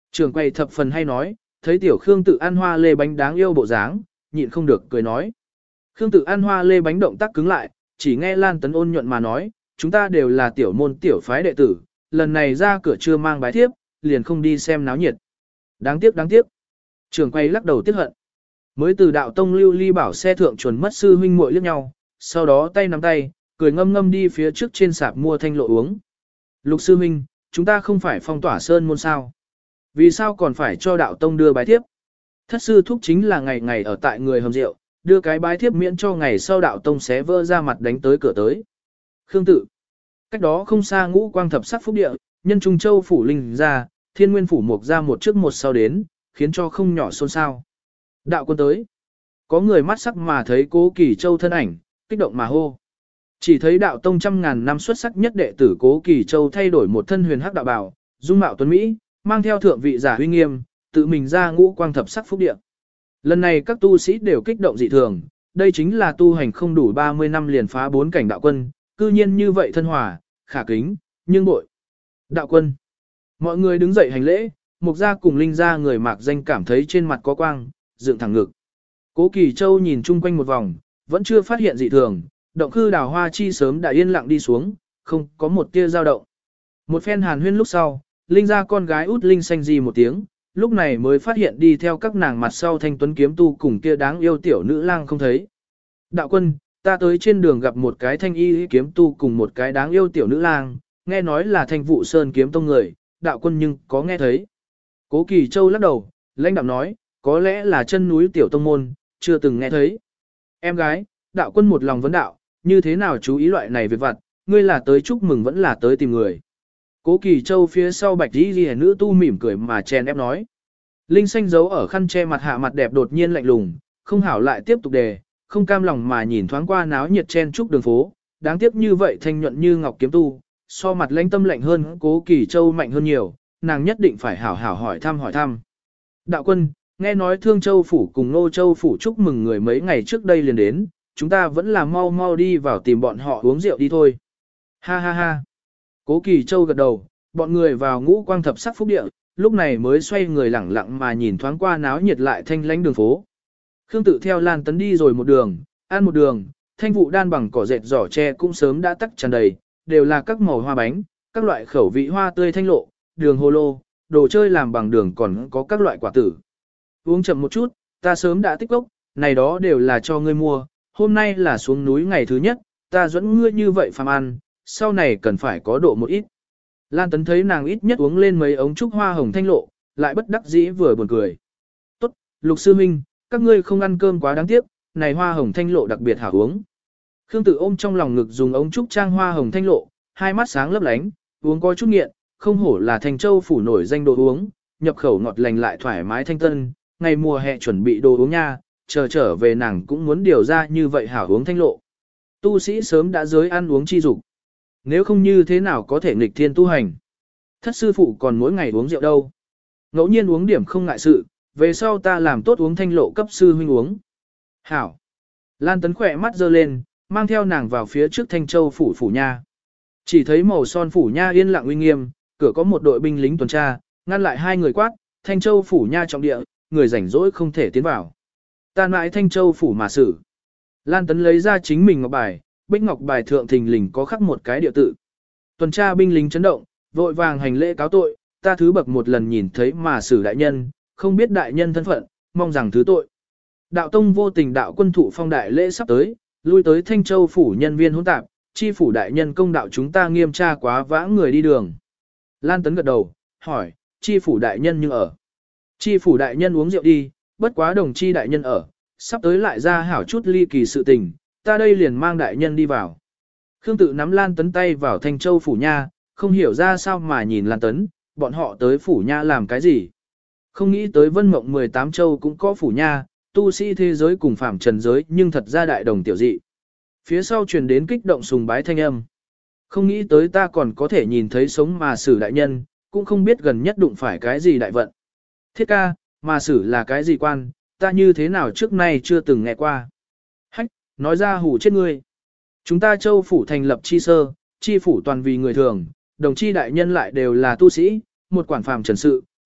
A: Trường quay thập phần hay nói, thấy tiểu Khương Tự ăn hoa lê bánh đáng yêu bộ dáng, nhịn không được cười nói. Khương Tự ăn hoa lê bánh động tác cứng lại, chỉ nghe Lan Tấn ôn nhuận mà nói, chúng ta đều là tiểu môn tiểu phái đệ tử, lần này ra cửa chưa mang bái thiếp, liền không đi xem náo nhiệt. Đáng tiếc đáng tiếc. Trường quay lắc đầu tiếc hận. Mới từ đạo tông lưu ly bảo xe thượng chuẩn mất sư huynh muội liếc nhau, sau đó tay nắm tay, cười ngâm ngâm đi phía trước trên sạp mua thanh lộ uống. Lục sư huynh, chúng ta không phải phong tỏa sơn môn sao? Vì sao còn phải cho đạo tông đưa bái thiếp? Thất sư thúc chính là ngày ngày ở tại người hầm rượu, đưa cái bái thiếp miễn cho ngày sau đạo tông xé vỡ ra mặt đánh tới cửa tới. Khương Tự. Cách đó không xa ngũ quang thập sắc phúc địa, nhân trung châu phủ linh ra, thiên nguyên phủ mục ra một trước một sau đến, khiến cho không nhỏ xôn xao. Đạo quân tới. Có người mắt sắc mà thấy Cố Kỳ Châu thân ảnh, kích động mà hô. Chỉ thấy đạo tông trăm ngàn năm xuất sắc nhất đệ tử Cố Kỳ Châu thay đổi một thân huyền hắc đạo bào, dung mạo tuấn Mỹ, mang theo thượng vị giả huy nghiêm, tự mình ra ngũ quang thập sắc phúc địa. Lần này các tu sĩ đều kích động dị thường, đây chính là tu hành không đủ ba mươi năm liền phá bốn cảnh đạo quân, cư nhiên như vậy thân hòa, khả kính, nhưng bội. Đạo quân. Mọi người đứng dậy hành lễ, mục gia cùng linh gia người mạc danh cảm thấy trên mặt có quang, dựng thẳng ngực. Cố Kỳ Châu nhìn chung quanh một vòng, vẫn chưa phát hiện dị thường, động khư đào hoa chi sớm đã yên lặng đi xuống, không có một tia dao động. Một phen hàn huyên lúc sau, linh gia con gái út linh xanh gì một tiếng, lúc này mới phát hiện đi theo các nàng mặt sau thanh tuấn kiếm tu cùng kia đáng yêu tiểu nữ lang không thấy. Đạo quân, ta tới trên đường gặp một cái thanh y kiếm tu cùng một cái đáng yêu tiểu nữ lang, nghe nói là thanh vụ sơn kiếm tông người, đạo quân nhưng có nghe thấy. Cố Kỳ Châu lắc đầu, lãnh đạm nói, có lẽ là chân núi tiểu tông môn, chưa từng nghe thấy. Em gái, đạo quân một lòng vấn đạo, như thế nào chú ý loại này việc vặt, ngươi là tới chúc mừng vẫn là tới tìm người. Cố Kỳ Châu phía sau bạch y ghi nữ tu mỉm cười mà chen ép nói. Linh xanh giấu ở khăn che mặt hạ mặt đẹp đột nhiên lạnh lùng, không hảo lại tiếp tục đề, không cam lòng mà nhìn thoáng qua náo nhiệt chen trúc đường phố, đáng tiếc như vậy thanh nhuận như ngọc kiếm tu, so mặt lãnh tâm lạnh hơn Cố Kỳ Châu mạnh hơn nhiều, nàng nhất định phải hảo hảo hỏi thăm hỏi thăm. Đạo quân, nghe nói Thương Châu Phủ cùng Nô Châu Phủ chúc mừng người mấy ngày trước đây liền đến, chúng ta vẫn là mau mau đi vào tìm bọn họ uống rượu đi thôi. Ha ha ha. Cố Kỳ Châu gật đầu, bọn người vào ngũ quang thập sắc phúc địa, lúc này mới xoay người lẳng lặng mà nhìn thoáng qua náo nhiệt lại thanh lãnh đường phố. Khương Tự theo Lan Tấn đi rồi một đường, ăn một đường, thanh vụ đan bằng cỏ dệt giỏ tre cũng sớm đã tắc tràn đầy, đều là các màu hoa bánh, các loại khẩu vị hoa tươi thanh lộ, đường hồ lô, đồ chơi làm bằng đường còn có các loại quả tử. Uống chậm một chút, ta sớm đã tích gốc, này đó đều là cho ngươi mua, hôm nay là xuống núi ngày thứ nhất, ta dẫn ngươi như vậy phàm ăn, sau này cần phải có độ một ít. Lan Tấn thấy nàng ít nhất uống lên mấy ống trúc hoa hồng thanh lộ, lại bất đắc dĩ vừa buồn cười. Tốt, Lục Sư Minh, các ngươi không ăn cơm quá đáng tiếc, này hoa hồng thanh lộ đặc biệt hảo uống. Khương Tự ôm trong lòng ngực dùng ống trúc trang hoa hồng thanh lộ, hai mắt sáng lấp lánh, uống có chút nghiện, không hổ là Thành Châu phủ nổi danh đồ uống, nhập khẩu ngọt lành lại thoải mái thanh tân, ngày mùa hè chuẩn bị đồ uống nha, chờ trở về nàng cũng muốn điều ra như vậy hảo uống thanh lộ. Tu sĩ sớm đã giới ăn uống chi dục, nếu không như thế nào có thể nghịch thiên tu hành. Thất sư phụ còn mỗi ngày uống rượu đâu. Ngẫu nhiên uống điểm không ngại sự, về sau ta làm tốt uống thanh lộ cấp sư huynh uống. Hảo. Lan Tấn khỏe mắt giơ lên, mang theo nàng vào phía trước Thanh Châu phủ phủ nha. Chỉ thấy màu son phủ nha yên lặng uy nghiêm, cửa có một đội binh lính tuần tra, ngăn lại hai người quát, Thanh Châu phủ nha trọng địa, người rảnh rỗi không thể tiến vào. Ta mãi Thanh Châu phủ mà xử. Lan Tấn lấy ra chính mình ngọc bài, bích ngọc bài thượng thình lình có khắc một cái địa tự. Tuần tra binh lính chấn động, vội vàng hành lễ cáo tội, ta thứ bậc một lần nhìn thấy mà xử đại nhân, không biết đại nhân thân phận, mong rằng thứ tội. Đạo tông vô tình đạo quân thụ phong đại lễ sắp tới, lui tới Thanh Châu phủ nhân viên hỗn tạp, chi phủ đại nhân công đạo chúng ta nghiêm tra quá vãng người đi đường. Lan Tấn gật đầu, hỏi, chi phủ đại nhân nhưng ở. Chi phủ đại nhân uống rượu đi, bất quá đồng chi đại nhân ở, sắp tới lại ra hảo chút ly kỳ sự tình, ta đây liền mang đại nhân đi vào. Khương Tự nắm Lan Tấn tay vào Thanh Châu phủ nha, không hiểu ra sao mà nhìn Lan Tấn, bọn họ tới phủ nha làm cái gì. Không nghĩ tới Vân Mộng mười tám châu cũng có phủ nha, tu sĩ thế giới cùng phạm trần giới nhưng thật ra đại đồng tiểu dị. Phía sau truyền đến kích động sùng bái thanh âm. Không nghĩ tới ta còn có thể nhìn thấy sống mà xử đại nhân, cũng không biết gần nhất đụng phải cái gì đại vận. Thiết ca, mà xử là cái gì quan, ta như thế nào trước nay chưa từng nghe qua. Hách, nói ra hủ chết ngươi. Chúng ta châu phủ thành lập chi sơ, chi phủ toàn vì người thường, đồng chi đại nhân lại đều là tu sĩ, một quản phàm trần sự,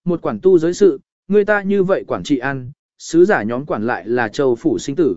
A: một quản tu giới sự, người ta như vậy quản trị ăn, sứ giả nhóm quản lại là châu phủ sinh tử.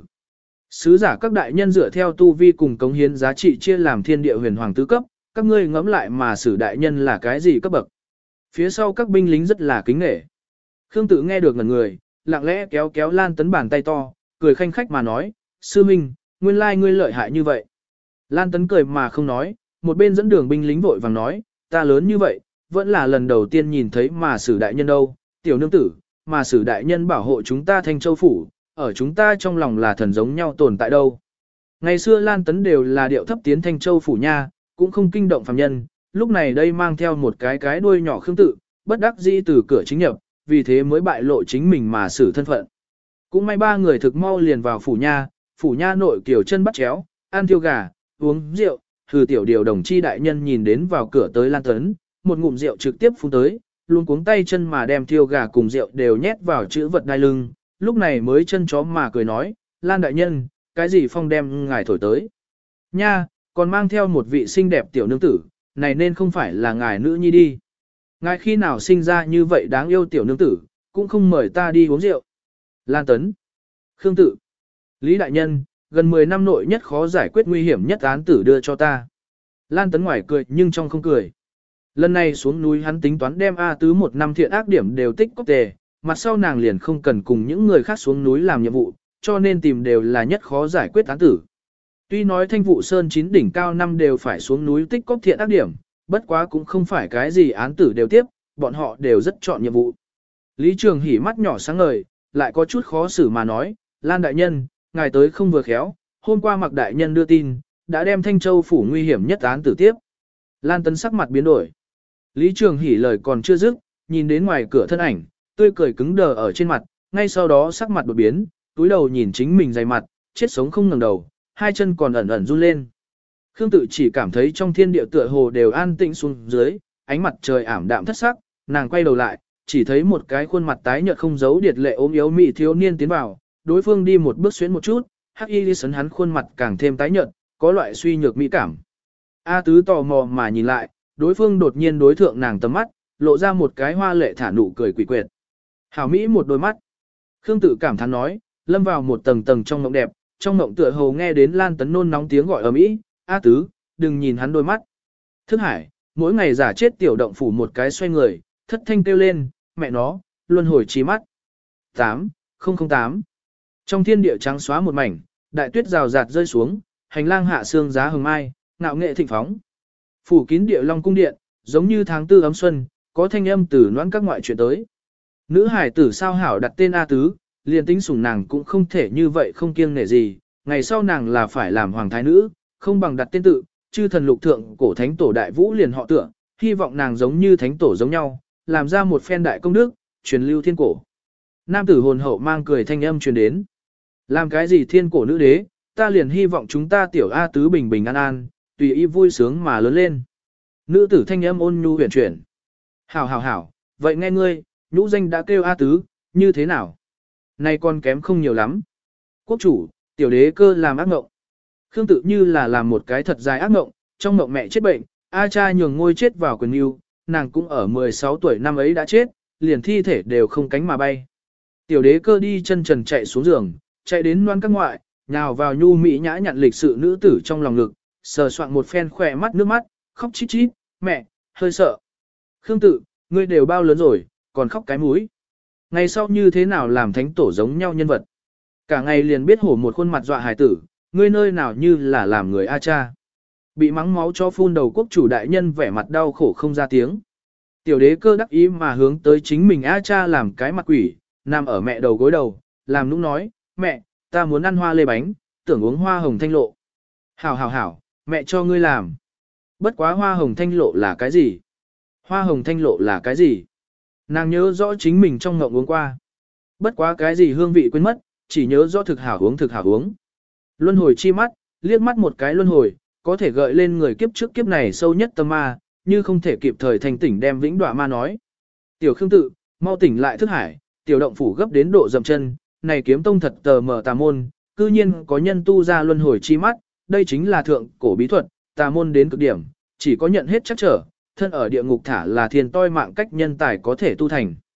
A: Sứ giả các đại nhân dựa theo tu vi cùng cống hiến giá trị chia làm thiên địa huyền hoàng tứ cấp, các ngươi ngẫm lại mà sử đại nhân là cái gì cấp bậc. Phía sau các binh lính rất là kính nể. Khương Tự nghe được ngẩn người, lặng lẽ kéo kéo Lan Tấn bàn tay to, cười khanh khách mà nói, sư minh, nguyên lai ngươi lợi hại như vậy. Lan Tấn cười mà không nói, một bên dẫn đường binh lính vội vàng nói, ta lớn như vậy, vẫn là lần đầu tiên nhìn thấy mà sử đại nhân đâu, tiểu nương tử, mà sử đại nhân bảo hộ chúng ta Thanh Châu Phủ, ở chúng ta trong lòng là thần giống nhau tồn tại đâu. Ngày xưa Lan Tấn đều là điệu thấp tiến Thanh Châu Phủ nha, cũng không kinh động phàm nhân, lúc này đây mang theo một cái cái đuôi nhỏ Khương Tự, bất đắc dĩ từ cửa chính nhập, vì thế mới bại lộ chính mình mà xử thân phận. Cũng may ba người thực mau liền vào phủ nha, phủ nha nội kiểu chân bắt chéo, ăn thiêu gà, uống rượu, thử tiểu điều đồng chi đại nhân nhìn đến vào cửa tới Lan Tấn, một ngụm rượu trực tiếp phun tới, luôn cuống tay chân mà đem thiêu gà cùng rượu đều nhét vào chữ vật đai lưng, lúc này mới chân chó mà cười nói, Lan đại nhân, cái gì phong đem ngài thổi tới. Nha, còn mang theo một vị xinh đẹp tiểu nương tử, này nên không phải là ngài nữ nhi đi. Ngài khi nào sinh ra như vậy đáng yêu tiểu nương tử, cũng không mời ta đi uống rượu. Lan Tấn, Khương Tự, Lý đại nhân, gần mười năm nội nhất khó giải quyết nguy hiểm nhất án tử đưa cho ta. Lan Tấn ngoài cười nhưng trong không cười. Lần này xuống núi hắn tính toán đem A Tứ một năm thiện ác điểm đều tích cóp tề, mặt sau nàng liền không cần cùng những người khác xuống núi làm nhiệm vụ, cho nên tìm đều là nhất khó giải quyết án tử. Tuy nói Thanh Vụ Sơn chín đỉnh cao năm đều phải xuống núi tích cóp thiện ác điểm, bất quá cũng không phải cái gì án tử đều tiếp, bọn họ đều rất chọn nhiệm vụ. Lý Trường Hỉ mắt nhỏ sáng ngời, lại có chút khó xử mà nói, Lan đại nhân, ngài tới không vừa khéo, hôm qua Mạc đại nhân đưa tin, đã đem Thanh Châu phủ nguy hiểm nhất án tử tiếp. Lan Tấn sắc mặt biến đổi. Lý Trường Hỉ lời còn chưa dứt, nhìn đến ngoài cửa thân ảnh, tươi cười cứng đờ ở trên mặt, ngay sau đó sắc mặt đột biến, túi đầu nhìn chính mình dày mặt, chết sống không ngẩng đầu, hai chân còn ẩn ẩn run lên. Khương Tự chỉ cảm thấy trong thiên địa tựa hồ đều an tĩnh xuống dưới, ánh mặt trời ảm đạm thất sắc, nàng quay đầu lại, chỉ thấy một cái khuôn mặt tái nhợt không giấu điệt lệ ốm yếu mị thiếu niên tiến vào, đối phương đi một bước xuyến một chút, hắc y sấn hắn khuôn mặt càng thêm tái nhợt, có loại suy nhược mỹ cảm. A Tứ tò mò mà nhìn lại, đối phương đột nhiên đối thượng nàng tầm mắt, lộ ra một cái hoa lệ thả nụ cười quỷ quyệt. Hảo mỹ một đôi mắt. Khương Tự cảm thán nói, lâm vào một tầng tầng trong mộng đẹp, trong mộng tựa hồ nghe đến Lan Tấn nôn nóng tiếng gọi ầm ĩ, A Tứ, đừng nhìn hắn đôi mắt. Thức Hải, mỗi ngày giả chết tiểu động phủ một cái xoay người, thất thanh kêu lên, mẹ nó, luân hồi trí mắt. tám, không không tám. Trong thiên địa trắng xóa một mảnh, đại tuyết rào rạt rơi xuống, hành lang hạ sương giá hừng mai, ngạo nghệ thịnh phóng. Phủ kín địa long cung điện, giống như tháng tư ấm xuân, có thanh âm từ noãn các ngoại chuyện tới. Nữ hải tử sao hảo đặt tên A Tứ, liền tính sủng nàng cũng không thể như vậy không kiêng nể gì, ngày sau nàng là phải làm hoàng thái nữ, không bằng đặt tên tự, chư thần lục thượng cổ thánh tổ đại vũ liền họ tựa, hy vọng nàng giống như thánh tổ giống nhau, làm ra một phen đại công đức, truyền lưu thiên cổ. Nam tử hồn hậu mang cười thanh âm truyền đến. Làm cái gì thiên cổ nữ đế, ta liền hy vọng chúng ta tiểu A Tứ bình bình an an, tùy ý vui sướng mà lớn lên. Nữ tử thanh âm ôn nhu huyền chuyển. Hảo hảo hảo, vậy nghe ngươi, nhũ danh đã kêu A Tứ, như thế nào? Này còn kém không nhiều lắm. Quốc chủ, tiểu đế cơ làm ác mộng. Khương Tự như là làm một cái thật dài ác mộng, trong mộng mẹ chết bệnh, A cha nhường ngôi chết vào quyền yêu, nàng cũng ở mười sáu tuổi năm ấy đã chết, liền thi thể đều không cánh mà bay. Tiểu đế cơ đi chân trần chạy xuống giường, chạy đến loan các ngoại, nhào vào nhu mỹ nhã nhặn lịch sự nữ tử trong lòng ngực, sờ soạn một phen khỏe mắt nước mắt, khóc chít chít, mẹ, hơi sợ. Khương Tự, ngươi đều bao lớn rồi, còn khóc cái mũi. Ngày sau như thế nào làm thánh tổ giống nhau nhân vật. Cả ngày liền biết hổ một khuôn mặt dọa hài tử, ngươi nơi nào như là làm người A cha. Bị mắng máu cho phun đầu quốc chủ đại nhân vẻ mặt đau khổ không ra tiếng. Tiểu đế cơ đắc ý mà hướng tới chính mình A cha làm cái mặt quỷ, nằm ở mẹ đầu gối đầu, làm nũng nói, mẹ, ta muốn ăn hoa lê bánh, tưởng uống hoa hồng thanh lộ. Hảo hảo hảo, mẹ cho ngươi làm. Bất quá hoa hồng thanh lộ là cái gì? Hoa hồng thanh lộ là cái gì? Nàng nhớ rõ chính mình trong ngộng uống qua. Bất quá cái gì hương vị quên mất, chỉ nhớ rõ thực hảo uống thực hảo uống. Luân hồi chi mắt, liếc mắt một cái luân hồi, có thể gợi lên người kiếp trước kiếp này sâu nhất tâm ma, như không thể kịp thời thành tỉnh đem vĩnh đọa ma nói. Tiểu Khương Tự, mau tỉnh lại thức hải, tiểu động phủ gấp đến độ dậm chân, này kiếm tông thật tờ mở tà môn, cư nhiên có nhân tu ra luân hồi chi mắt, đây chính là thượng cổ bí thuật, tà môn đến cực điểm, chỉ có nhận hết chắc trở, thân ở địa ngục thả là thiên toi mạng cách nhân tài có thể tu thành.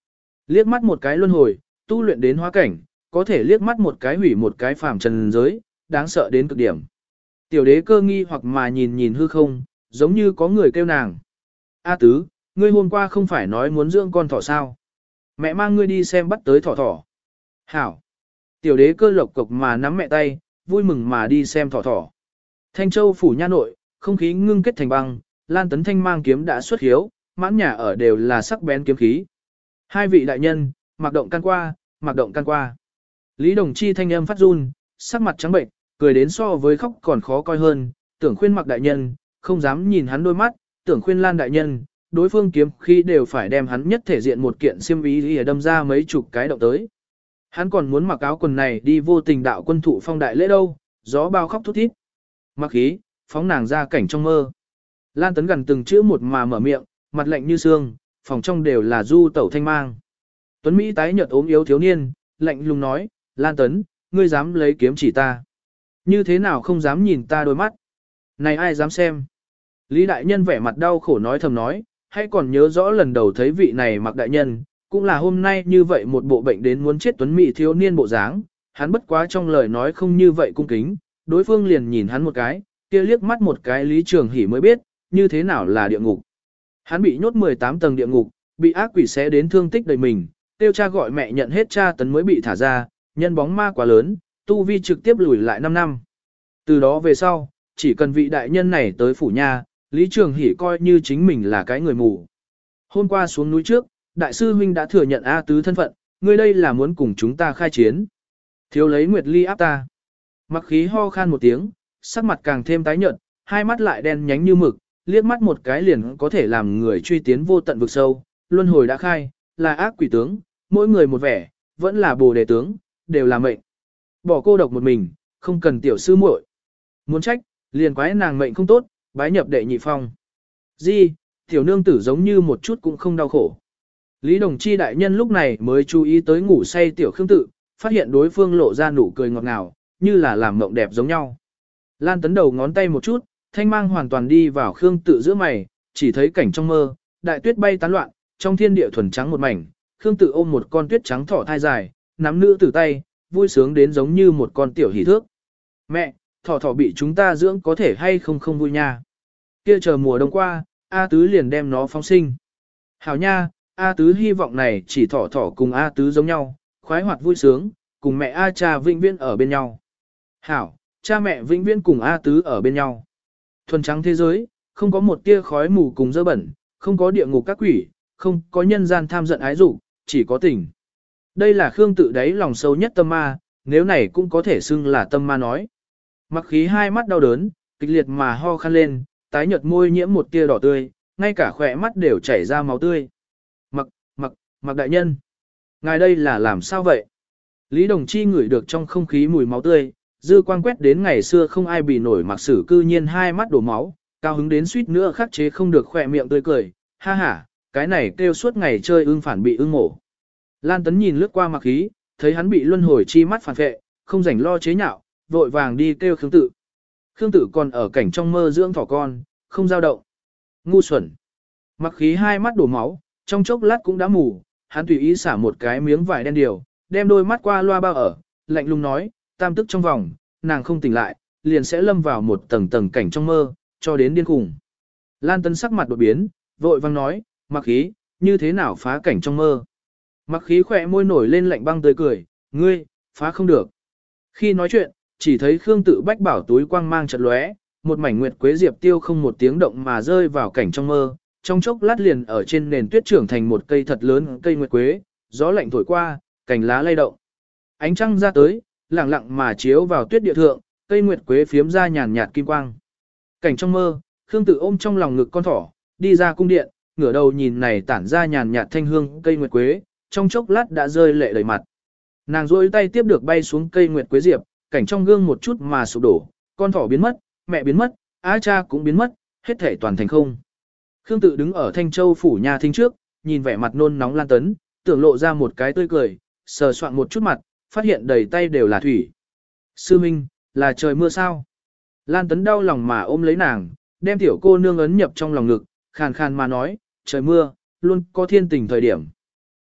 A: Liếc mắt một cái luân hồi, tu luyện đến hóa cảnh, có thể liếc mắt một cái hủy một cái phàm trần giới, đáng sợ đến cực điểm. Tiểu đế cơ nghi hoặc mà nhìn nhìn hư không, giống như có người kêu nàng. A tứ, ngươi hôm qua không phải nói muốn dưỡng con thỏ sao? Mẹ mang ngươi đi xem bắt tới thỏ thỏ. Hảo. Tiểu đế cơ lộc cộc mà nắm mẹ tay, vui mừng mà đi xem thỏ thỏ. Thanh Châu phủ nha nội, không khí ngưng kết thành băng, Lan Tấn Thanh mang kiếm đã xuất hiếu, mãn nhà ở đều là sắc bén kiếm khí. Hai vị đại nhân, mặc động can qua, mặc động can qua. Lý Đồng Chi thanh âm phát run, sắc mặt trắng bệnh, cười đến so với khóc còn khó coi hơn, tưởng khuyên mặc đại nhân, không dám nhìn hắn đôi mắt, tưởng khuyên Lan đại nhân, đối phương kiếm khí đều phải đem hắn nhất thể diện một kiện xiêm y để đâm ra mấy chục cái động tới. Hắn còn muốn mặc áo quần này đi vô tình đạo quân thụ phong đại lễ đâu, gió bao khóc thút thít. Mặc khí, phóng nàng ra cảnh trong mơ. Lan Tấn gần từng chữ một mà mở miệng, mặt lạnh như xương, phòng trong đều là du tẩu thanh mang. Tuấn Mỹ tái nhợt ốm yếu thiếu niên, lạnh lùng nói, Lan Tấn, ngươi dám lấy kiếm chỉ ta. Như thế nào không dám nhìn ta đôi mắt? Này ai dám xem? Lý đại nhân vẻ mặt đau khổ nói thầm nói, hay còn nhớ rõ lần đầu thấy vị này mặc đại nhân, cũng là hôm nay như vậy một bộ bệnh đến muốn chết Tuấn Mỹ thiếu niên bộ dáng, hắn bất quá trong lời nói không như vậy cung kính, đối phương liền nhìn hắn một cái, kia liếc mắt một cái Lý Trường Hỷ mới biết, như thế nào là địa ngục. Hắn bị nhốt mười tám tầng địa ngục, bị ác quỷ xé đến thương tích đầy mình, tiêu cha gọi mẹ nhận hết cha tấn mới bị thả ra, nhân bóng ma quá lớn, tu vi trực tiếp lùi lại năm năm. Từ đó về sau, chỉ cần vị đại nhân này tới phủ nha, Lý Trường Hỷ coi như chính mình là cái người mù. Hôm qua xuống núi trước, đại sư huynh đã thừa nhận A Tứ thân phận, ngươi đây là muốn cùng chúng ta khai chiến. Thiếu lấy Nguyệt Ly áp ta. Mặc khí ho khan một tiếng, sắc mặt càng thêm tái nhợt, hai mắt lại đen nhánh như mực, liếc mắt một cái liền có thể làm người truy tiến vô tận vực sâu, luân hồi đã khai, là ác quỷ tướng, mỗi người một vẻ, vẫn là bồ đề tướng, đều là mệnh. Bỏ cô độc một mình, không cần tiểu sư muội. Muốn trách, liền quái nàng mệnh không tốt, bái nhập đệ nhị phong. Di, tiểu nương tử giống như một chút cũng không đau khổ. Lý Đồng Chi đại nhân lúc này mới chú ý tới ngủ say tiểu Khương Tự, phát hiện đối phương lộ ra nụ cười ngọt ngào, như là làm mộng đẹp giống nhau. Lan Tấn đầu ngón tay một chút, thanh mang hoàn toàn đi vào Khương Tự giữa mày, chỉ thấy cảnh trong mơ, đại tuyết bay tán loạn, trong thiên địa thuần trắng một mảnh, Khương Tự ôm một con tuyết trắng thỏ thai dài, nắm nữ tử tay, vui sướng đến giống như một con tiểu hỷ thước. Mẹ, thỏ thỏ bị chúng ta dưỡng có thể hay không không vui nha. Kia chờ mùa đông qua, A Tứ liền đem nó phóng sinh. Hảo nha, A Tứ hy vọng này chỉ thỏ thỏ cùng A Tứ giống nhau, khoái hoạt vui sướng, cùng mẹ A cha vĩnh viễn ở bên nhau. Hảo, cha mẹ vĩnh viễn cùng A Tứ ở bên nhau. Thuần trắng thế giới, không có một tia khói mù cùng dơ bẩn, không có địa ngục các quỷ, không có nhân gian tham giận ái dục, chỉ có tình. Đây là Khương Tự đáy lòng sâu nhất tâm ma, nếu này cũng có thể xưng là tâm ma nói. Mặc khí hai mắt đau đớn, kịch liệt mà ho khăn lên, tái nhợt môi nhiễm một tia đỏ tươi, ngay cả khỏe mắt đều chảy ra máu tươi. Mặc, mặc, mặc đại nhân. Ngài đây là làm sao vậy? Lý Đồng Chi ngửi được trong không khí mùi máu tươi, dư quang quét đến ngày xưa không ai bị nổi mặc sử cư nhiên hai mắt đổ máu, cao hứng đến suýt nữa khắc chế không được khỏe miệng tươi cười, ha ha, cái này kêu suốt ngày chơi ưng phản bị ưng mổ. Lan Tấn nhìn lướt qua mặc khí, thấy hắn bị luân hồi chi mắt phản vệ, không rảnh lo chế nhạo, vội vàng đi kêu Khương Tự. Khương Tự còn ở cảnh trong mơ dưỡng thỏ con, không dao động. Ngu xuẩn. Mặc khí hai mắt đổ máu, trong chốc lát cũng đã mù, hắn tùy ý xả một cái miếng vải đen điều, đem đôi mắt qua loa bao ở, lạnh lùng nói, tam tức trong vòng, nàng không tỉnh lại, liền sẽ lâm vào một tầng tầng cảnh trong mơ, cho đến điên khủng. Lan Tấn sắc mặt đột biến, vội vang nói, mặc khí, như thế nào phá cảnh trong mơ. Mặc khí khỏe môi nổi lên lạnh băng tươi cười, ngươi, phá không được. Khi nói chuyện, chỉ thấy Khương Tự bách bảo túi quang mang chợt lóe, một mảnh nguyệt quế diệp tiêu không một tiếng động mà rơi vào cảnh trong mơ, trong chốc lát liền ở trên nền tuyết trưởng thành một cây thật lớn cây nguyệt quế, gió lạnh thổi qua, cành lá lay động. Ánh trăng ra tới, lặng lặng mà chiếu vào tuyết địa thượng, cây nguyệt quế phiếm ra nhàn nhạt kim quang. Cảnh trong mơ, Khương Tự ôm trong lòng ngực con thỏ, đi ra cung điện, ngửa đầu nhìn này tản ra nhàn nhạt thanh hương cây nguyệt quế, trong chốc lát đã rơi lệ đầy mặt. Nàng duỗi tay tiếp được bay xuống cây nguyệt quế diệp, cảnh trong gương một chút mà sụp đổ, con thỏ biến mất, mẹ biến mất, á cha cũng biến mất, hết thể toàn thành không. Khương Tự đứng ở Thanh Châu phủ nhà thính trước, nhìn vẻ mặt nôn nóng Lan Tấn, tưởng lộ ra một cái tươi cười, sờ soạn một chút mặt, phát hiện đầy tay đều là thủy. Sư Minh, là trời mưa sao? Lan Tấn đau lòng mà ôm lấy nàng, đem tiểu cô nương ấn nhập trong lòng ngực, khàn khàn mà nói, trời mưa, luôn có thiên tình thời điểm.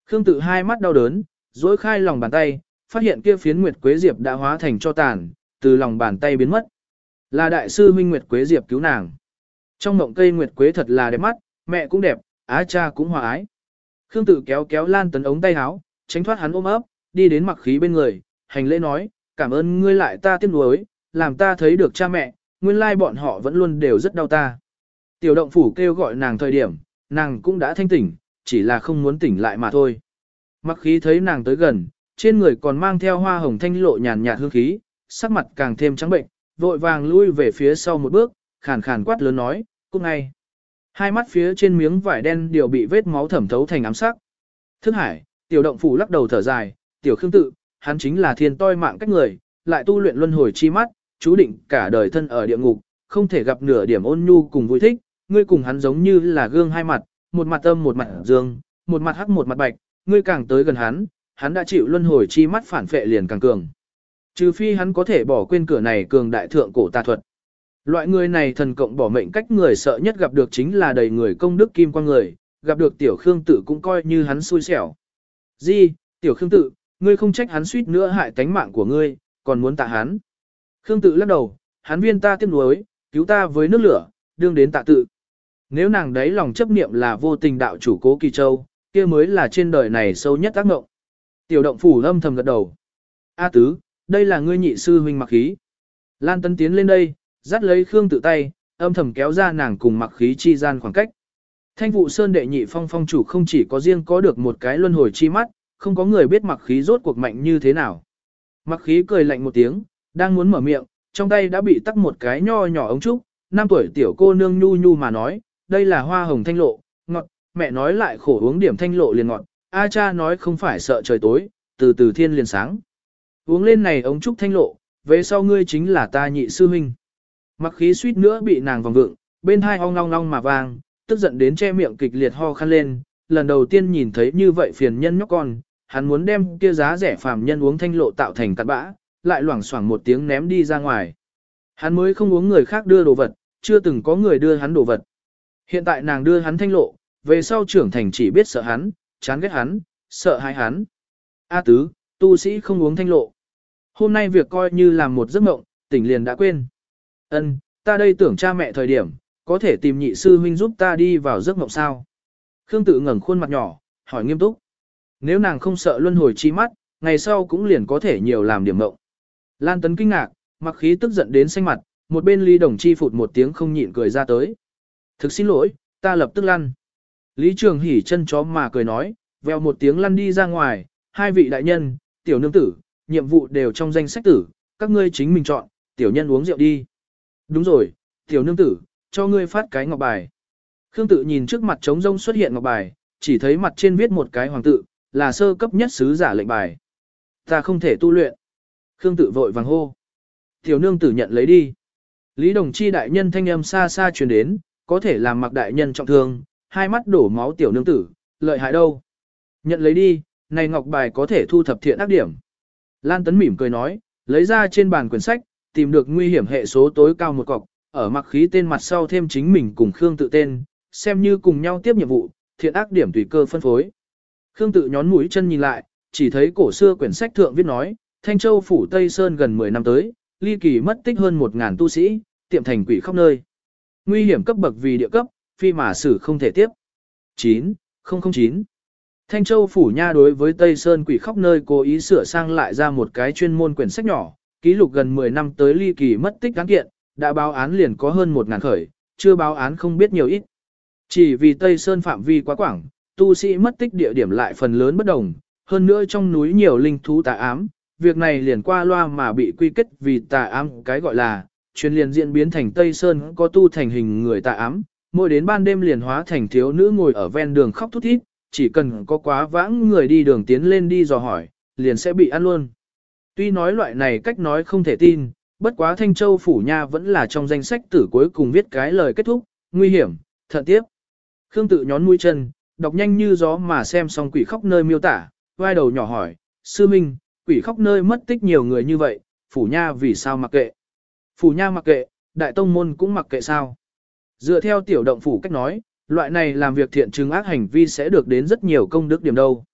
A: Khương Tự hai mắt đau đớn, duỗi khai lòng bàn tay, phát hiện kia phiến nguyệt quế diệp đã hóa thành cho tàn, từ lòng bàn tay biến mất. Là đại sư huynh nguyệt quế diệp cứu nàng. Trong mộng cây nguyệt quế thật là đẹp mắt, mẹ cũng đẹp, á cha cũng hòa ái. Khương Tự kéo kéo Lan Tấn ống tay áo, tránh thoát hắn ôm ấp, đi đến Mặc Khí bên người, hành lễ nói, cảm ơn ngươi lại ta tiếc nuối, làm ta thấy được cha mẹ, nguyên lai bọn họ vẫn luôn đều rất đau ta. Tiểu động phủ kêu gọi nàng thời điểm, nàng cũng đã thanh tỉnh, chỉ là không muốn tỉnh lại mà thôi. Mặc Khí thấy nàng tới gần, trên người còn mang theo hoa hồng thanh lộ nhàn nhạt hương khí, sắc mặt càng thêm trắng bệnh, vội vàng lui về phía sau một bước, khàn khàn quát lớn nói, cút ngay. Hai mắt phía trên miếng vải đen đều bị vết máu thẩm thấu thành ám sắc. Thức Hải, tiểu động phủ lắc đầu thở dài, tiểu Khương Tự, hắn chính là thiên toi mạng cách người, lại tu luyện luân hồi chi mắt, chú định cả đời thân ở địa ngục, không thể gặp nửa điểm ôn nhu cùng vui thích, ngươi cùng hắn giống như là gương hai mặt, một mặt âm một mặt dương, một mặt hắc một mặt bạch, ngươi càng tới gần hắn, hắn đã chịu luân hồi chi mắt phản phệ liền càng cường. Trừ phi hắn có thể bỏ quên cửa này cường đại thượng cổ tà thuật. Loại người này thần cộng bỏ mệnh cách người sợ nhất gặp được chính là đầy người công đức kim quang người, gặp được tiểu Khương Tự cũng coi như hắn xui xẻo. Di, tiểu Khương Tự, ngươi không trách hắn suýt nữa hại tánh mạng của ngươi, còn muốn tạ hắn. Khương Tự lắc đầu, hắn viên ta tiếc nuối, cứu ta với nước lửa, đương đến tạ tự. Nếu nàng đấy lòng chấp niệm là vô tình đạo chủ Cố Kỳ Châu, kia mới là trên đời này sâu nhất ác ngộng. Tiểu động phủ âm thầm gật đầu. A tứ, đây là ngươi nhị sư huynh Mặc Khí. Lan Tấn tiến lên đây, dắt lấy Khương Tự tay, âm thầm kéo ra nàng cùng Mặc Khí chi gian khoảng cách. Thanh Vụ Sơn đệ nhị phong phong chủ không chỉ có riêng có được một cái luân hồi chi mắt, không có người biết Mặc Khí rốt cuộc mạnh như thế nào. Mặc Khí cười lạnh một tiếng, đang muốn mở miệng, trong tay đã bị tắc một cái nho nhỏ ống trúc, năm tuổi tiểu cô nương nhu nhu mà nói, đây là hoa hồng thanh lộ, ngọt, mẹ nói lại khổ uống điểm thanh lộ liền ngọt, A cha nói không phải sợ trời tối, từ từ thiên liền sáng. Uống lên này ống trúc thanh lộ, về sau ngươi chính là ta nhị sư huynh. Mặc Khí suýt nữa bị nàng vòng vượng, bên hai ong long long mà vang, tức giận đến che miệng kịch liệt ho khăn lên, lần đầu tiên nhìn thấy như vậy phiền nhân nhóc con, hắn muốn đem kia giá rẻ phàm nhân uống thanh lộ tạo thành cát bã, lại loảng xoảng một tiếng ném đi ra ngoài. Hắn mới không uống người khác đưa đồ vật, chưa từng có người đưa hắn đồ vật. Hiện tại nàng đưa hắn thanh lộ, về sau trưởng thành chỉ biết sợ hắn, chán ghét hắn, sợ hãi hắn. A tứ, tu sĩ không uống thanh lộ. Hôm nay việc coi như làm một giấc mộng, tỉnh liền đã quên. Ân, ta đây tưởng cha mẹ thời điểm, có thể tìm nhị sư huynh giúp ta đi vào giấc mộng sao. Khương Tự ngẩng khuôn mặt nhỏ, hỏi nghiêm túc. Nếu nàng không sợ luân hồi chi mắt, ngày sau cũng liền có thể nhiều làm điểm mộng. Lan Tấn kinh ngạc, Mặc Khí tức giận đến xanh mặt, một bên Lý Đồng Chi phụt một tiếng không nhịn cười ra tới. Thực xin lỗi, ta lập tức lăn. Lý Trường Hỉ chân chó mà cười nói, vèo một tiếng lăn đi ra ngoài, hai vị đại nhân, tiểu nương tử, nhiệm vụ đều trong danh sách tử, các ngươi chính mình chọn, tiểu nhân uống rượu đi. Đúng rồi, tiểu nương tử, cho ngươi phát cái ngọc bài. Khương Tự nhìn trước mặt trống rông xuất hiện ngọc bài, chỉ thấy mặt trên viết một cái hoàng tự, là sơ cấp nhất sứ giả lệnh bài. Ta không thể tu luyện. Khương Tự vội vàng hô. Tiểu nương tử nhận lấy đi. Lý Đồng Chi đại nhân thanh âm xa xa truyền đến, có thể làm Mặc đại nhân trọng thương, hai mắt đổ máu tiểu nương tử, lợi hại đâu. Nhận lấy đi, này ngọc bài có thể thu thập thiện ác điểm. Lan Tấn mỉm cười nói, lấy ra trên bàn quyển sách, tìm được nguy hiểm hệ số tối cao một cọc, ở Mặc Khí tên mặt sau thêm chính mình cùng Khương Tự tên, xem như cùng nhau tiếp nhiệm vụ, thiện ác điểm tùy cơ phân phối. Khương Tự nhón mũi chân nhìn lại, chỉ thấy cổ xưa quyển sách thượng viết nói, Thanh Châu phủ Tây Sơn gần mười năm tới, ly kỳ mất tích hơn một ngàn tu sĩ, tiệm thành quỷ khắp nơi. Nguy hiểm cấp bậc vì địa cấp, phi mà xử không thể tiếp. chín không không chín Thanh Châu phủ nha đối với Tây Sơn quỷ khắp nơi cố ý sửa sang lại ra một cái chuyên môn quyển sách nhỏ, ký lục gần mười năm tới ly kỳ mất tích án kiện, đã báo án liền có hơn một ngàn khởi, chưa báo án không biết nhiều ít. Chỉ vì Tây Sơn phạm vi quá quảng, tu sĩ mất tích địa điểm lại phần lớn bất đồng, hơn nữa trong núi nhiều linh thú tà ám, việc này liền qua loa mà bị quy kết vì tà ám, cái gọi là truyền liền diễn biến thành Tây Sơn có tu thành hình người tà ám, mỗi đến ban đêm liền hóa thành thiếu nữ ngồi ở ven đường khóc thút thít, chỉ cần có quá vãng người đi đường tiến lên đi dò hỏi, liền sẽ bị ăn luôn. Tuy nói loại này cách nói không thể tin, bất quá Thanh Châu phủ nha vẫn là trong danh sách tử cuối cùng viết cái lời kết thúc, nguy hiểm, thận tiếp. Khương Tự nhón mũi chân, đọc nhanh như gió mà xem xong quỷ khóc nơi miêu tả, vai đầu nhỏ hỏi, sư minh, quỷ khóc nơi mất tích nhiều người như vậy, phủ nha vì sao mặc kệ? Phủ nha mặc kệ, đại tông môn cũng mặc kệ sao? Dựa theo tiểu động phủ cách nói, loại này làm việc thiện chứng ác hành vi sẽ được đến rất nhiều công đức điểm đâu.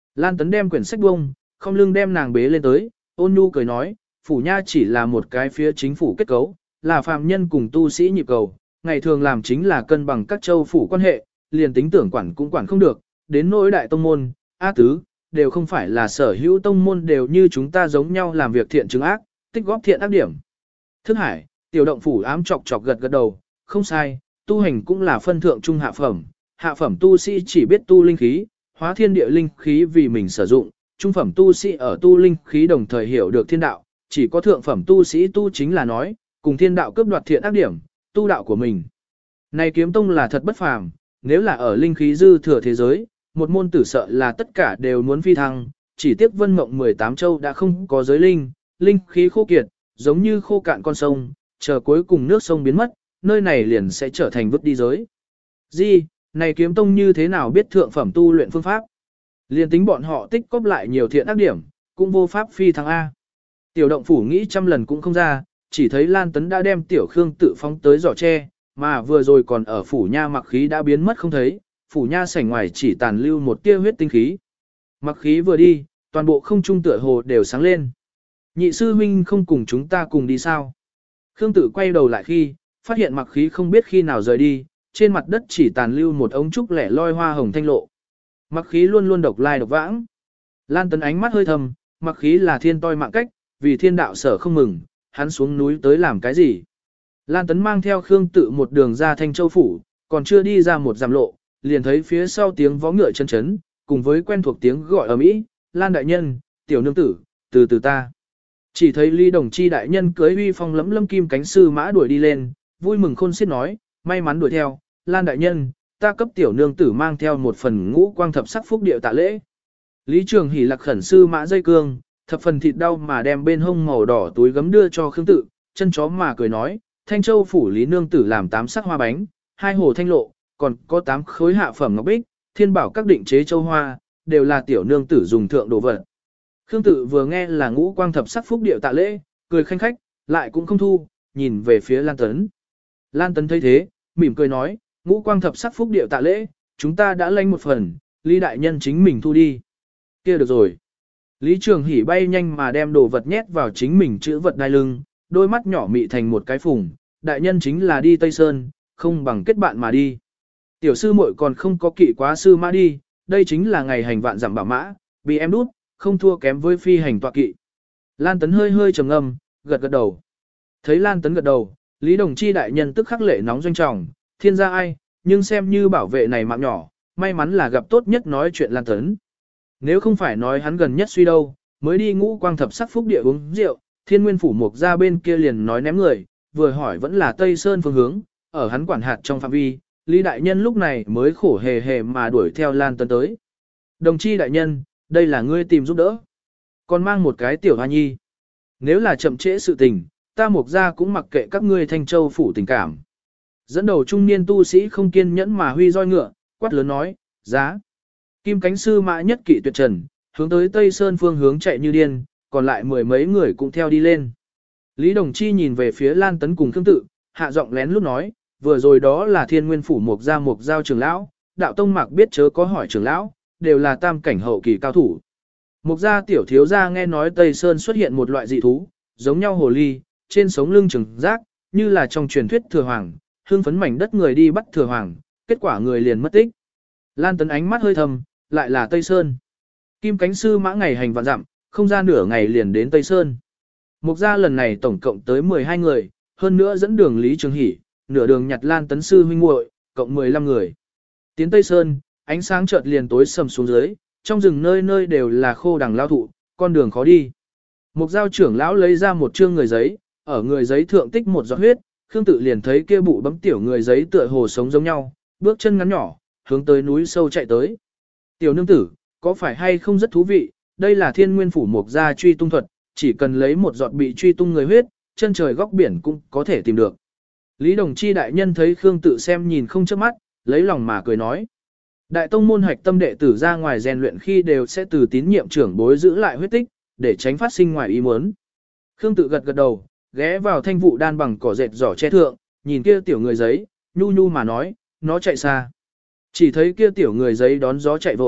A: Lan Tấn đem quyển sách bông, không lưng đem nàng bế lên tới, ôn nhu cười nói, phủ nha chỉ là một cái phía chính phủ kết cấu, là phàm nhân cùng tu sĩ nhịp cầu, ngày thường làm chính là cân bằng các châu phủ quan hệ, liền tính tưởng quản cũng quản không được, đến nỗi đại tông môn, á tứ, đều không phải là sở hữu tông môn đều như chúng ta giống nhau làm việc thiện chứng ác, tích góp thiện ác điểm. Thức hải, tiểu động phủ ám chọc chọc gật gật đầu, không sai, tu hành cũng là phân thượng trung hạ phẩm, hạ phẩm tu sĩ chỉ biết tu linh khí, hóa thiên địa linh khí vì mình sử dụng, trung phẩm tu sĩ ở tu linh khí đồng thời hiểu được thiên đạo, chỉ có thượng phẩm tu sĩ tu chính là nói, cùng thiên đạo cướp đoạt thiện ác điểm, tu đạo của mình. Này kiếm tông là thật bất phàm, nếu là ở linh khí dư thừa thế giới, một môn tử sợ là tất cả đều muốn phi thăng, chỉ tiếc vân mộng mười tám châu đã không có giới linh, linh khí khô kiệt, giống như khô cạn con sông, chờ cuối cùng nước sông biến mất, nơi này liền sẽ trở thành vứt đi giới. Gì, này kiếm tông như thế nào biết thượng phẩm tu luyện phương pháp? Liền tính bọn họ tích cóp lại nhiều thiện ác điểm, cũng vô pháp phi thăng A. Tiểu động phủ nghĩ trăm lần cũng không ra, chỉ thấy Lan Tấn đã đem tiểu khương tự phóng tới giỏ tre, mà vừa rồi còn ở phủ nha mặc khí đã biến mất không thấy, phủ nha sảnh ngoài chỉ tàn lưu một tia huyết tinh khí. Mặc khí vừa đi, toàn bộ không trung tựa hồ đều sáng lên. Nhị sư huynh không cùng chúng ta cùng đi sao? Khương tự quay đầu lại khi, phát hiện mặc khí không biết khi nào rời đi, trên mặt đất chỉ tàn lưu một ống trúc lẻ loi hoa hồng thanh lộ. Mặc khí luôn luôn độc lai độc vãng. Lan Tấn ánh mắt hơi thầm, mặc khí là thiên toi mạng cách, vì thiên đạo sở không mừng, hắn xuống núi tới làm cái gì? Lan Tấn mang theo Khương tự một đường ra Thanh Châu Phủ, còn chưa đi ra một giảm lộ, liền thấy phía sau tiếng vó ngựa chân chấn, cùng với quen thuộc tiếng gọi ở mỹ, Lan đại nhân, tiểu nương tử, từ từ ta. Chỉ thấy Lý Đồng Chi đại nhân cưới uy phong lẫm lâm kim cánh sư mã đuổi đi lên, vui mừng khôn xiết nói, may mắn đuổi theo, Lan đại nhân, ta cấp tiểu nương tử mang theo một phần ngũ quang thập sắc phúc điệu tạ lễ. Lý Trường Hỉ lạc khẩn sư mã dây cương, thập phần thịt đau mà đem bên hông màu đỏ túi gấm đưa cho Khương tự, chân chó mà cười nói, Thanh Châu phủ Lý nương tử làm tám sắc hoa bánh, hai hồ thanh lộ, còn có tám khối hạ phẩm ngọc bích, thiên bảo các định chế châu hoa, đều là tiểu nương tử dùng thượng đồ vật. Khương tự vừa nghe là ngũ quang thập sắc phúc điệu tạ lễ, cười khanh khách, lại cũng không thu, nhìn về phía Lan Tấn. Lan Tấn thấy thế, mỉm cười nói, ngũ quang thập sắc phúc điệu tạ lễ, chúng ta đã lãnh một phần, Lý đại nhân chính mình thu đi. Kia được rồi. Lý Trường Hỉ bay nhanh mà đem đồ vật nhét vào chính mình chữ vật đai lưng, đôi mắt nhỏ mị thành một cái phùng, đại nhân chính là đi Tây Sơn, không bằng kết bạn mà đi. Tiểu sư muội còn không có kỵ quá sư mã đi, đây chính là ngày hành vạn dặm bảo mã, bị em đút, không thua kém với phi hành tọa kỵ. Lan Tấn hơi hơi trầm ngâm, gật gật đầu. Thấy Lan Tấn gật đầu, Lý Đồng Chi đại nhân tức khắc lệ nóng doanh trọng, thiên gia ai, nhưng xem như bảo vệ này mạng nhỏ, may mắn là gặp tốt nhất nói chuyện Lan Tấn. Nếu không phải nói hắn gần nhất suy đâu, mới đi ngũ quang thập sắc phúc địa uống rượu, thiên nguyên phủ mục ra bên kia liền nói ném người, vừa hỏi vẫn là Tây Sơn phương hướng, ở hắn quản hạt trong phạm vi, Lý đại nhân lúc này mới khổ hề hề mà đuổi theo Lan Tấn tới. Đồng Chi đại nhân, đây là ngươi tìm giúp đỡ. Còn mang một cái tiểu hoa nhi. Nếu là chậm trễ sự tình, ta mục ra cũng mặc kệ các ngươi Thanh Châu phủ tình cảm. Dẫn đầu trung niên tu sĩ không kiên nhẫn mà huy roi ngựa, quát lớn nói, giá. Kim cánh sư mã nhất kỵ tuyệt trần, hướng tới Tây Sơn phương hướng chạy như điên, còn lại mười mấy người cũng theo đi lên. Lý Đồng Chi nhìn về phía Lan Tấn cùng Khương tự, hạ giọng lén lút nói, vừa rồi đó là thiên nguyên phủ mục gia mục giao trưởng lão, đạo tông mạc biết chớ có hỏi trưởng lão, đều là tam cảnh hậu kỳ cao thủ. Mục gia tiểu thiếu gia nghe nói Tây Sơn xuất hiện một loại dị thú, giống nhau hồ ly, trên sống lưng trừng rác, như là trong truyền thuyết thừa hoàng, hương phấn mảnh đất người đi bắt thừa hoàng, kết quả người liền mất tích. Lan Tấn ánh mắt hơi thầm, lại là Tây Sơn. Kim cánh sư mã ngày hành vạn dặm, không ra nửa ngày liền đến Tây Sơn. Mục gia lần này tổng cộng tới mười hai người, hơn nữa dẫn đường Lý Trường Hỷ, nửa đường nhặt Lan Tấn sư huynh muội, cộng mười lăm người. Tiến Tây Sơn, ánh sáng chợt liền tối sầm xuống dưới, trong rừng nơi nơi đều là khô đằng lao thụ, con đường khó đi. Mục giao trưởng lão lấy ra một trương người giấy, ở người giấy thượng tích một giọt huyết, Khương tự liền thấy kia bụ bấm tiểu người giấy tựa hồ sống giống nhau, bước chân ngắn nhỏ, hướng tới núi sâu chạy tới. Tiểu nương tử, có phải hay không rất thú vị, đây là thiên nguyên phủ mục gia truy tung thuật, chỉ cần lấy một giọt bị truy tung người huyết, chân trời góc biển cũng có thể tìm được. Lý Đồng Chi đại nhân thấy Khương tự xem nhìn không chớp mắt, lấy lòng mà cười nói. Đại tông môn hạch tâm đệ tử ra ngoài rèn luyện khi đều sẽ từ tín nhiệm trưởng bối giữ lại huyết tích, để tránh phát sinh ngoài ý muốn. Khương tự gật gật đầu, ghé vào thanh vụ đan bằng cỏ dệt giỏ che thượng, nhìn kia tiểu người giấy, nhu nhu mà nói, nó chạy xa. Chỉ thấy kia tiểu người giấy đón gió chạy vội,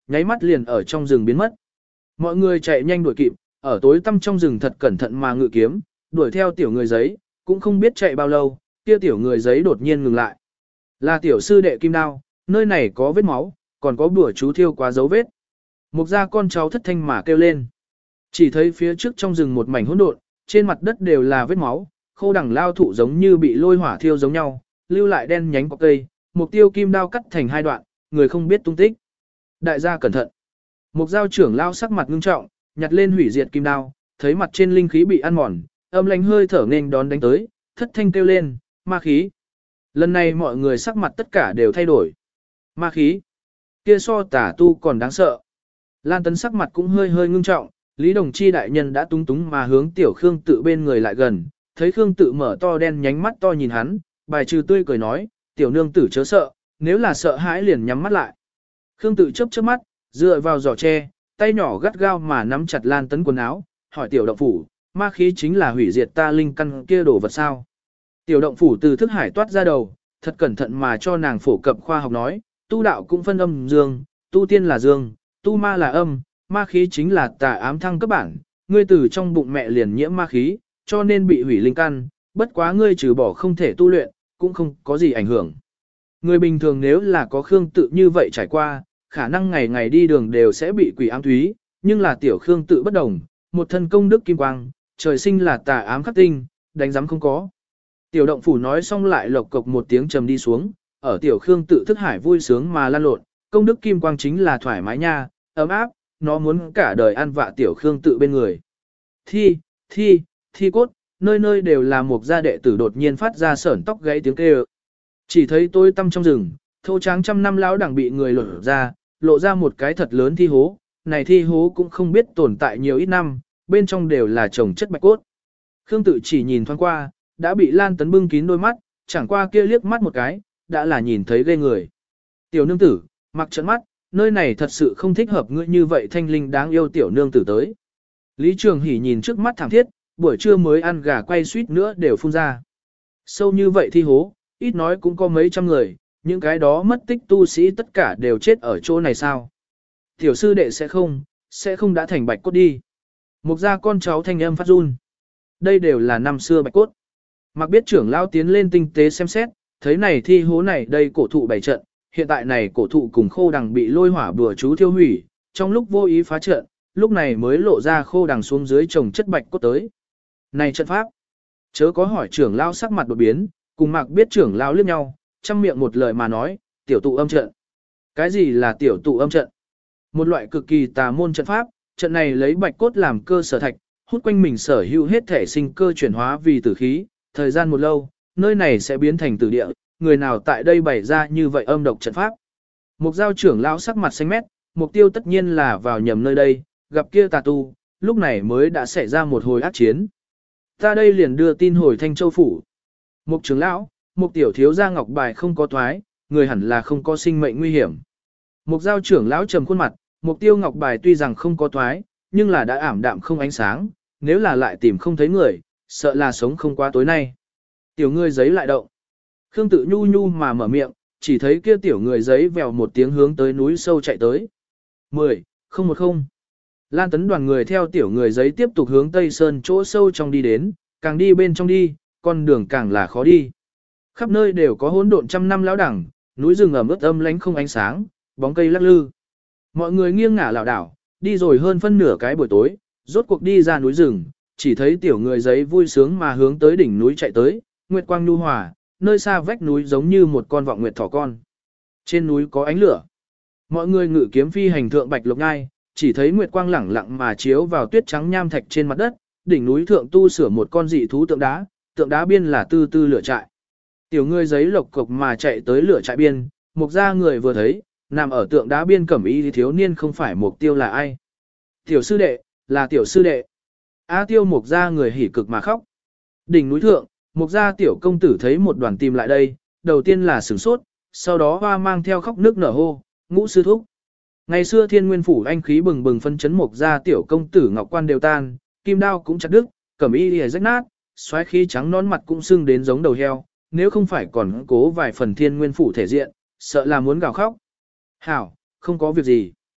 A: nháy mắt liền ở trong rừng biến mất. Mọi người chạy nhanh đuổi kịp, ở tối tăm trong rừng thật cẩn thận mà ngự kiếm, đuổi theo tiểu người giấy, cũng không biết chạy bao lâu, kia tiểu người giấy đột nhiên ngừng lại. Là tiểu sư đệ Kim Đao, nơi này có vết máu, còn có bùa chú thiêu quá dấu vết. Mục gia con cháu thất thanh mà kêu lên. Chỉ thấy phía trước trong rừng một mảnh hỗn độn, trên mặt đất đều là vết máu, khô đằng lao thụ giống như bị lôi hỏa thiêu giống nhau, lưu lại đen nhánh cọc cây, mục tiêu kim đao cắt thành hai đoạn, người không biết tung tích. Đại gia cẩn thận. Mục giao trưởng lao sắc mặt ngưng trọng, nhặt lên hủy diệt kim đao, thấy mặt trên linh khí bị ăn mòn, âm lãnh hơi thở nên đón đánh tới, thất thanh kêu lên, ma khí. Lần này mọi người sắc mặt tất cả đều thay đổi. Ma khí. Kia so tả tu còn đáng sợ. Lan Tấn sắc mặt cũng hơi hơi ngưng trọng, Lý Đồng Chi đại nhân đã túng túng mà hướng tiểu Khương Tự bên người lại gần, thấy Khương Tự mở to đen nhánh mắt to nhìn hắn, bài trừ tươi cười nói, tiểu nương tử chớ sợ, nếu là sợ hãi liền nhắm mắt lại. Khương Tự chớp chớp mắt, dựa vào giỏ tre, tay nhỏ gắt gao mà nắm chặt Lan Tấn quần áo, hỏi tiểu động phủ, ma khí chính là hủy diệt ta linh căn kia đổ vật sao? Tiểu động phủ từ thức hải toát ra đầu, thật cẩn thận mà cho nàng phổ cập khoa học nói, tu đạo cũng phân âm dương, tu tiên là dương, tu ma là âm, ma khí chính là tà ám thăng cấp bản, ngươi từ trong bụng mẹ liền nhiễm ma khí, cho nên bị hủy linh căn, bất quá ngươi trừ bỏ không thể tu luyện, cũng không có gì ảnh hưởng. Người bình thường nếu là có Khương Tự như vậy trải qua, khả năng ngày ngày đi đường đều sẽ bị quỷ ám thúy, nhưng là tiểu Khương Tự bất đồng, một thân công đức kim quang, trời sinh là tà ám khắc tinh, đánh giám không có. Tiểu động phủ nói xong lại lộc cộc một tiếng trầm đi xuống, ở tiểu Khương Tự thức hải vui sướng mà lan lộn, công đức kim quang chính là thoải mái nha, ấm áp, nó muốn cả đời ăn vạ tiểu Khương Tự bên người. Thi, thi, thi cốt, nơi nơi đều là một gia đệ tử đột nhiên phát ra sởn tóc gáy tiếng kêu. Chỉ thấy tôi tăm trong rừng, thô tráng trăm năm lão đẳng bị người lột ra, lộ ra một cái thật lớn thi hố, này thi hố cũng không biết tồn tại nhiều ít năm, bên trong đều là chồng chất bạch cốt. Khương Tự chỉ nhìn thoáng qua, đã bị Lan Tấn bưng kín đôi mắt, chẳng qua kia liếc mắt một cái, đã là nhìn thấy ghê người. Tiểu nương tử, mặc trận mắt, nơi này thật sự không thích hợp ngươi như vậy thanh linh đáng yêu tiểu nương tử tới. Lý Trường Hỷ nhìn trước mắt thảm thiết, buổi trưa mới ăn gà quay suýt nữa đều phun ra. Sâu như vậy thi hố, ít nói cũng có mấy trăm người, những cái đó mất tích tu sĩ tất cả đều chết ở chỗ này sao. Tiểu sư đệ sẽ không, sẽ không đã thành bạch cốt đi. Mục gia con cháu thanh âm phát run. Đây đều là năm xưa bạch cốt. Mặc biết trưởng lão tiến lên tinh tế xem xét, thấy này thi hố này đây cổ thụ bảy trận, hiện tại này cổ thụ cùng khô đằng bị lôi hỏa bùa chú thiêu hủy, trong lúc vô ý phá trận, lúc này mới lộ ra khô đằng xuống dưới trồng chất bạch cốt tới. Này trận pháp, chớ có hỏi trưởng lão sắc mặt đột biến, cùng Mạc biết trưởng lão liếc nhau, trăm miệng một lời mà nói, tiểu tụ âm trận. Cái gì là tiểu tụ âm trận? Một loại cực kỳ tà môn trận pháp, trận này lấy bạch cốt làm cơ sở thạch, hút quanh mình sở hữu hết thể sinh cơ chuyển hóa vì tử khí, thời gian một lâu, nơi này sẽ biến thành tử địa, người nào tại đây bày ra như vậy âm độc trận pháp. Mục giao trưởng lão sắc mặt xanh mét, mục tiêu tất nhiên là vào nhầm nơi đây, gặp kia tà tu, lúc này mới đã xảy ra một hồi ác chiến. Ta đây liền đưa tin hồi Thanh Châu phủ. Mục trưởng lão, mục tiểu thiếu gia ngọc bài không có thoái, người hẳn là không có sinh mệnh nguy hiểm. Mục giao trưởng lão trầm khuôn mặt, mục tiêu ngọc bài tuy rằng không có thoái, nhưng là đã ảm đạm không ánh sáng, nếu là lại tìm không thấy người, sợ là sống không qua tối nay. Tiểu người giấy lại động. Khương Tự nhu nhu mà mở miệng, chỉ thấy kia tiểu người giấy vèo một tiếng hướng tới núi sâu chạy tới. mười, không một không. Lan Tấn đoàn người theo tiểu người giấy tiếp tục hướng Tây Sơn chỗ sâu trong đi đến, càng đi bên trong đi, con đường càng là khó đi. Khắp nơi đều có hỗn độn trăm năm lão đẳng, núi rừng ẩm ướt âm lánh không ánh sáng, bóng cây lắc lư. Mọi người nghiêng ngả lảo đảo, đi rồi hơn phân nửa cái buổi tối, rốt cuộc đi ra núi rừng, chỉ thấy tiểu người giấy vui sướng mà hướng tới đỉnh núi chạy tới, nguyệt quang nhu hòa, nơi xa vách núi giống như một con vọng nguyệt thỏ con. Trên núi có ánh lửa. Mọi người ngự kiếm phi hành thượng bạch lục ngai, chỉ thấy nguyệt quang lẳng lặng mà chiếu vào tuyết trắng nham thạch trên mặt đất, đỉnh núi thượng tu sửa một con dị thú tượng đá, tượng đá biên là tư tư lửa trại. Tiểu người giấy lộc cộc mà chạy tới lửa trại biên, mục gia người vừa thấy, nằm ở tượng đá biên cẩm y thiếu niên không phải mục tiêu là ai. Tiểu sư đệ, là tiểu sư đệ. A tiêu mục gia người hỉ cực mà khóc. Đỉnh núi thượng, mục gia tiểu công tử thấy một đoàn tìm lại đây, đầu tiên là sửng sốt, sau đó hoa mang theo khóc nước nở hô, ngũ sư thúc. Ngày xưa thiên nguyên phủ anh khí bừng bừng phân chấn mục gia tiểu công tử ngọc quan đều tan, kim đao cũng chặt đứt, cẩm y lìa rách nát, xoáy khí trắng nón mặt cũng sưng đến giống đầu heo, nếu không phải còn cố vài phần thiên nguyên phủ thể diện, sợ là muốn gào khóc. Hảo, không có việc gì.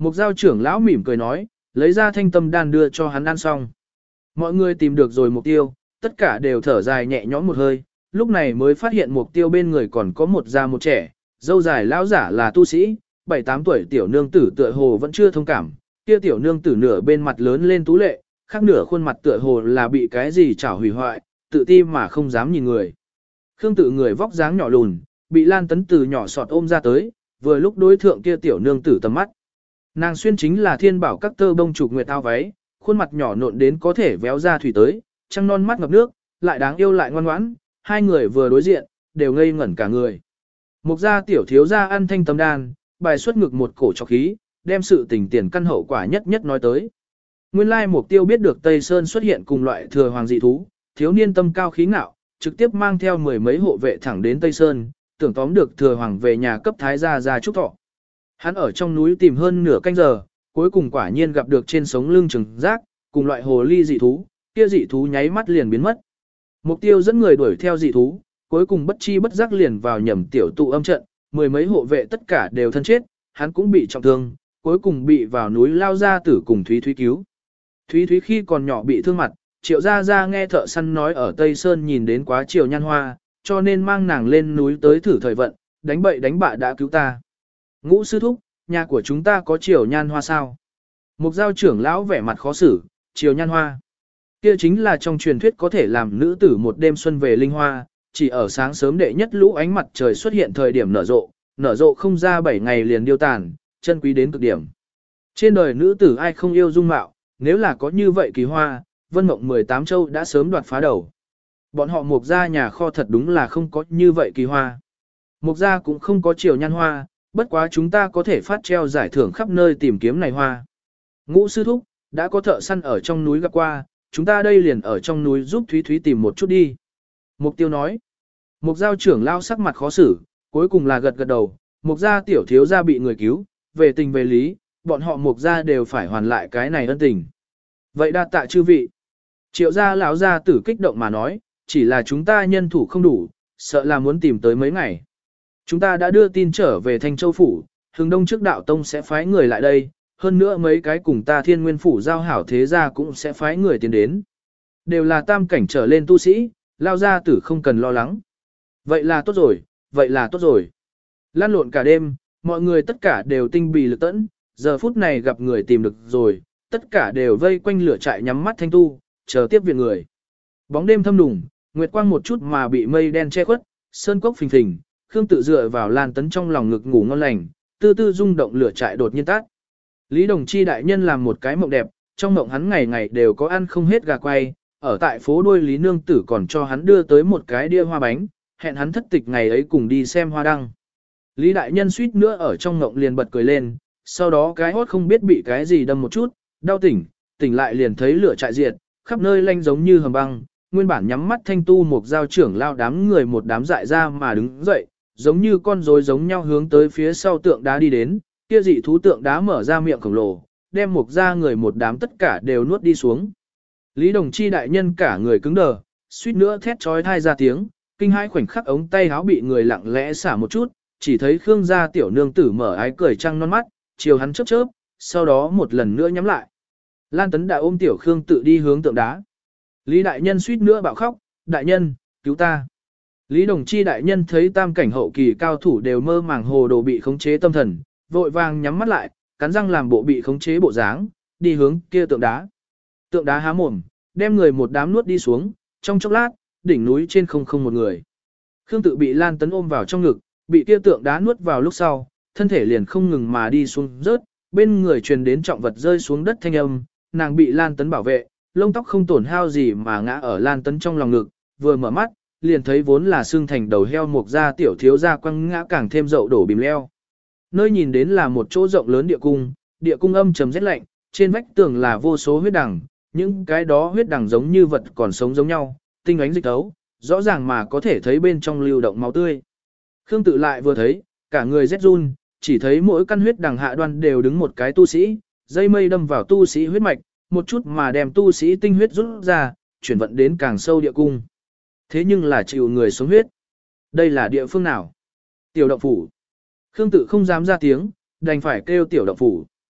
A: Mục giao trưởng lão mỉm cười nói, lấy ra thanh tâm đan đưa cho hắn ăn xong. Mọi người tìm được rồi mục tiêu, tất cả đều thở dài nhẹ nhõm một hơi, lúc này mới phát hiện mục tiêu bên người còn có một già một trẻ, dâu dài lão giả là tu sĩ, bảy tám tuổi tiểu nương tử tựa hồ vẫn chưa thông cảm, kia tiểu nương tử nửa bên mặt lớn lên tú lệ, khác nửa khuôn mặt tựa hồ là bị cái gì chảo hủy hoại, tự ti mà không dám nhìn người. Khương tự người vóc dáng nhỏ lùn, bị Lan Tấn từ nhỏ sọt ôm ra tới, vừa lúc đối thượng kia tiểu nương tử tầm mắt. Nàng xuyên chính là thiên bảo các tơ bông trục nguyệt ao váy, khuôn mặt nhỏ nộn đến có thể véo ra thủy tới, trăng non mắt ngập nước, lại đáng yêu lại ngoan ngoãn, hai người vừa đối diện, đều ngây ngẩn cả người. Mục gia tiểu thiếu gia ăn thanh tâm đan, bài xuất ngực một cổ trọc khí, đem sự tình tiền căn hậu quả nhất nhất nói tới. Nguyên lai mục tiêu biết được Tây Sơn xuất hiện cùng loại thừa hoàng dị thú, thiếu niên tâm cao khí ngạo, trực tiếp mang theo mười mấy hộ vệ thẳng đến Tây Sơn, tưởng tóm được thừa hoàng về nhà cấp thái gia ra chúc thọ. Hắn ở trong núi tìm hơn nửa canh giờ, cuối cùng quả nhiên gặp được trên sống lưng trừng rác, cùng loại hồ ly dị thú, kia dị thú nháy mắt liền biến mất. Mục tiêu dẫn người đuổi theo dị thú, cuối cùng bất chi bất giác liền vào nhầm tiểu tụ âm trận, mười mấy hộ vệ tất cả đều thân chết, hắn cũng bị trọng thương, cuối cùng bị vào núi lao ra tử cùng Thúy Thúy cứu. Thúy Thúy khi còn nhỏ bị thương mặt, Triệu Gia Gia nghe thợ săn nói ở Tây Sơn nhìn đến quá Triều Nhan Hoa, cho nên mang nàng lên núi tới thử thời vận, đánh bậy đánh bạ đã cứu ta. Ngũ sư thúc, nhà của chúng ta có Triều Nhan Hoa sao? Mục giao trưởng lão vẻ mặt khó xử, Triều Nhan Hoa. Kia chính là trong truyền thuyết có thể làm nữ tử một đêm xuân về linh hoa, chỉ ở sáng sớm đệ nhất lũ ánh mặt trời xuất hiện thời điểm nở rộ, nở rộ không ra bảy ngày liền điêu tàn, chân quý đến cực điểm. Trên đời nữ tử ai không yêu dung mạo, nếu là có như vậy kỳ hoa, Vân Mộng mười tám châu đã sớm đoạt phá đầu. Bọn họ Mục gia nhà kho thật đúng là không có như vậy kỳ hoa. Mục gia cũng không có Triều Nhan Hoa, bất quá chúng ta có thể phát treo giải thưởng khắp nơi tìm kiếm này hoa. Ngũ sư thúc, đã có thợ săn ở trong núi gặp qua, chúng ta đây liền ở trong núi giúp Thúy Thúy tìm một chút đi. Mục tiêu nói. Mục giao trưởng lao sắc mặt khó xử, cuối cùng là gật gật đầu, mục gia tiểu thiếu gia bị người cứu, về tình về lý, bọn họ mục gia đều phải hoàn lại cái này ân tình. Vậy đa tạ chư vị. Triệu gia lão gia tử kích động mà nói, chỉ là chúng ta nhân thủ không đủ, sợ là muốn tìm tới mấy ngày. Chúng ta đã đưa tin trở về Thanh Châu Phủ, Hướng Đông trước đạo tông sẽ phái người lại đây, hơn nữa mấy cái cùng ta Thiên Nguyên Phủ giao hảo thế gia cũng sẽ phái người tiến đến. Đều là tam cảnh trở lên tu sĩ, lao gia tử không cần lo lắng. Vậy là tốt rồi, vậy là tốt rồi. Lan lộn cả đêm, mọi người tất cả đều tinh bì lực tẫn, giờ phút này gặp người tìm được rồi, tất cả đều vây quanh lửa trại nhắm mắt thanh tu, chờ tiếp viện người. Bóng đêm thâm đùng, nguyệt quang một chút mà bị mây đen che khuất, sơn cốc phình phình, Khương tự dựa vào Lan Tấn trong lòng ngực ngủ ngon lành, tư tư rung động lửa trại đột nhiên tắt. Lý Đồng Chi đại nhân làm một cái mộng đẹp, trong mộng hắn ngày ngày đều có ăn không hết gà quay, ở tại phố đuôi Lý Nương Tử còn cho hắn đưa tới một cái đĩa hoa bánh, hẹn hắn thất tịch ngày ấy cùng đi xem hoa đăng. Lý đại nhân suýt nữa ở trong mộng liền bật cười lên, sau đó cái hốt không biết bị cái gì đâm một chút, đau tỉnh, tỉnh lại liền thấy lửa trại diệt, khắp nơi lanh giống như hầm băng, nguyên bản nhắm mắt thanh tu một giao trưởng lao đám người một đám dại ra mà đứng dậy, giống như con rối giống nhau hướng tới phía sau tượng đá đi đến, kia dị thú tượng đá mở ra miệng khổng lồ, đem một ra người một đám tất cả đều nuốt đi xuống. Lý Đồng Chi đại nhân cả người cứng đờ, suýt nữa thét trói thai ra tiếng, kinh hãi khoảnh khắc ống tay áo bị người lặng lẽ xả một chút, chỉ thấy Khương gia tiểu nương tử mở ái cười trăng non mắt, chiều hắn chớp chớp, sau đó một lần nữa nhắm lại. Lan Tấn đã ôm tiểu Khương tự đi hướng tượng đá. Lý đại nhân suýt nữa bạo khóc, đại nhân, cứu ta. Lý Đồng Chi đại nhân thấy tam cảnh hậu kỳ cao thủ đều mơ màng hồ đồ bị khống chế tâm thần, vội vàng nhắm mắt lại, cắn răng làm bộ bị khống chế bộ dáng, đi hướng kia tượng đá. Tượng đá há mồm, đem người một đám nuốt đi xuống, trong chốc lát, đỉnh núi trên không không một người. Khương tự bị Lan Tấn ôm vào trong ngực, bị kia tượng đá nuốt vào lúc sau, thân thể liền không ngừng mà đi xuống rớt, bên người truyền đến trọng vật rơi xuống đất thanh âm, nàng bị Lan Tấn bảo vệ, lông tóc không tổn hao gì mà ngã ở Lan Tấn trong lòng ngực, vừa mở mắt, liền thấy vốn là xương thành đầu heo mục ra tiểu thiếu ra quăng ngã càng thêm dậu đổ bìm leo. Nơi nhìn đến là một chỗ rộng lớn địa cung, địa cung âm trầm rét lạnh, trên vách tường là vô số huyết đằng, những cái đó huyết đằng giống như vật còn sống giống nhau, tinh ánh dịch tấu, rõ ràng mà có thể thấy bên trong lưu động máu tươi. Khương tự lại vừa thấy, cả người rét run, chỉ thấy mỗi căn huyết đằng hạ đoan đều đứng một cái tu sĩ, dây mây đâm vào tu sĩ huyết mạch, một chút mà đem tu sĩ tinh huyết rút ra, chuyển vận đến càng sâu địa cung. Thế nhưng là chịu người sống huyết. Đây là địa phương nào? Tiểu động phủ. Khương tự không dám ra tiếng, đành phải kêu tiểu động phủ.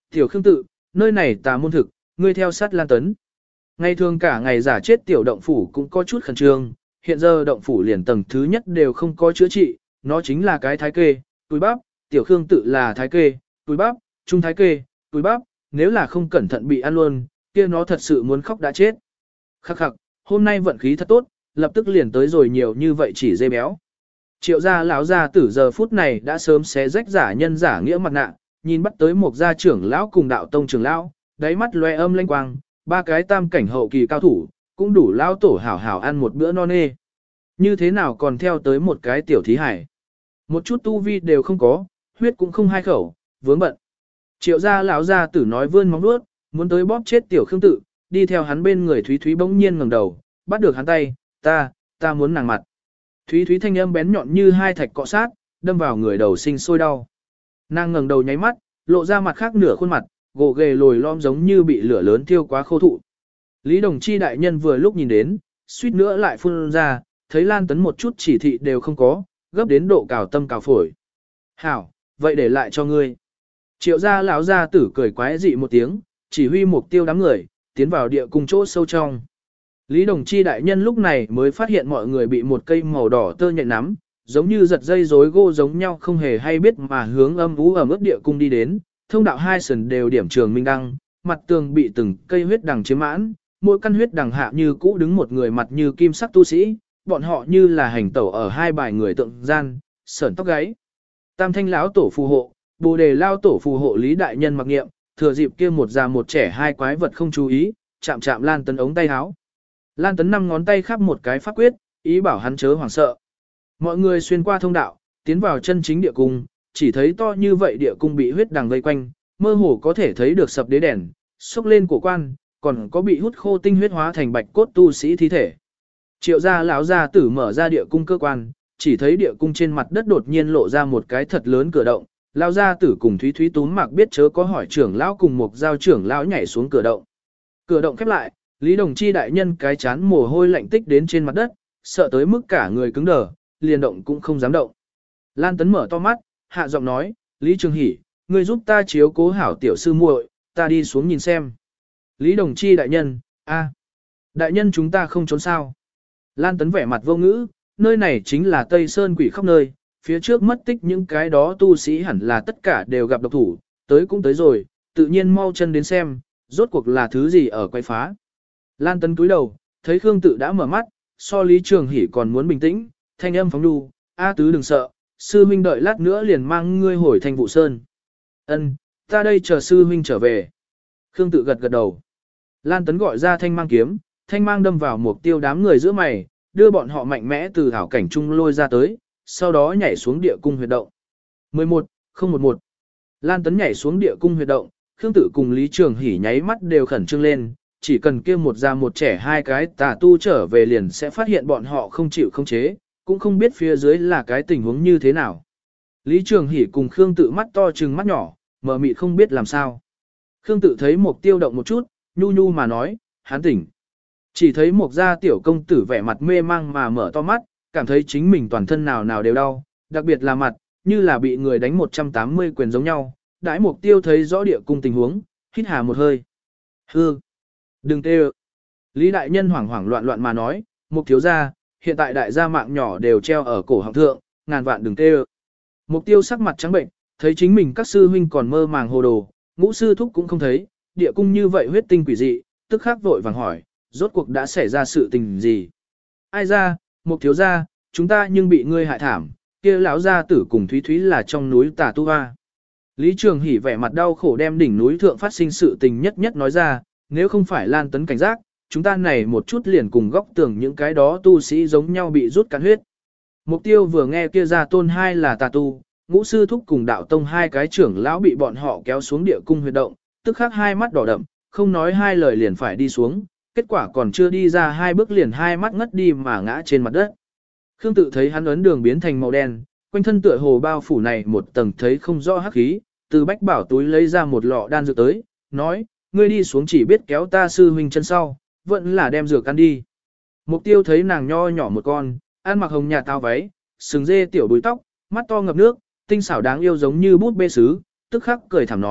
A: Tiểu Khương Tự, nơi này tà môn thực, ngươi theo sát Lan Tấn. Ngày thường cả ngày giả chết tiểu động phủ cũng có chút khẩn trương, hiện giờ động phủ liền tầng thứ nhất đều không có chữa trị, nó chính là cái thái kê, túi bắp, Tiểu Khương Tự là thái kê, túi bắp, trung thái kê, túi bắp, nếu là không cẩn thận bị ăn luôn, kia nó thật sự muốn khóc đã chết. Khắc khắc, hôm nay vận khí thật tốt, lập tức liền tới rồi nhiều như vậy chỉ dê béo. Triệu gia lão gia tử giờ phút này đã sớm xé rách giả nhân giả nghĩa mặt nạ, nhìn bắt tới một gia trưởng lão cùng đạo tông trưởng lão, đáy mắt loe âm lanh quang, ba cái tam cảnh hậu kỳ cao thủ, cũng đủ lão tổ hảo hảo ăn một bữa no nê. Như thế nào còn theo tới một cái tiểu thí hải. Một chút tu vi đều không có, huyết cũng không hai khẩu, vướng bận. Triệu gia lão gia tử nói vươn móng vuốt, muốn tới bóp chết tiểu Khương Tự, đi theo hắn bên người Thúy Thúy bỗng nhiên ngẩng đầu, bắt được hắn tay, ta, ta muốn nàng mặt. Thúy Thúy thanh âm bén nhọn như hai thạch cọ sát, đâm vào người đầu sinh sôi đau. Nàng ngẩng đầu nháy mắt, lộ ra mặt khác nửa khuôn mặt, gồ ghề lồi lõm giống như bị lửa lớn thiêu quá khô thụ. Lý Đồng Chi đại nhân vừa lúc nhìn đến, suýt nữa lại phun ra, thấy Lan Tấn một chút chỉ thị đều không có, gấp đến độ cào tâm cào phổi. Hảo, vậy để lại cho ngươi. Triệu gia lão gia tử cười quái dị một tiếng, chỉ huy mục tiêu đám người, tiến vào địa cung chỗ sâu trong. Lý Đồng Chi đại nhân lúc này mới phát hiện mọi người bị một cây màu đỏ tơ nhện nắm, giống như giật dây rối gô giống nhau không hề hay biết mà hướng âm ú ẩm ướt địa cung đi đến, thông đạo hai sườn đều điểm trường minh đăng, mặt tường bị từng cây huyết đằng chiếm mãn, mỗi căn huyết đằng hạ như cũ đứng một người mặt như kim sắc tu sĩ, bọn họ như là hành tẩu ở hai bài người tượng gian, sởn tóc gáy. Tam thanh lão tổ phù hộ, Bồ đề lao tổ phù hộ Lý đại nhân mặc nghiệm, thừa dịp kia một già một trẻ hai quái vật không chú ý, chạm chạm Lan Tấn ống tay áo. Lan Tấn năm ngón tay khắp một cái pháp quyết, ý bảo hắn chớ hoảng sợ. Mọi người xuyên qua thông đạo, tiến vào chân chính địa cung, chỉ thấy to như vậy địa cung bị huyết đằng vây quanh, mơ hồ có thể thấy được sập đế đèn, xúc lên cổ quan, còn có bị hút khô tinh huyết hóa thành bạch cốt tu sĩ thi thể. Triệu gia lão gia tử mở ra địa cung cơ quan, chỉ thấy địa cung trên mặt đất đột nhiên lộ ra một cái thật lớn cửa động, lão gia tử cùng Thúy Thúy túm mặc biết chớ có hỏi trưởng lão cùng một giao trưởng lão nhảy xuống cửa động. Cửa động khép lại, Lý Đồng Chi đại nhân cái chán mồ hôi lạnh tích đến trên mặt đất, sợ tới mức cả người cứng đờ, liền động cũng không dám động. Lan Tấn mở to mắt, hạ giọng nói, Lý Trường Hỷ, ngươi giúp ta chiếu cố hảo tiểu sư muội, ta đi xuống nhìn xem. Lý Đồng Chi đại nhân, a, đại nhân chúng ta không trốn sao. Lan Tấn vẻ mặt vô ngữ, nơi này chính là Tây Sơn quỷ khóc nơi, phía trước mất tích những cái đó tu sĩ hẳn là tất cả đều gặp độc thủ, tới cũng tới rồi, tự nhiên mau chân đến xem, rốt cuộc là thứ gì ở quay phá. Lan Tấn cúi đầu, thấy Khương Tự đã mở mắt, so Lý Trường Hỷ còn muốn bình tĩnh, thanh âm phóng đu, A tứ đừng sợ, sư huynh đợi lát nữa liền mang ngươi hồi Thanh Vụ Sơn. Ân, ta đây chờ sư huynh trở về. Khương Tự gật gật đầu. Lan Tấn gọi ra thanh mang kiếm, thanh mang đâm vào mục tiêu đám người giữa mày, đưa bọn họ mạnh mẽ từ hảo cảnh trung lôi ra tới, sau đó nhảy xuống địa cung huyệt động. mười một, không một một. Lan Tấn nhảy xuống địa cung huyệt động, Khương Tự cùng Lý Trường Hỷ nháy mắt đều khẩn trương lên, chỉ cần kia một già một trẻ hai cái tà tu trở về liền sẽ phát hiện bọn họ không chịu không chế, cũng không biết phía dưới là cái tình huống như thế nào. Lý Trường Hỷ cùng Khương Tự mắt to trừng mắt nhỏ, mờ mịt không biết làm sao. Khương Tự thấy Mục Tiêu động một chút, nhu nhu mà nói, hắn tỉnh. Chỉ thấy Mục gia tiểu công tử vẻ mặt mê mang mà mở to mắt, cảm thấy chính mình toàn thân nào nào đều đau, đặc biệt là mặt, như là bị người đánh một trăm tám mươi quyền giống nhau. Đãi Mục Tiêu thấy rõ địa cung tình huống, hít hà một hơi. Hư! Đừng tê ơ! Lý đại nhân hoảng hoảng loạn loạn mà nói, Mục thiếu gia, hiện tại đại gia mạng nhỏ đều treo ở cổ họng thượng, ngàn vạn đừng tê ơ. Mục Tiêu sắc mặt trắng bệnh, thấy chính mình các sư huynh còn mơ màng hồ đồ, ngũ sư thúc cũng không thấy, địa cung như vậy huyết tinh quỷ dị, tức khắc vội vàng hỏi, rốt cuộc đã xảy ra sự tình gì? Ai ra, Mục thiếu gia, chúng ta nhưng bị ngươi hại thảm, kia lão gia tử cùng Thúy Thúy là trong núi Tà Tu Hoa. Lý Trường Hỷ vẻ mặt đau khổ đem đỉnh núi thượng phát sinh sự tình nhất nhất nói ra, nếu không phải Lan Tấn cảnh giác, chúng ta này một chút liền cùng góc tường những cái đó tu sĩ giống nhau bị rút cạn huyết. Mục Tiêu vừa nghe kia ra tôn hai là tà tu, ngũ sư thúc cùng đạo tông hai cái trưởng lão bị bọn họ kéo xuống địa cung huyệt động, tức khắc hai mắt đỏ đậm, không nói hai lời liền phải đi xuống, kết quả còn chưa đi ra hai bước liền hai mắt ngất đi mà ngã trên mặt đất. Khương Tự thấy hắn ấn đường biến thành màu đen, quanh thân tựa hồ bao phủ này một tầng thấy không rõ hắc khí, từ bách bảo túi lấy ra một lọ đan dược tới, nói, ngươi đi xuống chỉ biết kéo ta sư huynh chân sau, vẫn là đem dược ăn đi. Mục Tiêu thấy nàng nho nhỏ một con, ăn mặc hồng nhạt tao váy, sừng dê tiểu búi tóc, mắt to ngập nước, tinh xảo đáng yêu giống như bút bê sứ, tức khắc cười thảm nói,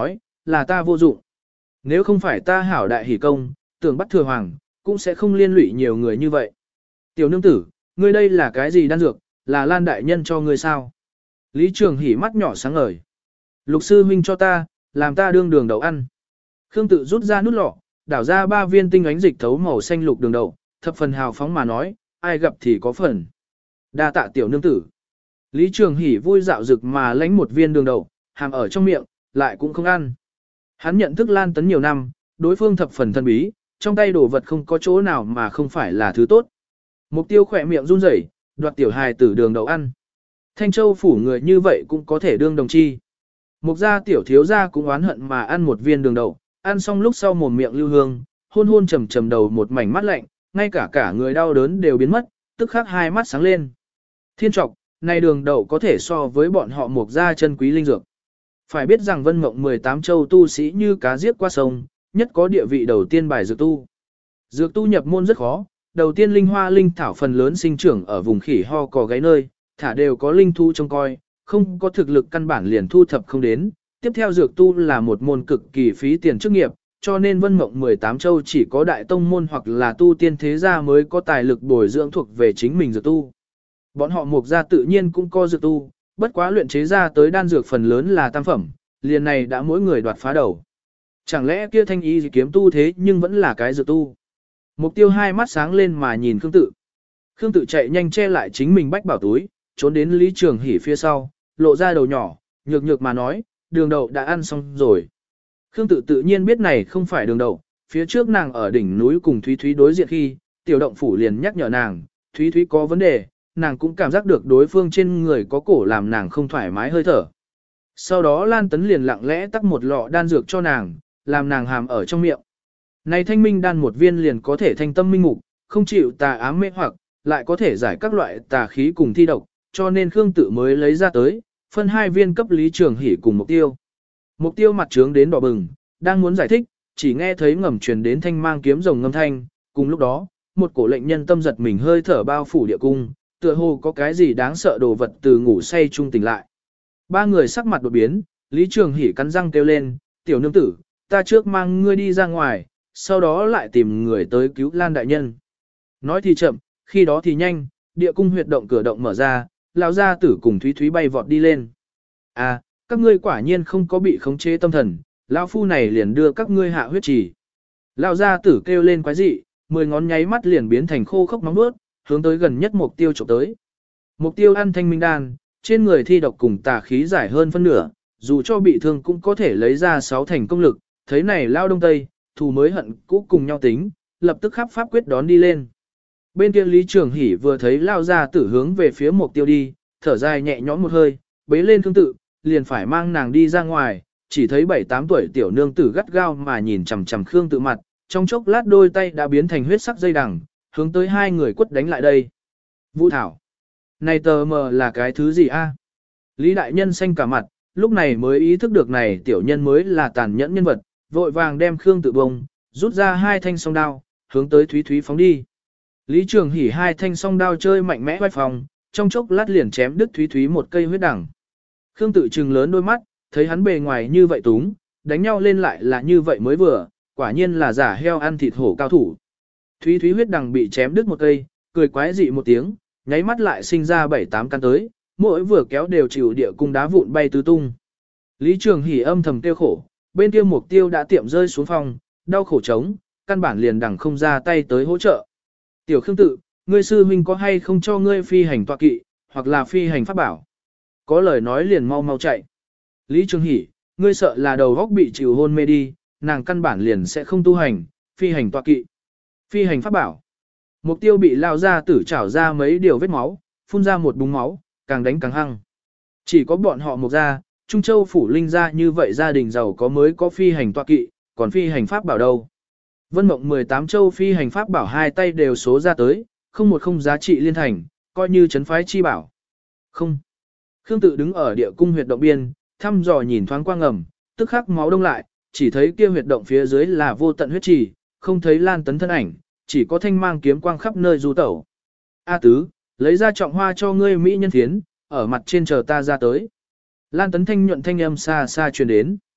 A: là ta vô dụng. Nếu không phải ta hảo đại hỷ công, tưởng bắt thừa hoàng, cũng sẽ không liên lụy nhiều người như vậy. Tiểu nương tử, ngươi đây là cái gì đan dược, là Lan đại nhân cho ngươi sao? Lý Trường Hỷ mắt nhỏ sáng ngời. Lục sư huynh cho ta, làm ta đương đường đậu ăn. Khương Tự rút ra nút lọ, đảo ra ba viên tinh ánh dịch thấu màu xanh lục đường đậu, thập phần hào phóng mà nói, ai gặp thì có phần. Đa tạ tiểu nương tử. Lý Trường Hỷ vui dạo dực mà lãnh một viên đường đậu, hàm ở trong miệng, lại cũng không ăn. Hắn nhận thức Lan Tấn nhiều năm, đối phương thập phần thân bí, trong tay đồ vật không có chỗ nào mà không phải là thứ tốt. Mục Tiêu khỏe miệng run rẩy, đoạt tiểu hài tử đường đậu ăn. Thanh Châu phủ người như vậy cũng có thể đương đồng chi. Mục gia tiểu thiếu gia cũng oán hận mà ăn một viên đường đậu, ăn xong lúc sau mồm miệng lưu hương, hôn hôn trầm trầm đầu một mảnh mắt lạnh, ngay cả cả người đau đớn đều biến mất, tức khắc hai mắt sáng lên. Thiên trọc, này đường đậu có thể so với bọn họ mục gia chân quý linh dược. Phải biết rằng Vân Mộng mười tám châu tu sĩ như cá giết qua sông, nhất có địa vị đầu tiên bài dược tu. Dược tu nhập môn rất khó, đầu tiên linh hoa linh thảo phần lớn sinh trưởng ở vùng khỉ ho cò gáy nơi, thả đều có linh thu trông coi, không có thực lực căn bản liền thu thập không đến. Tiếp theo dược tu là một môn cực kỳ phí tiền chức nghiệp, cho nên Vân Mộng mười tám châu chỉ có đại tông môn hoặc là tu tiên thế gia mới có tài lực bồi dưỡng thuộc về chính mình dược tu. Bọn họ mục gia tự nhiên cũng có dược tu, bất quá luyện chế ra tới đan dược phần lớn là tam phẩm, liền này đã mỗi người đoạt phá đầu. Chẳng lẽ kia thanh y kiếm tu thế nhưng vẫn là cái dược tu? Mục Tiêu hai mắt sáng lên mà nhìn Khương Tự. Khương Tự chạy nhanh che lại chính mình bách bảo túi, trốn đến Lý Trường Hỷ phía sau, lộ ra đầu nhỏ, nhược nhược mà nói, đường đậu đã ăn xong rồi. Khương Tự tự nhiên biết này không phải đường đậu, phía trước nàng ở đỉnh núi cùng Thúy Thúy đối diện khi, tiểu động phủ liền nhắc nhở nàng, Thúy Thúy có vấn đề, nàng cũng cảm giác được đối phương trên người có cổ làm nàng không thoải mái hơi thở. Sau đó Lan Tấn liền lặng lẽ tắc một lọ đan dược cho nàng, làm nàng hàm ở trong miệng. Này thanh minh đan một viên liền có thể thanh tâm minh mục, không chịu tà ám mê hoặc, lại có thể giải các loại tà khí cùng thi độc, cho nên Khương Tự mới lấy ra tới, phân hai viên cấp Lý Trường Hỷ cùng Mục Tiêu. Mục Tiêu mặt trướng đến đỏ bừng, đang muốn giải thích, chỉ nghe thấy ngầm truyền đến thanh mang kiếm rồng ngâm thanh, cùng lúc đó, một cổ lệnh nhân tâm giật mình hơi thở bao phủ địa cung, tựa hồ có cái gì đáng sợ đồ vật từ ngủ say trung tỉnh lại. Ba người sắc mặt đột biến, Lý Trường Hỷ cắn răng kêu lên, tiểu nương tử, ta trước mang ngươi đi ra ngoài, sau đó lại tìm người tới cứu Lan đại nhân. Nói thì chậm, khi đó thì nhanh, địa cung huyệt động cửa động mở ra, lão gia tử cùng Thúy Thúy bay vọt đi lên. À, các ngươi quả nhiên không có bị khống chế tâm thần, lão phu này liền đưa các ngươi hạ huyết trì. Lão gia tử kêu lên quái dị, mười ngón nháy mắt liền biến thành khô khốc nóng nuốt, hướng tới gần nhất Mục Tiêu chụp tới. Mục Tiêu ăn thanh minh đan, trên người thi độc cùng tà khí giải hơn phân nửa, dù cho bị thương cũng có thể lấy ra sáu thành công lực, thấy này lao đông tây, thù mới hận cũ cùng nhau tính, lập tức khắp pháp quyết đón đi lên. Bên kia Lý Trường Hỷ vừa thấy lao ra tử hướng về phía Mục Tiêu đi, thở dài nhẹ nhõm một hơi, bế lên Khương Tự, liền phải mang nàng đi ra ngoài, chỉ thấy bảy tám tuổi tiểu nương tử gắt gao mà nhìn chằm chằm Khương Tự mặt, trong chốc lát đôi tay đã biến thành huyết sắc dây đằng, hướng tới hai người quất đánh lại đây. Vũ Thảo, này tờ mờ là cái thứ gì a? Lý đại nhân xanh cả mặt, lúc này mới ý thức được này tiểu nhân mới là tàn nhẫn nhân vật, vội vàng đem Khương Tự bông, rút ra hai thanh song đao, hướng tới Thúy Thúy phóng đi. Lý Trường Hỷ hai thanh song đao chơi mạnh mẽ vai phòng, trong chốc lát liền chém đứt Thúy Thúy một cây huyết đằng. Khương Tự trừng lớn đôi mắt, thấy hắn bề ngoài như vậy túng, đánh nhau lên lại là như vậy mới vừa, quả nhiên là giả heo ăn thịt hổ cao thủ. Thúy Thúy huyết đằng bị chém đứt một cây, cười quái dị một tiếng, nháy mắt lại sinh ra bảy tám căn tới, mỗi vừa kéo đều chịu địa cung đá vụn bay tứ tung. Lý Trường Hỷ âm thầm tiêu khổ, bên kia Mục Tiêu đã tiệm rơi xuống phòng, đau khổ trống, căn bản liền đằng không ra tay tới hỗ trợ. Tiểu Khương Tự, ngươi sư huynh có hay không cho ngươi phi hành tọa kỵ, hoặc là phi hành pháp bảo? Có lời nói liền mau mau chạy. Lý Trường Hỷ, ngươi sợ là đầu góc bị chịu hôn mê đi, nàng căn bản liền sẽ không tu hành, phi hành tọa kỵ. Phi hành pháp bảo. Mục Tiêu bị lao ra tử chảo ra mấy điều vết máu, phun ra một búng máu, càng đánh càng hăng. Chỉ có bọn họ Mục gia, Trung Châu phủ linh gia như vậy gia đình giàu có mới có phi hành tọa kỵ, còn phi hành pháp bảo đâu. Vân Mộng mười tám châu phi hành pháp bảo hai tay đều số ra tới, không một không giá trị liên thành, coi như trấn phái chi bảo. Không. Khương Tự đứng ở địa cung huyệt động biên, thăm dò nhìn thoáng qua ngầm, tức khắc máu đông lại, chỉ thấy kia huyệt động phía dưới là vô tận huyết trì, không thấy Lan Tấn thân ảnh, chỉ có thanh mang kiếm quang khắp nơi du tẩu. A tứ, lấy ra trọng hoa cho ngươi mỹ nhân thiến, ở mặt trên chờ ta ra tới. Lan Tấn thanh nhuận thanh âm xa xa truyền đến.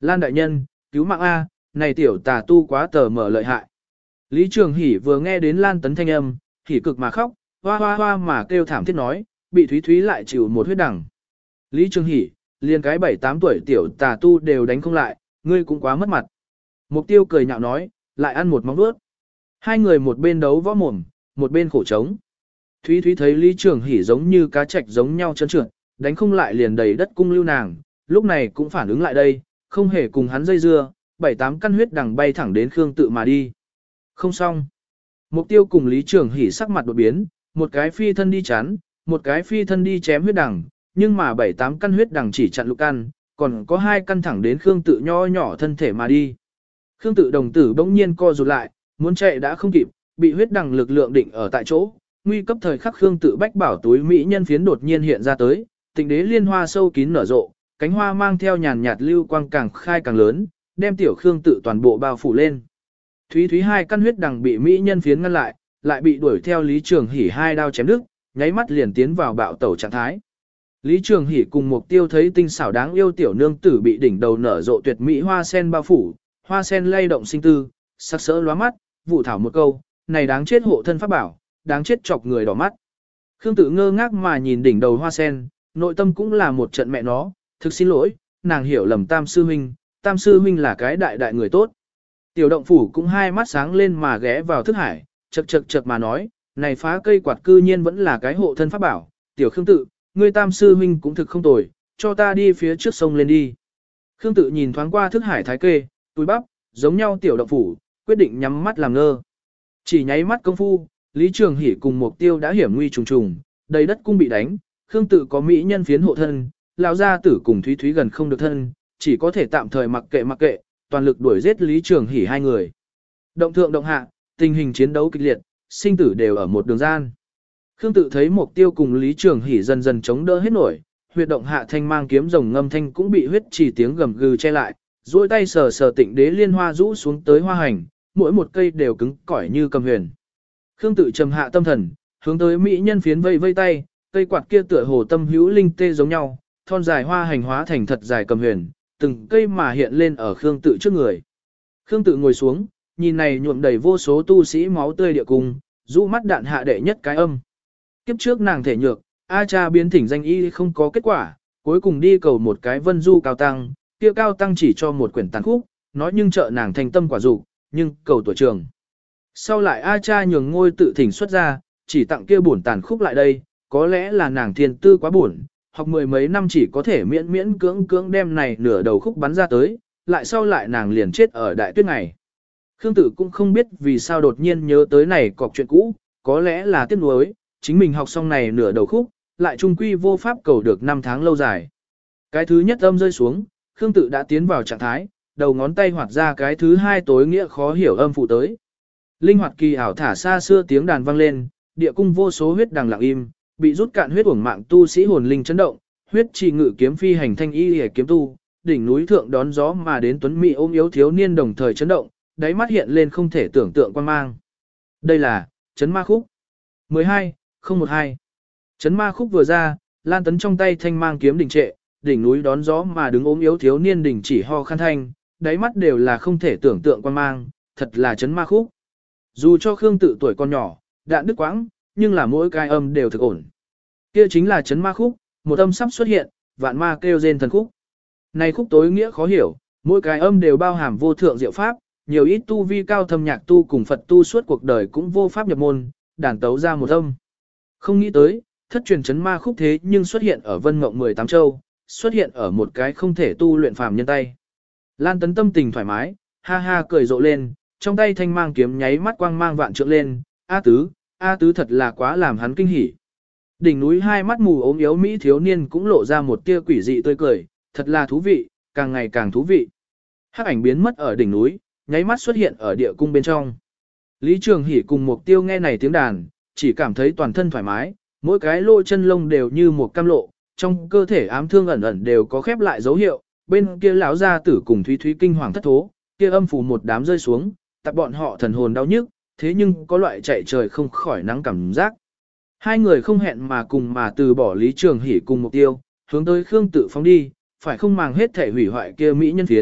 A: Lan đại nhân, cứu mạng A, này tiểu tà tu quá tờ mở lợi hại. Lý Trường Hỷ vừa nghe đến Lan Tấn thanh âm, hỉ cực mà khóc, hoa hoa hoa mà kêu thảm thiết nói, bị Thúy Thúy lại chịu một huyết đằng. Lý Trường Hỷ, liền cái bảy tám tuổi tiểu tà tu đều đánh không lại, ngươi cũng quá mất mặt. Mục Tiêu cười nhạo nói, lại ăn một móng vuốt. Hai người một bên đấu võ mồm, một bên khổ trống. Thúy Thúy thấy Lý Trường Hỷ giống như cá trạch giống nhau trơn trượt, đánh không lại liền đầy đất cung lưu nàng, lúc này cũng phản ứng lại đây, không hề cùng hắn dây dưa, bảy tám căn huyết đằng bay thẳng đến Khương Tự mà đi. Không xong. Mục Tiêu cùng Lý Trường Hỷ sắc mặt đột biến, một cái phi thân đi chắn, một cái phi thân đi chém huyết đằng, nhưng mà bảy tám căn huyết đằng chỉ chặn lục căn, còn có hai căn thẳng đến Khương Tự nho nhỏ thân thể mà đi. Khương Tự đồng tử bỗng nhiên co rụt lại, muốn chạy đã không kịp, bị huyết đằng lực lượng định ở tại chỗ. Nguy cấp thời khắc Khương Tự bách bảo túi mỹ nhân phiến đột nhiên hiện ra tới, Tịnh đế liên hoa sâu kín nở rộ, cánh hoa mang theo nhàn nhạt lưu quang càng khai càng lớn, đem tiểu Khương Tự toàn bộ bao phủ lên. Thúy Thúy hai căn huyết đằng bị mỹ nhân phiến ngăn lại, lại bị đuổi theo Lý Trường Hỷ hai đao chém đứt, nháy mắt liền tiến vào bạo tẩu trạng thái. Lý Trường Hỷ cùng Mục Tiêu thấy tinh xảo đáng yêu tiểu nương tử bị đỉnh đầu nở rộ tuyệt mỹ hoa sen bao phủ, hoa sen lay động sinh tư, sắc sỡ lóa mắt, vụ thảo một câu, này đáng chết hộ thân pháp bảo, đáng chết chọc người đỏ mắt. Khương Tự ngơ ngác mà nhìn đỉnh đầu hoa sen, nội tâm cũng là một trận mẹ nó, thực xin lỗi, nàng hiểu lầm Tam sư huynh, Tam sư huynh là cái đại đại người tốt. Tiểu động phủ cũng hai mắt sáng lên mà ghé vào thức hải, chật chật chật mà nói, này phá cây quạt cư nhiên vẫn là cái hộ thân pháp bảo, tiểu Khương Tự, ngươi Tam sư huynh cũng thực không tồi, cho ta đi phía trước sông lên đi. Khương Tự nhìn thoáng qua thức hải thái kê, túi bắp, giống nhau tiểu động phủ, quyết định nhắm mắt làm ngơ. Chỉ nháy mắt công phu, Lý Trường Hỷ cùng Mục Tiêu đã hiểm nguy trùng trùng, đầy đất cung bị đánh, Khương Tự có mỹ nhân phiến hộ thân, lão gia tử cùng Thúy Thúy gần không được thân, chỉ có thể tạm thời mặc kệ mặc kệ, toàn lực đuổi giết Lý Trường Hỷ hai người. Động thượng động hạ, tình hình chiến đấu kịch liệt, sinh tử đều ở một đường gian. Khương Tự thấy Mục Tiêu cùng Lý Trường Hỷ dần dần chống đỡ hết nổi, huyệt động hạ thanh mang kiếm rồng ngâm thanh cũng bị huyết chỉ tiếng gầm gừ che lại, duỗi tay sờ sờ Tịnh đế liên hoa rũ xuống tới hoa hành, mỗi một cây đều cứng cỏi như cầm huyền. Khương Tự trầm hạ tâm thần, hướng tới mỹ nhân phiến vây vây tay, cây quạt kia tựa hồ tâm hữu linh tê giống nhau, thon dài hoa hành hóa thành thật dài cầm huyền, từng cây mà hiện lên ở Khương Tự trước người. Khương Tự ngồi xuống, nhìn này nhuộm đầy vô số tu sĩ máu tươi địa cung, rũ mắt đạn hạ đệ nhất cái âm. Kiếp trước nàng thể nhược, A Cha biến thỉnh danh y không có kết quả, cuối cùng đi cầu một cái vân du cao tăng, kia cao tăng chỉ cho một quyển tàn khúc, nói nhưng trợ nàng thành tâm quả dục, nhưng cầu tuổi trường. Sau lại A Cha nhường ngôi tự thỉnh xuất ra, chỉ tặng kia bổn tàn khúc lại đây, có lẽ là nàng thiên tư quá buồn, học mười mấy năm chỉ có thể miễn miễn cưỡng cưỡng đem này nửa đầu khúc bắn ra tới, lại sau lại nàng liền chết ở đại tuyết ngày. Khương Tự cũng không biết vì sao đột nhiên nhớ tới này cọc chuyện cũ, có lẽ là tiếc nuối, chính mình học xong này nửa đầu khúc, lại trung quy vô pháp cầu được năm tháng lâu dài. Cái thứ nhất âm rơi xuống, Khương Tự đã tiến vào trạng thái, đầu ngón tay hoạt ra cái thứ hai tối nghĩa khó hiểu âm phụ tới. Linh hoạt kỳ ảo thả xa xưa tiếng đàn vang lên, địa cung vô số huyết đằng lặng im, bị rút cạn huyết uổng mạng tu sĩ hồn linh chấn động, huyết trì ngự kiếm phi hành thanh y hề kiếm tu, đỉnh núi thượng đón gió mà đến tuấn mỹ ôm yếu thiếu niên đồng thời chấn động, đáy mắt hiện lên không thể tưởng tượng quan mang. Đây là Chấn Ma Khúc mười hai không một hai. Chấn Ma Khúc vừa ra, Lan Tấn trong tay thanh mang kiếm đình trệ, đỉnh núi đón gió mà đứng ốm yếu thiếu niên đỉnh chỉ ho khăn thanh, đáy mắt đều là không thể tưởng tượng quan mang, thật là Chấn Ma Khúc. Dù cho Khương Tự tuổi còn nhỏ, đạn đứt quãng, nhưng là mỗi cái âm đều thực ổn. Kia chính là Chấn Ma Khúc, một âm sắp xuất hiện, vạn ma kêu rên thần khúc. Này khúc tối nghĩa khó hiểu, mỗi cái âm đều bao hàm vô thượng diệu pháp, nhiều ít tu vi cao thâm nhạc tu cùng Phật tu suốt cuộc đời cũng vô pháp nhập môn, đàn tấu ra một âm. Không nghĩ tới, thất truyền Chấn Ma Khúc thế nhưng xuất hiện ở Vân Mộng mười tám châu, xuất hiện ở một cái không thể tu luyện phàm nhân tay. Lan Tấn tâm tình thoải mái, ha ha cười rộ lên, trong tay thanh mang kiếm nháy mắt quang mang vạn trượng lên, A Tứ, A Tứ thật là quá làm hắn kinh hỉ. Đỉnh núi hai mắt mù ốm yếu Mỹ thiếu niên cũng lộ ra một tia quỷ dị tươi cười, thật là thú vị, càng ngày càng thú vị. Hắc ảnh biến mất ở đỉnh núi, nháy mắt xuất hiện ở địa cung bên trong. Lý Trường Hỷ cùng Mục Tiêu nghe này tiếng đàn, chỉ cảm thấy toàn thân thoải mái, mỗi cái lỗ chân lông đều như một cam lộ, trong cơ thể ám thương ẩn ẩn đều có khép lại dấu hiệu, bên kia lão gia tử cùng Thúy Thúy kinh hoàng thất thố, kia âm phủ một đám rơi xuống, tập bọn họ thần hồn đau nhức, thế nhưng có loại chạy trời không khỏi nắng cảm giác. Hai người không hẹn mà cùng mà từ bỏ Lý Trường Hỷ cùng Mục Tiêu, hướng tới Khương Tự phóng đi, phải không màng hết thể hủy hoại kia mỹ nhân phiến,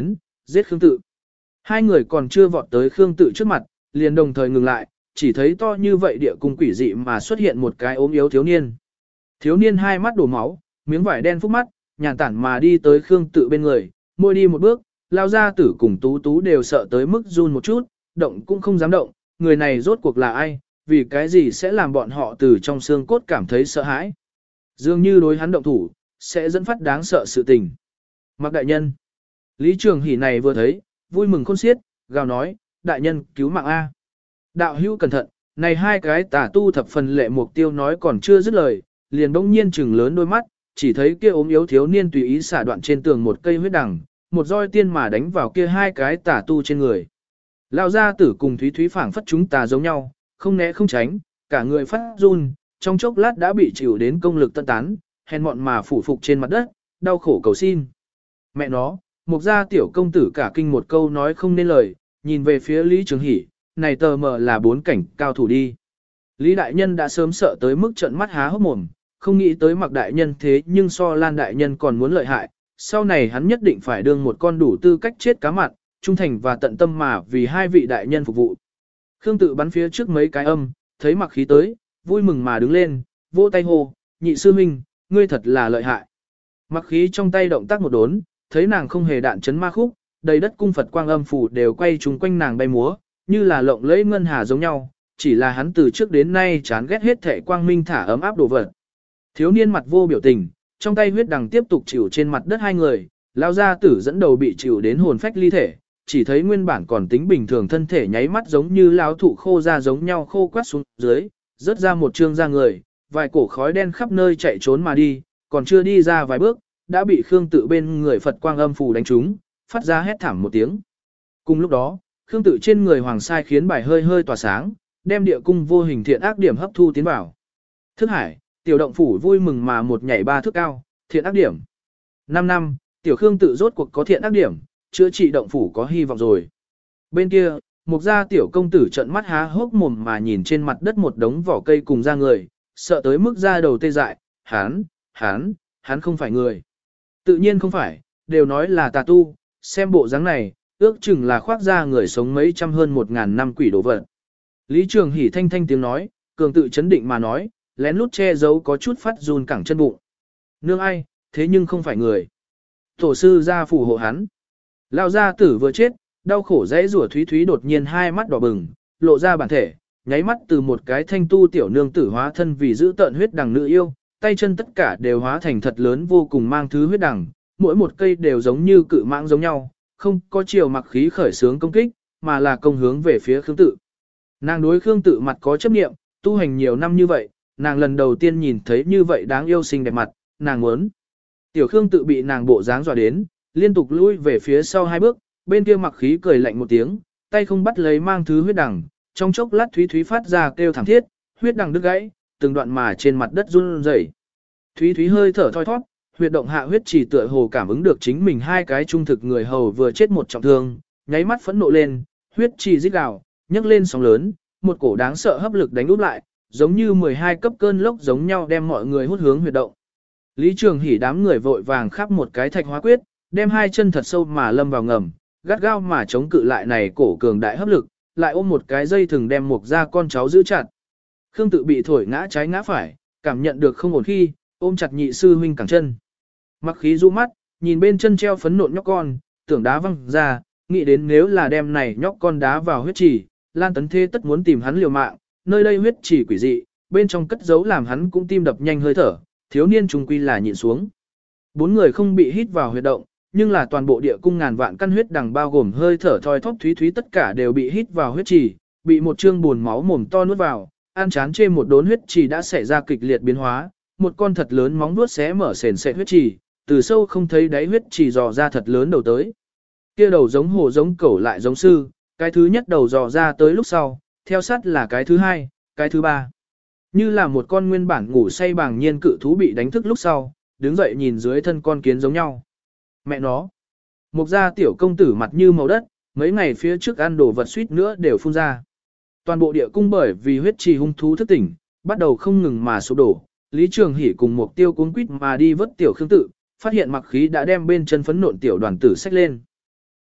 A: giết Khương Tự. Hai người còn chưa vọt tới Khương Tự trước mặt, liền đồng thời ngừng lại, chỉ thấy to như vậy địa cung quỷ dị mà xuất hiện một cái ốm yếu thiếu niên. Thiếu niên hai mắt đổ máu, miếng vải đen phúc mắt, nhàn tản mà đi tới Khương Tự bên người, môi đi một bước, lao ra tử cùng Tú Tú đều sợ tới mức run một chút, động cũng không dám động, người này rốt cuộc là ai, vì cái gì sẽ làm bọn họ từ trong xương cốt cảm thấy sợ hãi. Dường như đối hắn động thủ, sẽ dẫn phát đáng sợ sự tình. Mặc đại nhân. Lý Trường Hỷ này vừa thấy, vui mừng khôn xiết, gào nói, đại nhân cứu mạng A. Đạo hữu cẩn thận, này hai cái tà tu thập phần lệ mục tiêu nói còn chưa dứt lời, liền bỗng nhiên trừng lớn đôi mắt, chỉ thấy kia ốm yếu thiếu niên tùy ý xả đoạn trên tường một cây huyết đằng, một roi tiên mà đánh vào kia hai cái tà tu trên người. Lão gia tử cùng Thúy Thúy phảng phất chúng tà giống nhau, không né không tránh, cả người phát run, trong chốc lát đã bị chịu đến công lực tân tán, hèn mọn mà phủ phục trên mặt đất, đau khổ cầu xin. Mẹ nó, Mục gia tiểu công tử cả kinh một câu nói không nên lời, nhìn về phía Lý Trường Hỷ, này tờ mờ là bốn cảnh cao thủ đi. Lý đại nhân đã sớm sợ tới mức trợn mắt há hốc mồm, không nghĩ tới Mặc đại nhân thế nhưng so Lan đại nhân còn muốn lợi hại, sau này hắn nhất định phải đương một con đủ tư cách chết cá mặn, trung thành và tận tâm mà vì hai vị đại nhân phục vụ. Khương Tự bắn phía trước mấy cái âm, thấy Mặc khí tới, vui mừng mà đứng lên, vỗ tay hô, nhị sư huynh, ngươi thật là lợi hại. Mặc khí trong tay động tác một đốn, thấy nàng không hề đạn chấn ma khúc, đầy đất cung Phật quang âm phủ đều quay chung quanh nàng bay múa, như là lộng lẫy ngân hà giống nhau, chỉ là hắn từ trước đến nay chán ghét hết thể quang minh thả ấm áp đồ vật. Thiếu niên mặt vô biểu tình, trong tay huyết đằng tiếp tục chịu trên mặt đất hai người, lao gia tử dẫn đầu bị chịu đến hồn phách ly thể, chỉ thấy nguyên bản còn tính bình thường thân thể nháy mắt giống như lão thụ khô ra giống nhau khô quát xuống dưới, rớt ra một trương da người, vài cổ khói đen khắp nơi chạy trốn mà đi, còn chưa đi ra vài bước, đã bị Khương Tự bên người Phật quang âm phù đánh trúng, phát ra hét thảm một tiếng. Cùng lúc đó, Khương Tự trên người hoàng sai khiến bài hơi hơi tỏa sáng, đem địa cung vô hình thiện ác điểm hấp thu tiến vào. Thức hải, tiểu động phủ vui mừng mà một nhảy ba thước cao, thiện ác điểm. năm năm, tiểu Khương Tự rốt cuộc có thiện ác điểm, chữa trị động phủ có hy vọng rồi. Bên kia, Mục gia tiểu công tử trợn mắt há hốc mồm mà nhìn trên mặt đất một đống vỏ cây cùng da người, sợ tới mức da đầu tê dại, hắn, hắn, hắn không phải người. Tự nhiên không phải, đều nói là tà tu, xem bộ dáng này, ước chừng là khoác ra người sống mấy trăm hơn một ngàn năm quỷ đồ vật. Lý Trường Hỷ thanh thanh tiếng nói, cường tự chấn định mà nói, lén lút che giấu có chút phát run cẳng chân bụng. Nương ai, thế nhưng không phải người. Tổ sư gia phù hộ hắn. Lao gia tử vừa chết, đau khổ dãy rủa Thúy Thúy đột nhiên hai mắt đỏ bừng, lộ ra bản thể, nháy mắt từ một cái thanh tu tiểu nương tử hóa thân vì giữ tợn huyết đằng nữ yêu, tay chân tất cả đều hóa thành thật lớn vô cùng mang thứ huyết đằng, mỗi một cây đều giống như cự mãng giống nhau, không có chiều mặc khí khởi sướng công kích, mà là công hướng về phía Khương Tự. Nàng đối Khương Tự mặt có chấp niệm, tu hành nhiều năm như vậy, nàng lần đầu tiên nhìn thấy như vậy đáng yêu xinh đẹp mặt, nàng muốn. Tiểu Khương Tự bị nàng bộ dáng dọa đến, liên tục lui về phía sau hai bước, bên kia mặc khí cười lạnh một tiếng, tay không bắt lấy mang thứ huyết đằng, trong chốc lát Thúy Thúy phát ra kêu thảm thiết, huyết đằng đứt gãy, từng đoạn mà trên mặt đất run rẩy. Thúy Thúy hơi thở thoi thoát, huyệt động hạ huyết chỉ tựa hồ cảm ứng được chính mình hai cái trung thực người hầu vừa chết một trọng thương, nháy mắt phẫn nộ lên, huyết chỉ rít gào, nhấc lên sóng lớn, một cổ đáng sợ hấp lực đánh úp lại, giống như mười hai cấp cơn lốc giống nhau đem mọi người hút hướng huyệt động. Lý Trường Hỷ đám người vội vàng khắp một cái thạch hóa quyết, đem hai chân thật sâu mà lâm vào ngầm, gắt gao mà chống cự lại này cổ cường đại hấp lực, lại ôm một cái dây thừng đem Mục gia con cháu giữ chặt. Khương Tự bị thổi ngã trái ngã phải, cảm nhận được không ổn khi, ôm chặt nhị sư huynh cẳng chân. Mặc khí du mắt, nhìn bên chân treo phấn nộn nhóc con, tưởng đá văng ra, nghĩ đến nếu là đem này nhóc con đá vào huyết trì, Lan Tấn Thế tất muốn tìm hắn liều mạng, nơi đây huyết trì quỷ dị, bên trong cất giấu làm hắn cũng tim đập nhanh hơi thở, thiếu niên trung quy là nhịn xuống. Bốn người không bị hít vào huyệt động, nhưng là toàn bộ địa cung ngàn vạn căn huyết đằng bao gồm hơi thở thoi thóp Thúy Thúy tất cả đều bị hít vào huyết trì, bị một trương buồn máu mồm to nuốt vào, ăn chán chê một đốn huyết trì đã xảy ra kịch liệt biến hóa, một con thật lớn móng vuốt xé mở sền sệt huyết trì, từ sâu không thấy đáy huyết trì dò ra thật lớn đầu tới. Kia đầu giống hổ giống cẩu lại giống sư, cái thứ nhất đầu dò ra tới lúc sau, theo sát là cái thứ hai, cái thứ ba. Như là một con nguyên bản ngủ say bàng nhiên cự thú bị đánh thức lúc sau, đứng dậy nhìn dưới thân con kiến giống nhau. Mẹ nó. Mục gia tiểu công tử mặt như màu đất, mấy ngày phía trước ăn đồ vật suýt nữa đều phun ra. Toàn bộ địa cung bởi vì huyết trì hung thú thức tỉnh, bắt đầu không ngừng mà sụp đổ. Lý Trường Hỷ cùng Mục Tiêu cuống quýt mà đi vớt tiểu Khương Tự, phát hiện mặc khí đã đem bên chân phấn nộn tiểu đoàn tử xách lên.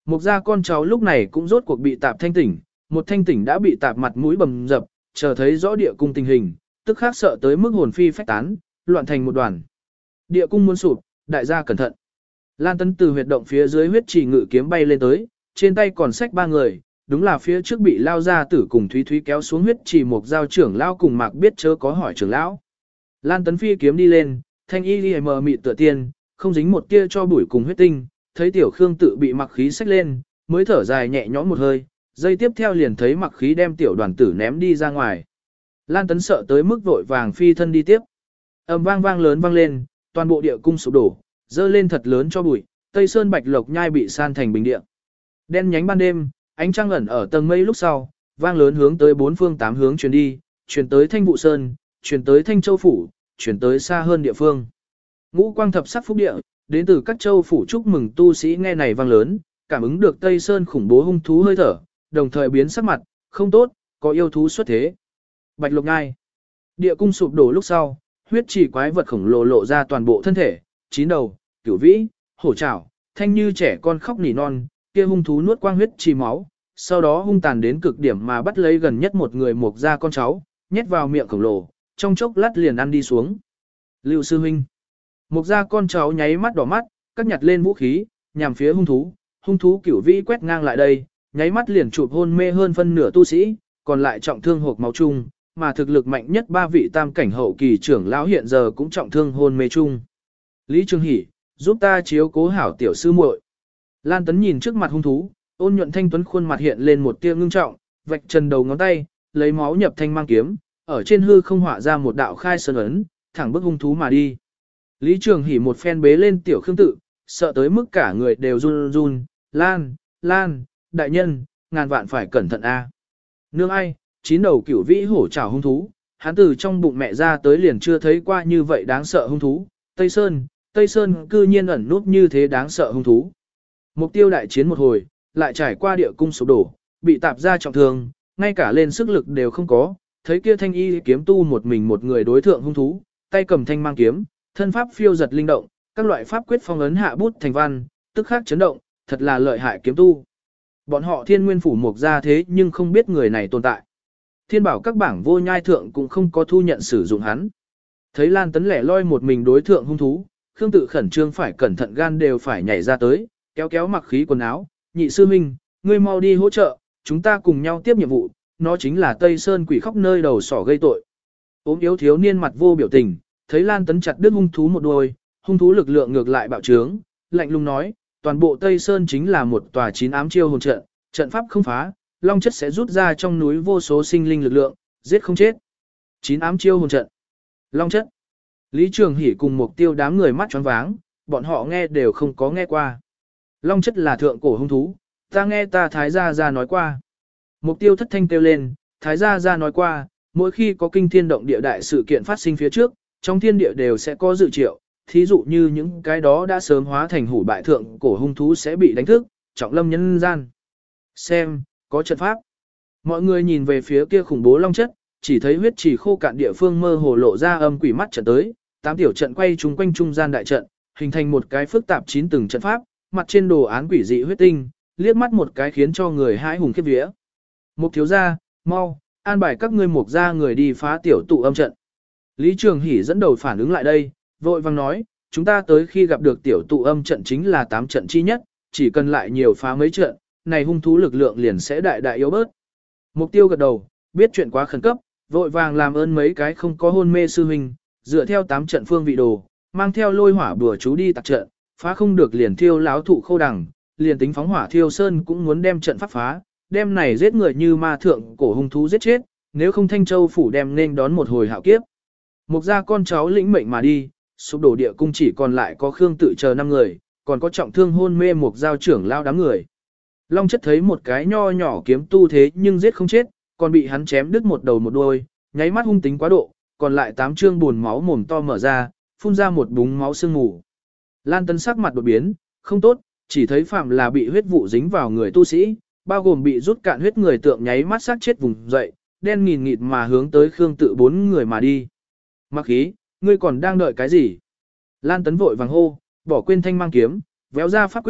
A: Mục gia con cháu lúc này cũng rốt cuộc bị tạp thanh tỉnh, một thanh tỉnh đã bị tạp mặt mũi bầm dập, chờ thấy rõ địa cung tình hình, tức khắc sợ tới mức hồn phi phách tán, loạn thành một đoàn. Địa cung muốn sụp, đại gia cẩn thận. Lan Tấn từ huyệt động phía dưới huyết trì ngự kiếm bay lên tới, trên tay còn xách ba người, đúng là phía trước bị lao ra tử cùng Thúy Thúy kéo xuống huyết trì một giao trưởng lão cùng Mạc Biết chớ có hỏi trưởng lão. Lan Tấn phi kiếm đi lên, thanh y li mờ mịt tựa tiên, không dính một tia cho bụi cùng huyết tinh, thấy tiểu Khương tự bị mặc khí xách lên, mới thở dài nhẹ nhõm một hơi, giây tiếp theo liền thấy mặc khí đem tiểu đoàn tử ném đi ra ngoài. Lan Tấn sợ tới mức vội vàng phi thân đi tiếp. Ầm vang vang lớn vang lên, toàn bộ địa cung sụp đổ, dơ lên thật lớn cho bụi, Tây Sơn Bạch Lộc nhai bị san thành bình địa. Đen nhánh ban đêm, ánh trăng ẩn ở tầng mây lúc sau, vang lớn hướng tới bốn phương tám hướng truyền đi, truyền tới Thanh Vụ Sơn, truyền tới Thanh Châu phủ, truyền tới xa hơn địa phương. Ngũ quang thập sắc phúc địa, đến từ các châu phủ chúc mừng tu sĩ nghe này vang lớn, cảm ứng được Tây Sơn khủng bố hung thú hơi thở, đồng thời biến sắc mặt, không tốt, có yêu thú xuất thế. Bạch Lộc nhai. Địa cung sụp đổ lúc sau, huyết chỉ quái vật khổng lồ lộ ra toàn bộ thân thể, chín đầu, cửu vĩ, hổ trảo, thanh như trẻ con khóc nỉ non, kia hung thú nuốt quang huyết trì máu, sau đó hung tàn đến cực điểm mà bắt lấy gần nhất một người mộc ra con cháu, nhét vào miệng khổng lồ, trong chốc lát liền ăn đi xuống. Lưu sư huynh. Mộc ra con cháu nháy mắt đỏ mắt, cắt nhặt lên vũ khí, nhằm phía hung thú, hung thú cửu vĩ quét ngang lại đây, nháy mắt liền chụp hôn mê hơn phân nửa tu sĩ, còn lại trọng thương hộc máu chung, mà thực lực mạnh nhất ba vị tam cảnh hậu kỳ trưởng lão hiện giờ cũng trọng thương hôn mê chung. Lý Trường Hỷ, giúp ta chiếu cố hảo tiểu sư muội. Lan Tấn nhìn trước mặt hung thú, ôn nhuận thanh tuấn khuôn mặt hiện lên một tia ngưng trọng, vạch trần đầu ngón tay, lấy máu nhập thanh mang kiếm, ở trên hư không họa ra một đạo khai sơn ấn, thẳng bước hung thú mà đi. Lý Trường Hỷ một phen bế lên tiểu Khương tự, sợ tới mức cả người đều run run, Lan, Lan, đại nhân, ngàn vạn phải cẩn thận a. Nương ai, chín đầu cửu vĩ hổ trảo hung thú, hắn từ trong bụng mẹ ra tới liền chưa thấy qua như vậy đáng sợ hung thú, Tây Sơn, Tây Sơn cư nhiên ẩn núp như thế đáng sợ hung thú. Mục tiêu đại chiến một hồi, lại trải qua địa cung sụp đổ, bị tạp ra trọng thương, ngay cả lên sức lực đều không có, thấy kia thanh y kiếm tu một mình một người đối thượng hung thú, tay cầm thanh mang kiếm, thân pháp phiêu giật linh động, các loại pháp quyết phong ấn hạ bút thành văn, tức khắc chấn động, thật là lợi hại kiếm tu. Bọn họ thiên nguyên phủ mục ra thế nhưng không biết người này tồn tại. Thiên bảo các bảng vô nhai thượng cũng không có thu nhận sử dụng hắn. Thấy Lan Tấn lẻ loi một mình đối thượng hung thú, Khương tự khẩn trương phải cẩn thận gan đều phải nhảy ra tới, kéo kéo mặc khí quần áo, nhị sư minh, ngươi mau đi hỗ trợ, chúng ta cùng nhau tiếp nhiệm vụ, nó chính là Tây Sơn quỷ khóc nơi đầu sỏ gây tội. Ốm yếu thiếu niên mặt vô biểu tình, thấy Lan Tấn chặt đứt hung thú một đuôi, hung thú lực lượng ngược lại bạo trướng, lạnh lùng nói, toàn bộ Tây Sơn chính là một tòa chín ám chiêu hồn trận, trận pháp không phá, long chất sẽ rút ra trong núi vô số sinh linh lực lượng, giết không chết. Chín ám chiêu hồn trận. Long chất. Lý Trường Hỷ cùng Mục Tiêu đám người mắt choáng váng, bọn họ nghe đều không có nghe qua. Long chất là thượng cổ hung thú, ta nghe ta Thái Gia Gia nói qua. Mục Tiêu thất thanh kêu lên, Thái Gia Gia nói qua, mỗi khi có kinh thiên động địa đại sự kiện phát sinh phía trước, trong thiên địa đều sẽ có dự triệu, thí dụ như những cái đó đã sớm hóa thành hủ bại thượng cổ hung thú sẽ bị đánh thức, trọng lâm nhân gian. Xem, có trận pháp. Mọi người nhìn về phía kia khủng bố long chất, chỉ thấy huyết chỉ khô cạn địa phương mơ hồ lộ ra âm quỷ mắt trận tới, tám tiểu trận quay chung quanh trung gian đại trận, hình thành một cái phức tạp chín từng trận pháp, mặt trên đồ án quỷ dị huyết tinh, liếc mắt một cái khiến cho người hãi hùng khiếp vía. Mục thiếu gia, mau, an bài các ngươi mục gia người đi phá tiểu tụ âm trận. Lý Trường Hỷ dẫn đầu phản ứng lại đây, vội vang nói, chúng ta tới khi gặp được tiểu tụ âm trận chính là tám trận chi nhất, chỉ cần lại nhiều phá mấy trận, này hung thú lực lượng liền sẽ đại đại yếu bớt. Mục Tiêu gật đầu, biết chuyện quá khẩn cấp, vội vàng làm ơn mấy cái không có hôn mê sư huynh, dựa theo tám trận phương vị đồ, mang theo lôi hỏa bùa chú đi tạc trận, phá không được liền thiêu láo thụ khâu đằng, liền tính phóng hỏa thiêu sơn cũng muốn đem trận pháp phá, đem này giết người như ma thượng cổ hung thú giết chết, nếu không Thanh Châu phủ đem nên đón một hồi hạo kiếp. Mục gia con cháu lĩnh mệnh mà đi, sụp đổ địa cung chỉ còn lại có Khương tự chờ năm người, còn có trọng thương hôn mê mục giao trưởng lao đám người. Long chất thấy một cái nho nhỏ kiếm tu thế nhưng giết không chết, còn bị hắn chém đứt một đầu một đuôi, nháy mắt hung tính quá độ, còn lại tám trương buồn máu mồm to mở ra, phun ra một búng máu sương mù. Lan Tấn sắc mặt đột biến, không tốt, chỉ thấy phạm là bị huyết vụ dính vào người tu sĩ, bao gồm bị rút cạn huyết người tượng nháy mắt sát chết vùng dậy, đen nghìn nghịt mà hướng tới Khương tự bốn người mà đi. Mặc khí, ngươi còn đang đợi cái gì? Lan Tấn vội vàng hô, bỏ quên thanh mang kiếm, véo ra pháp quyết,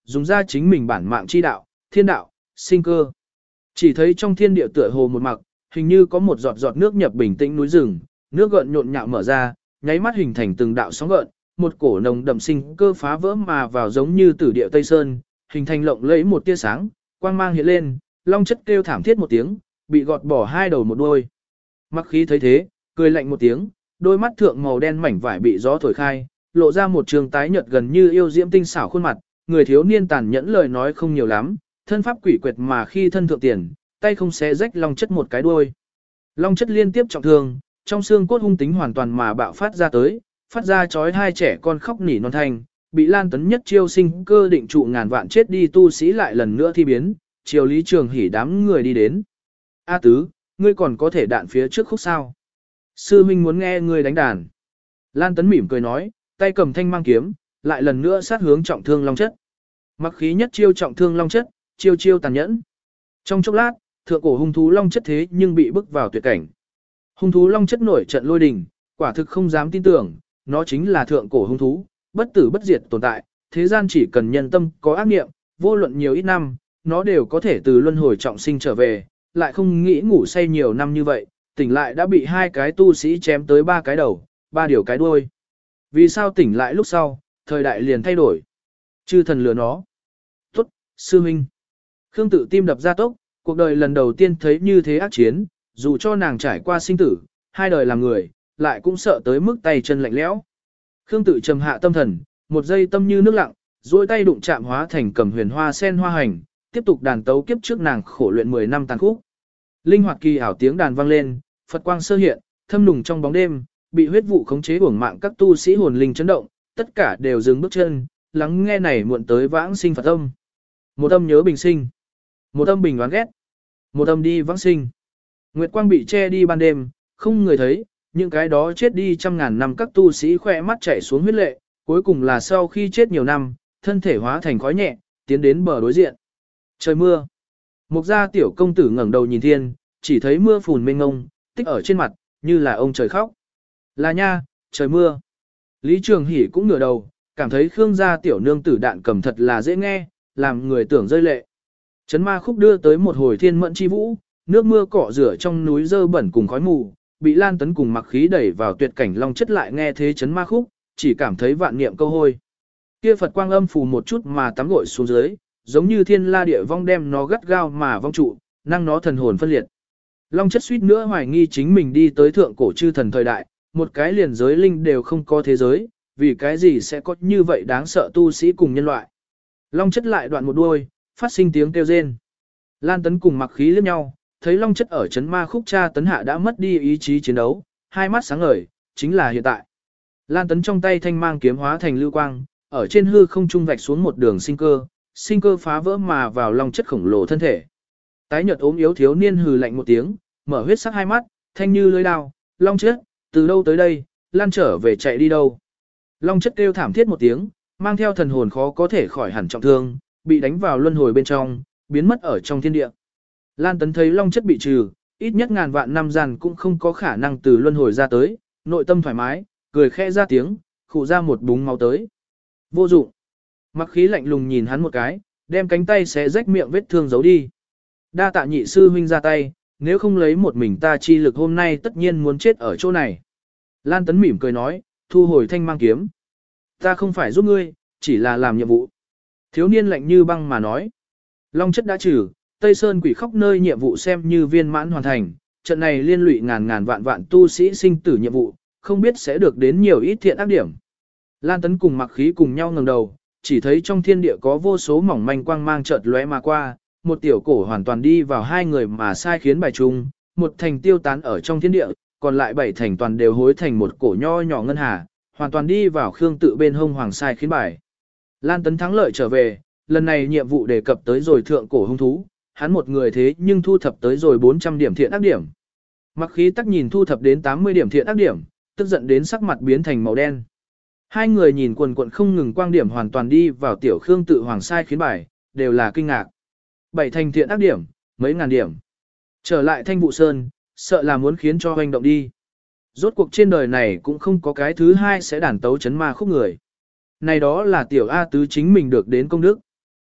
A: dùng ra chính mình bản mạng chi đạo, thiên đạo, sinh cơ. Chỉ thấy trong thiên địa tựa hồ một mặc, hình như có một giọt giọt nước nhập bình tĩnh núi rừng, nước gợn nhộn nhạo mở ra, nháy mắt hình thành từng đạo sóng gợn, một cổ nồng đậm sinh cơ phá vỡ mà vào giống như tử địa Tây Sơn, hình thành lộng lẫy một tia sáng, quang mang hiện lên, long chất kêu thảm thiết một tiếng, bị gọt bỏ hai đầu một đuôi. Mặc khí thấy thế, cười lạnh một tiếng, đôi mắt thượng màu đen mảnh vải bị gió thổi khai, lộ ra một trường tái nhợt gần như yêu diễm tinh xảo khuôn mặt, người thiếu niên tàn nhẫn lời nói không nhiều lắm, thân pháp quỷ quyệt mà khi thân thượng tiền, tay không xé rách long chất một cái đuôi. Long chất liên tiếp trọng thương, trong xương cốt hung tính hoàn toàn mà bạo phát ra tới, phát ra chói hai trẻ con khóc nỉ non thanh, bị Lan Tấn nhất chiêu sinh cơ định trụ ngàn vạn chết đi tu sĩ lại lần nữa thi biến, chiều Lý Trường Hỉ đám người đi đến. A tứ, ngươi còn có thể đạn phía trước khúc sao? Sư huynh muốn nghe ngươi đánh đàn. Lan Tấn mỉm cười nói, tay cầm thanh mang kiếm, lại lần nữa sát hướng trọng thương long chất. Mặc khí nhất chiêu trọng thương long chất, chiêu chiêu tàn nhẫn. Trong chốc lát, thượng cổ hung thú long chất thế nhưng bị bức vào tuyệt cảnh. Hung thú long chất nổi trận lôi đình, quả thực không dám tin tưởng, nó chính là thượng cổ hung thú, bất tử bất diệt tồn tại, thế gian chỉ cần nhân tâm có ác niệm, vô luận nhiều ít năm, nó đều có thể từ luân hồi trọng sinh trở về, lại không nghĩ ngủ say nhiều năm như vậy, tỉnh lại đã bị hai cái tu sĩ chém tới ba cái đầu, ba điều cái đuôi. Vì sao tỉnh lại lúc sau, thời đại liền thay đổi? Chư thần lừa nó. Tốt, sư huynh. Khương Tự tim đập ra tốc, cuộc đời lần đầu tiên thấy như thế ác chiến, dù cho nàng trải qua sinh tử, hai đời làm người, lại cũng sợ tới mức tay chân lạnh lẽo. Khương Tự trầm hạ tâm thần, một giây tâm như nước lặng, duỗi tay đụng chạm hóa thành cầm huyền hoa sen hoa hành, tiếp tục đàn tấu kiếp trước nàng khổ luyện mười năm tàn khúc. Linh hoạt kỳ ảo tiếng đàn vang lên, Phật quang sơ hiện, thâm nùng trong bóng đêm, bị huyết vụ khống chế uổng mạng các tu sĩ hồn linh chấn động, tất cả đều dừng bước chân, lắng nghe này muộn tới vãng sinh Phật âm. Một âm nhớ bình sinh, một âm bình oán ghét, một âm đi vãng sinh. Nguyệt quang bị che đi ban đêm, không người thấy, những cái đó chết đi trăm ngàn năm các tu sĩ khỏe mắt chảy xuống huyết lệ, cuối cùng là sau khi chết nhiều năm, thân thể hóa thành khói nhẹ, tiến đến bờ đối diện. Trời mưa. Mục gia tiểu công tử ngẩng đầu nhìn thiên, chỉ thấy mưa phùn mênh ngông, tích ở trên mặt, như là ông trời khóc. Là nha, trời mưa. Lý Trường Hỷ cũng ngửa đầu, cảm thấy Khương gia tiểu nương tử đạn cầm thật là dễ nghe, làm người tưởng rơi lệ. Chấn ma khúc đưa tới một hồi thiên mẫn chi vũ, nước mưa cọ rửa trong núi dơ bẩn cùng khói mù, bị Lan Tấn cùng mặc khí đẩy vào tuyệt cảnh long chất lại nghe thế chấn ma khúc, chỉ cảm thấy vạn niệm câu hôi. Kia Phật quang âm phù một chút mà tắm gội xuống dưới, giống như thiên la địa vong đem nó gắt gao mà vong trụ, năng nó thần hồn phân liệt. Long chất suýt nữa hoài nghi chính mình đi tới thượng cổ chư thần thời đại, một cái liền giới linh đều không có thế giới, vì cái gì sẽ có như vậy đáng sợ tu sĩ cùng nhân loại. Long chất lại đoạn một đuôi, phát sinh tiếng kêu rên. Lan Tấn cùng mặc khí liếc nhau, thấy long chất ở chấn ma khúc cha tấn hạ đã mất đi ý chí chiến đấu, hai mắt sáng ngời, chính là hiện tại. Lan Tấn trong tay thanh mang kiếm hóa thành lưu quang, ở trên hư không trung vạch xuống một đường sinh cơ, sinh cơ phá vỡ mà vào long chất khổng lồ thân thể. Tái nhợt ốm yếu thiếu niên hừ lạnh một tiếng, mở huyết sắc hai mắt, thanh như lưỡi đao, long chất, từ đâu tới đây, lan trở về chạy đi đâu. Long chất kêu thảm thiết một tiếng, mang theo thần hồn khó có thể khỏi hẳn trọng thương, bị đánh vào luân hồi bên trong, biến mất ở trong thiên địa. Lan Tấn thấy long chất bị trừ, ít nhất ngàn vạn năm gian cũng không có khả năng từ luân hồi ra tới, nội tâm thoải mái, cười khẽ ra tiếng, khụ ra một búng máu tới. Vô dụng. Mặc khí lạnh lùng nhìn hắn một cái, đem cánh tay xé rách miệng vết thương giấu đi. Đa tạ nhị sư huynh ra tay, nếu không lấy một mình ta chi lực hôm nay tất nhiên muốn chết ở chỗ này. Lan Tấn mỉm cười nói, thu hồi thanh mang kiếm. Ta không phải giúp ngươi, chỉ là làm nhiệm vụ. Thiếu niên lạnh như băng mà nói. Long chất đã trừ, Tây Sơn quỷ khóc nơi nhiệm vụ xem như viên mãn hoàn thành, trận này liên lụy ngàn ngàn vạn vạn tu sĩ sinh tử nhiệm vụ, không biết sẽ được đến nhiều ít thiện ác điểm. Lan Tấn cùng mặc khí cùng nhau ngẩng đầu, chỉ thấy trong thiên địa có vô số mỏng manh quang mang chợt lóe mà qua, một tiểu cổ hoàn toàn đi vào hai người mà sai khiến bài chung, một thành tiêu tán ở trong thiên địa, còn lại bảy thành toàn đều hối thành một cổ nho nhỏ ngân hà, hoàn toàn đi vào Khương Tự bên hông hoàng sai khiến bài. Lan Tấn thắng lợi trở về, lần này nhiệm vụ đề cập tới rồi thượng cổ hung thú, hắn một người thế nhưng thu thập tới rồi bốn trăm điểm thiện ác điểm. Mặc khí tắc nhìn thu thập đến tám mươi điểm thiện ác điểm, tức giận đến sắc mặt biến thành màu đen. Hai người nhìn quần quần không ngừng quang điểm hoàn toàn đi vào tiểu Khương Tự hoàng sai khiến bài, đều là kinh ngạc. Bảy thành thiện ác điểm, mấy ngàn điểm. Trở lại Thanh Vụ Sơn, sợ là muốn khiến cho hoành động đi. Rốt cuộc trên đời này cũng không có cái thứ hai sẽ đàn tấu chấn ma khúc người. Này đó là tiểu A tứ chính mình được đến công đức.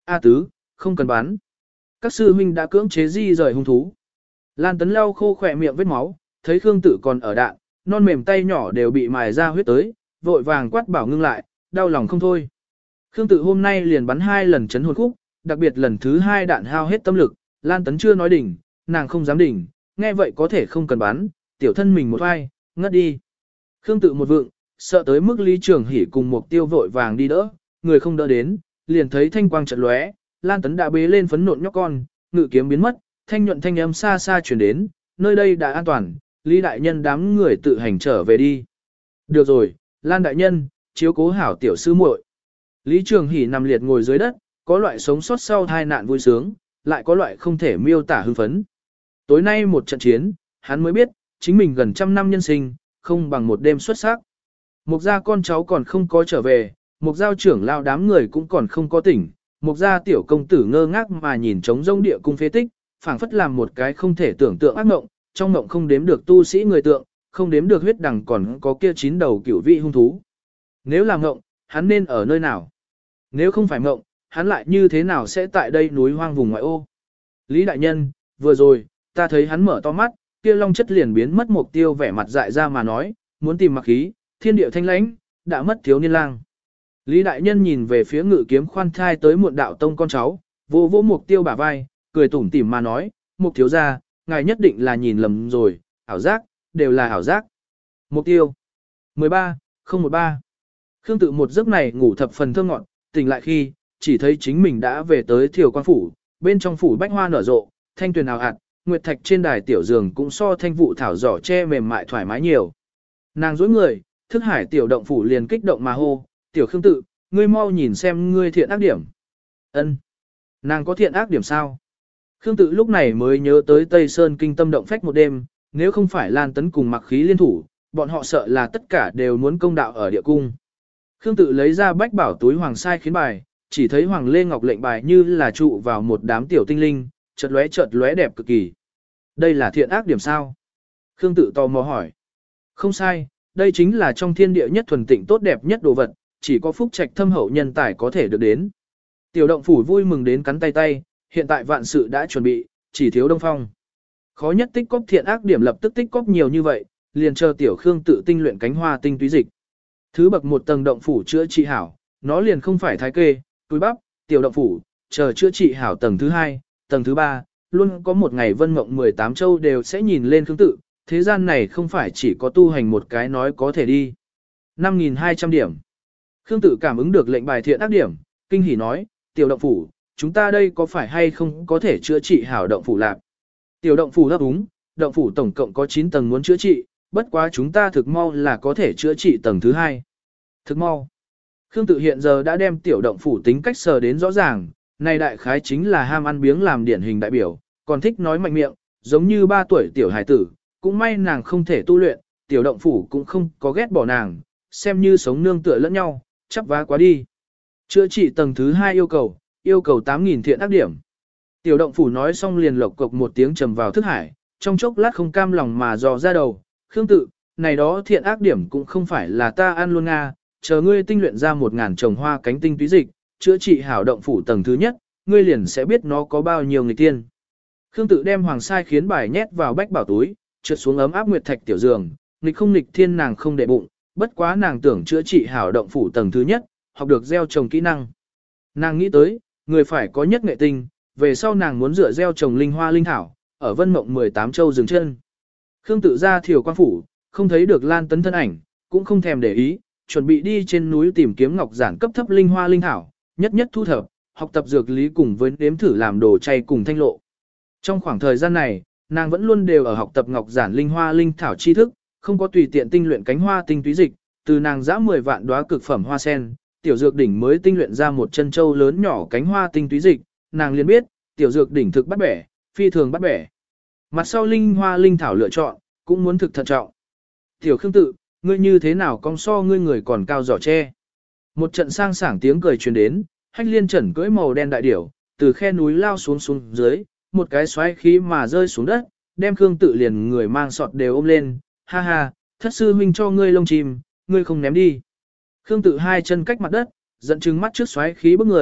A: A tứ, không cần bắn. Các sư huynh đã cưỡng chế di rời hung thú. Lan Tấn lau khô khỏe miệng vết máu, thấy Khương Tự còn ở đạn, non mềm tay nhỏ đều bị mài ra huyết tới, vội vàng quát bảo ngưng lại, đau lòng không thôi. Khương Tự hôm nay liền bắn hai lần chấn hồn khúc, đặc biệt lần thứ hai đạn hao hết tâm lực, Lan Tấn chưa nói đỉnh, nàng không dám đỉnh, nghe vậy có thể không cần bắn, tiểu thân mình một vai, ngất đi. Khương Tự một vượng, sợ tới mức Lý Trường Hỉ cùng Mục Tiêu vội vàng đi đỡ, người không đỡ đến, liền thấy thanh quang chợt lóe, Lan Tấn đã bế lên phấn nộn nhóc con, ngự kiếm biến mất, thanh nhuận thanh âm xa xa truyền đến, nơi đây đã an toàn, Lý đại nhân đám người tự hành trở về đi. Được rồi, Lan đại nhân, chiếu cố hảo tiểu sư muội. Lý Trường Hỉ nằm liệt ngồi dưới đất, có loại sống sót sau tai nạn vui sướng, lại có loại không thể miêu tả hưng phấn. Tối nay một trận chiến, hắn mới biết, chính mình gần trăm năm nhân sinh, không bằng một đêm xuất sắc. Mục gia con cháu còn không có trở về, mục giao trưởng lao đám người cũng còn không có tỉnh, mục gia tiểu công tử ngơ ngác mà nhìn trống rông địa cung phế tích, phảng phất làm một cái không thể tưởng tượng ác mộng, trong mộng không đếm được tu sĩ người tượng, không đếm được huyết đằng còn có kia chín đầu cửu vị hung thú. Nếu là mộng, hắn nên ở nơi nào? Nếu không phải mộng, hắn lại như thế nào sẽ tại đây núi hoang vùng ngoại ô? Lý đại nhân, vừa rồi, ta thấy hắn mở to mắt, kia long chất liền biến mất mục tiêu vẻ mặt dại ra mà nói, muốn tìm mặc khí, thiên địa thanh lãnh, đã mất thiếu niên lang. Lý đại nhân nhìn về phía ngự kiếm khoan thai tới muộn đạo tông con cháu, vô vô mục tiêu bả vai, cười tủm tỉm mà nói, mục thiếu gia, ngài nhất định là nhìn lầm rồi, ảo giác, đều là ảo giác. Mục tiêu mười ba, không một ba. Khương Tự một giấc này ngủ thập phần thơ ngọn, tỉnh lại khi, chỉ thấy chính mình đã về tới Thiều Quan phủ, bên trong phủ bách hoa nở rộ, thanh tuyền ào ạt, nguyệt thạch trên đài tiểu giường cũng so thanh vụ thảo giỏ che mềm mại thoải mái nhiều. Nàng dối người, thức hải tiểu động phủ liền kích động mà hô, tiểu Khương Tự, ngươi mau nhìn xem ngươi thiện ác điểm. Ân, nàng có thiện ác điểm sao? Khương Tự lúc này mới nhớ tới Tây Sơn kinh tâm động phách một đêm, nếu không phải Lan Tấn cùng Mặc Khí liên thủ, bọn họ sợ là tất cả đều muốn công đạo ở địa cung. Khương Tự lấy ra bách bảo túi hoàng sai khiến bài, chỉ thấy hoàng lê ngọc lệnh bài như là trụ vào một đám tiểu tinh linh, chợt lóe chợt lóe đẹp cực kỳ. Đây là thiện ác điểm sao? Khương Tự tò mò hỏi. Không sai, đây chính là trong thiên địa nhất thuần tịnh tốt đẹp nhất đồ vật, chỉ có phúc trạch thâm hậu nhân tài có thể được đến. Tiểu động phủ vui mừng đến cắn tay tay, hiện tại vạn sự đã chuẩn bị, chỉ thiếu Đông Phong. Khó nhất tích cóp thiện ác điểm lập tức tích cóp nhiều như vậy, liền chờ tiểu Khương Tự tinh luyện cánh hoa tinh túy dịch. Thứ bậc một tầng động phủ chữa trị hảo, nó liền không phải thái kê, túi bắp, tiểu động phủ, chờ chữa trị hảo tầng thứ hai, tầng thứ ba, luôn có một ngày vân mộng mười tám châu đều sẽ nhìn lên Khương Tự, thế gian này không phải chỉ có tu hành một cái nói có thể đi. năm nghìn hai trăm điểm. Khương Tự cảm ứng được lệnh bài thiện ác điểm, kinh hỉ nói, tiểu động phủ, chúng ta đây có phải hay không có thể chữa trị hảo động phủ lạc. Tiểu động phủ đáp ứng, động phủ tổng cộng có chín tầng muốn chữa trị, bất quá chúng ta thực mau là có thể chữa trị tầng thứ hai. Thực mau. Khương Tự hiện giờ đã đem tiểu động phủ tính cách sờ đến rõ ràng, này đại khái chính là ham ăn biếng làm điển hình đại biểu, còn thích nói mạnh miệng, giống như ba tuổi tiểu hài tử, cũng may nàng không thể tu luyện, tiểu động phủ cũng không có ghét bỏ nàng, xem như sống nương tựa lẫn nhau, chắp vá quá đi. Chữa trị tầng thứ hai yêu cầu, yêu cầu tám nghìn thiện ác điểm. Tiểu động phủ nói xong liền lộc cộc một tiếng trầm vào thức hải, trong chốc lát không cam lòng mà dò ra đầu, Khương Tự, này đó thiện ác điểm cũng không phải là ta ăn luôn nga, chờ ngươi tinh luyện ra một ngàn trồng hoa cánh tinh túy dịch, chữa trị hảo động phủ tầng thứ nhất, ngươi liền sẽ biết nó có bao nhiêu người tiên. Khương Tự đem hoàng sai khiến bài nhét vào bách bảo túi, trượt xuống ấm áp nguyệt thạch tiểu giường, nghịch không nghịch thiên nàng không để bụng, bất quá nàng tưởng chữa trị hảo động phủ tầng thứ nhất, học được gieo trồng kỹ năng. Nàng nghĩ tới, người phải có nhất nghệ tinh, về sau nàng muốn dựa gieo trồng linh hoa linh thảo, ở vân mộng mười tám châu dừng chân. Khương Tự ra Thiều Quan phủ, không thấy được Lan Tấn thân ảnh, cũng không thèm để ý, chuẩn bị đi trên núi tìm kiếm ngọc giản cấp thấp linh hoa linh thảo, nhất nhất thu thập, học tập dược lý cùng với nếm thử làm đồ chay cùng thanh lộ. Trong khoảng thời gian này, nàng vẫn luôn đều ở học tập ngọc giản linh hoa linh thảo tri thức, không có tùy tiện tinh luyện cánh hoa tinh túy dịch, từ nàng giã mười vạn đóa cực phẩm hoa sen, tiểu dược đỉnh mới tinh luyện ra một chân châu lớn nhỏ cánh hoa tinh túy dịch, nàng liền biết, tiểu dược đỉnh thực bắt bẻ, phi thường bắt bẻ. Mặt sau linh hoa linh thảo lựa chọn, cũng muốn thực thận trọng. Tiểu Khương Tự, ngươi như thế nào cong so ngươi người còn cao giỏ tre. Một trận sang sảng tiếng cười truyền đến, Hách Liên Trần cưỡi màu đen đại điểu, từ khe núi lao xuống xuống dưới, một cái xoáy khí mà rơi xuống đất, đem Khương Tự liền người mang sọt đều ôm lên, ha ha, thất sư huynh cho ngươi lông chim, ngươi không ném đi. Khương Tự hai chân cách mặt đất, giận trừng mắt trước xoáy khí bức người,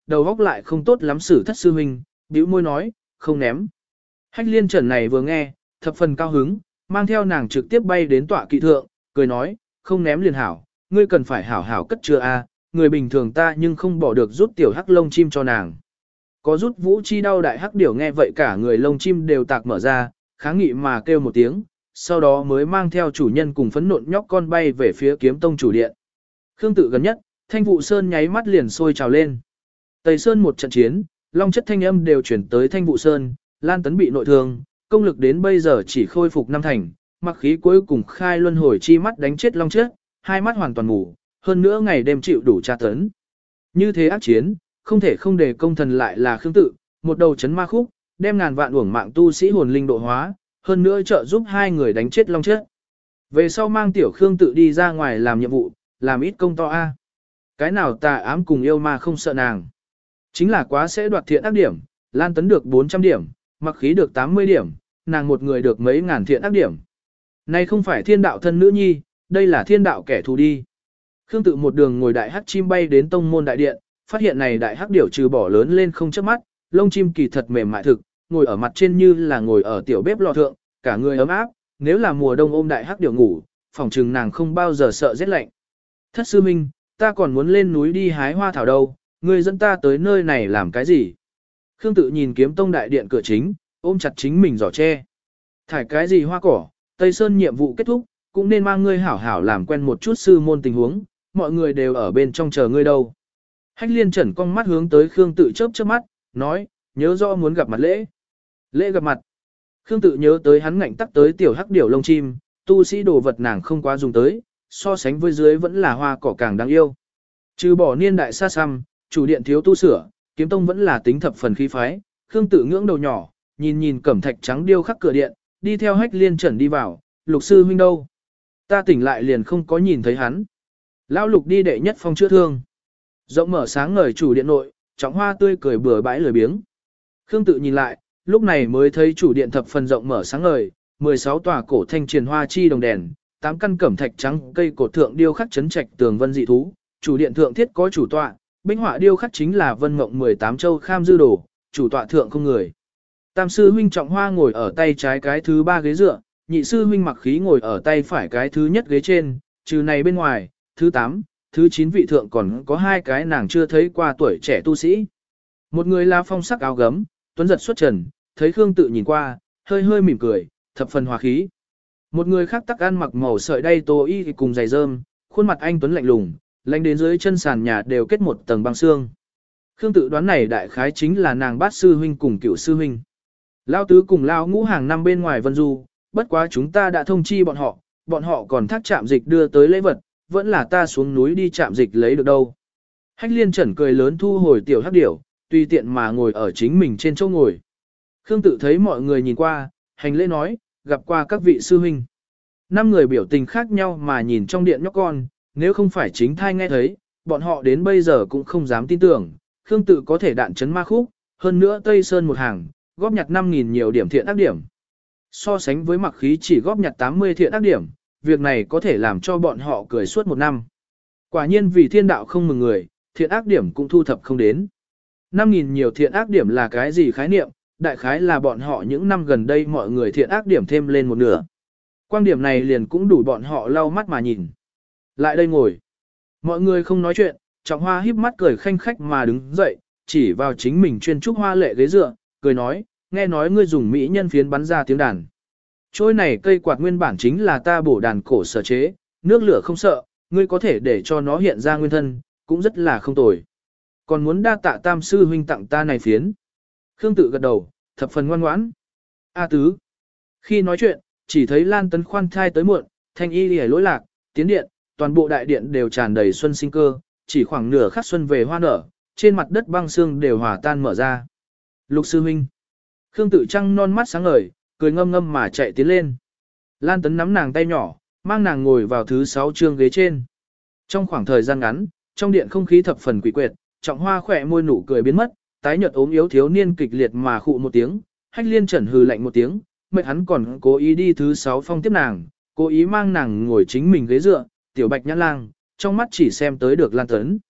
A: đầu óc lại không tốt lắm xử thất sư huynh, bĩu môi nói, không ném. Hách liên trần này vừa nghe, thập phần cao hứng, mang theo nàng trực tiếp bay đến tọa kỵ thượng, cười nói, không ném liền hảo, ngươi cần phải hảo hảo cất chứa a, người bình thường ta nhưng không bỏ được rút tiểu hắc lông chim cho nàng. Có rút vũ chi đau đại hắc điểu nghe vậy cả người lông chim đều tạc mở ra, kháng nghị mà kêu một tiếng, sau đó mới mang theo chủ nhân cùng phấn nộn nhóc con bay về phía kiếm tông chủ điện. Khương tự gần nhất, Thanh Vụ Sơn nháy mắt liền sôi trào lên. Tây Sơn một trận chiến, long chất thanh âm đều chuyển tới Thanh Vụ Sơn, Lan Tấn bị nội thương, công lực đến bây giờ chỉ khôi phục năm thành, mặc khí cuối cùng khai luân hồi chi mắt đánh chết long chất, hai mắt hoàn toàn mù, hơn nữa ngày đêm chịu đủ tra tấn. Như thế ác chiến, không thể không để công thần lại là Khương tự, một đầu chấn ma khúc, đem ngàn vạn uổng mạng tu sĩ hồn linh độ hóa, hơn nữa trợ giúp hai người đánh chết long chất. Về sau mang tiểu Khương tự đi ra ngoài làm nhiệm vụ, làm ít công to a. Cái nào tà ám cùng yêu ma không sợ nàng. Chính là quá sẽ đoạt thiện ác điểm, Lan Tấn được bốn trăm điểm, mặc khí được tám mươi điểm, nàng một người được mấy ngàn thiện ác điểm. Này không phải thiên đạo thân nữ nhi, đây là thiên đạo kẻ thù đi. Khương tự một đường ngồi đại hắc chim bay đến tông môn đại điện, phát hiện này đại hắc điểu trừ bỏ lớn lên không chớp mắt, lông chim kỳ thật mềm mại thực, ngồi ở mặt trên như là ngồi ở tiểu bếp lò thượng, cả người ấm áp, nếu là mùa đông ôm đại hắc điểu ngủ, phòng trừng nàng không bao giờ sợ rét lạnh. Thất sư minh, ta còn muốn lên núi đi hái hoa thảo đâu, ngươi dẫn ta tới nơi này làm cái gì? Khương tự nhìn kiếm tông đại điện cửa chính, ôm chặt chính mình giỏ tre. Thải cái gì hoa cỏ, Tây Sơn nhiệm vụ kết thúc, cũng nên mang ngươi hảo hảo làm quen một chút sư môn tình huống, mọi người đều ở bên trong chờ ngươi đâu. Hách liên trần cong mắt hướng tới Khương tự chớp chớp mắt, nói, nhớ rõ muốn gặp mặt lễ. Lễ gặp mặt. Khương tự nhớ tới hắn ngạnh tắc tới tiểu hắc điểu lông chim, tu sĩ đồ vật nàng không quá dùng tới, so sánh với dưới vẫn là hoa cỏ càng đáng yêu. Trừ bỏ niên đại xa xăm, chủ điện thiếu tu sửa, kiếm tông vẫn là tính thập phần khí phái, Khương tự ngưỡng đầu nhỏ, nhìn nhìn cẩm thạch trắng điêu khắc cửa điện, đi theo hách liên trần đi vào, lục sư huynh đâu? Ta tỉnh lại liền không có nhìn thấy hắn. Lão lục đi đệ nhất phong chữa thương. Rộng mở sáng ngời chủ điện nội, trọng hoa tươi cười bừa bãi lười biếng. Khương tự nhìn lại, lúc này mới thấy chủ điện thập phần rộng mở sáng ngời, mười sáu tòa cổ thanh triền hoa chi đồng đèn, tám căn cẩm thạch trắng cây cột thượng điêu khắc chấn trạch tường vân dị thú, chủ điện thượng thiết có chủ tọa, binh họa điêu khắc chính là vân mộng mười tám châu kham dư đồ, chủ tọa thượng không người. Tam sư huynh trọng hoa ngồi ở tay trái cái thứ ba ghế dựa, nhị sư huynh mặc khí ngồi ở tay phải cái thứ nhất ghế trên, trừ này bên ngoài, thứ tám, thứ chín vị thượng còn có hai cái nàng chưa thấy qua tuổi trẻ tu sĩ. Một người là phong sắc áo gấm, tuấn giật xuất trần, thấy Khương tự nhìn qua, hơi hơi mỉm cười, thập phần hòa khí. Một người khác tắc ăn mặc màu sợi đay tô y cùng giày rơm, khuôn mặt anh tuấn lạnh lùng, lạnh đến dưới chân sàn nhà đều kết một tầng băng xương. Khương tự đoán này đại khái chính là nàng bát sư huynh cùng cựu sư huynh. Lao tứ cùng lao ngũ hàng năm bên ngoài vân du, bất quá chúng ta đã thông chi bọn họ, bọn họ còn thác trạm dịch đưa tới lễ vật, vẫn là ta xuống núi đi trạm dịch lấy được đâu. Hách liên trần cười lớn thu hồi tiểu hắc điểu, tùy tiện mà ngồi ở chính mình trên chỗ ngồi. Khương tự thấy mọi người nhìn qua, hành lễ nói, gặp qua các vị sư huynh. Năm người biểu tình khác nhau mà nhìn trong điện nhóc con, nếu không phải chính thai nghe thấy, bọn họ đến bây giờ cũng không dám tin tưởng, Khương tự có thể đạn chấn ma khúc, hơn nữa Tây Sơn một hàng, góp nhặt năm nghìn nhiều điểm thiện ác điểm. So sánh với mặc khí chỉ góp nhặt tám mươi thiện ác điểm, việc này có thể làm cho bọn họ cười suốt một năm. Quả nhiên vì thiên đạo không mừng người, thiện ác điểm cũng thu thập không đến. năm nghìn nhiều thiện ác điểm là cái gì khái niệm, đại khái là bọn họ những năm gần đây mọi người thiện ác điểm thêm lên một nửa. Quan điểm này liền cũng đủ bọn họ lau mắt mà nhìn. Lại đây ngồi. Mọi người không nói chuyện, Trọng Hoa híp mắt cười khanh khách mà đứng dậy, chỉ vào chính mình chuyên trúc hoa lệ ghế dựa, cười nói, nghe nói ngươi dùng mỹ nhân phiến bắn ra tiếng đàn. Trôi này cây quạt nguyên bản chính là ta bổ đàn cổ sở chế, nước lửa không sợ, ngươi có thể để cho nó hiện ra nguyên thân, cũng rất là không tồi. Còn muốn đa tạ tam sư huynh tặng ta này phiến. Khương tự gật đầu, thập phần ngoan ngoãn. A tứ. Khi nói chuyện, chỉ thấy Lan Tấn khoan thai tới muộn, thanh y lìa lỗi lạc, tiến điện, toàn bộ đại điện đều tràn đầy xuân sinh cơ, chỉ khoảng nửa khắc xuân về hoa nở, trên mặt đất băng xương đều hòa tan mở ra. Lục sư huynh. Khương tự trăng non mắt sáng ngời, cười ngâm ngâm mà chạy tiến lên. Lan Tấn nắm nàng tay nhỏ, mang nàng ngồi vào thứ sáu chương ghế trên. Trong khoảng thời gian ngắn, trong điện không khí thập phần quỷ quyệt, Trọng Hoa khỏe môi nụ cười biến mất, tái nhợt ốm yếu thiếu niên kịch liệt mà khụ một tiếng, Hách Liên Trần hừ lạnh một tiếng, mệt hắn còn cố ý đi thứ sáu phong tiếp nàng, cố ý mang nàng ngồi chính mình ghế dựa, tiểu Bạch Nhã Lang, trong mắt chỉ xem tới được Lan Tấn.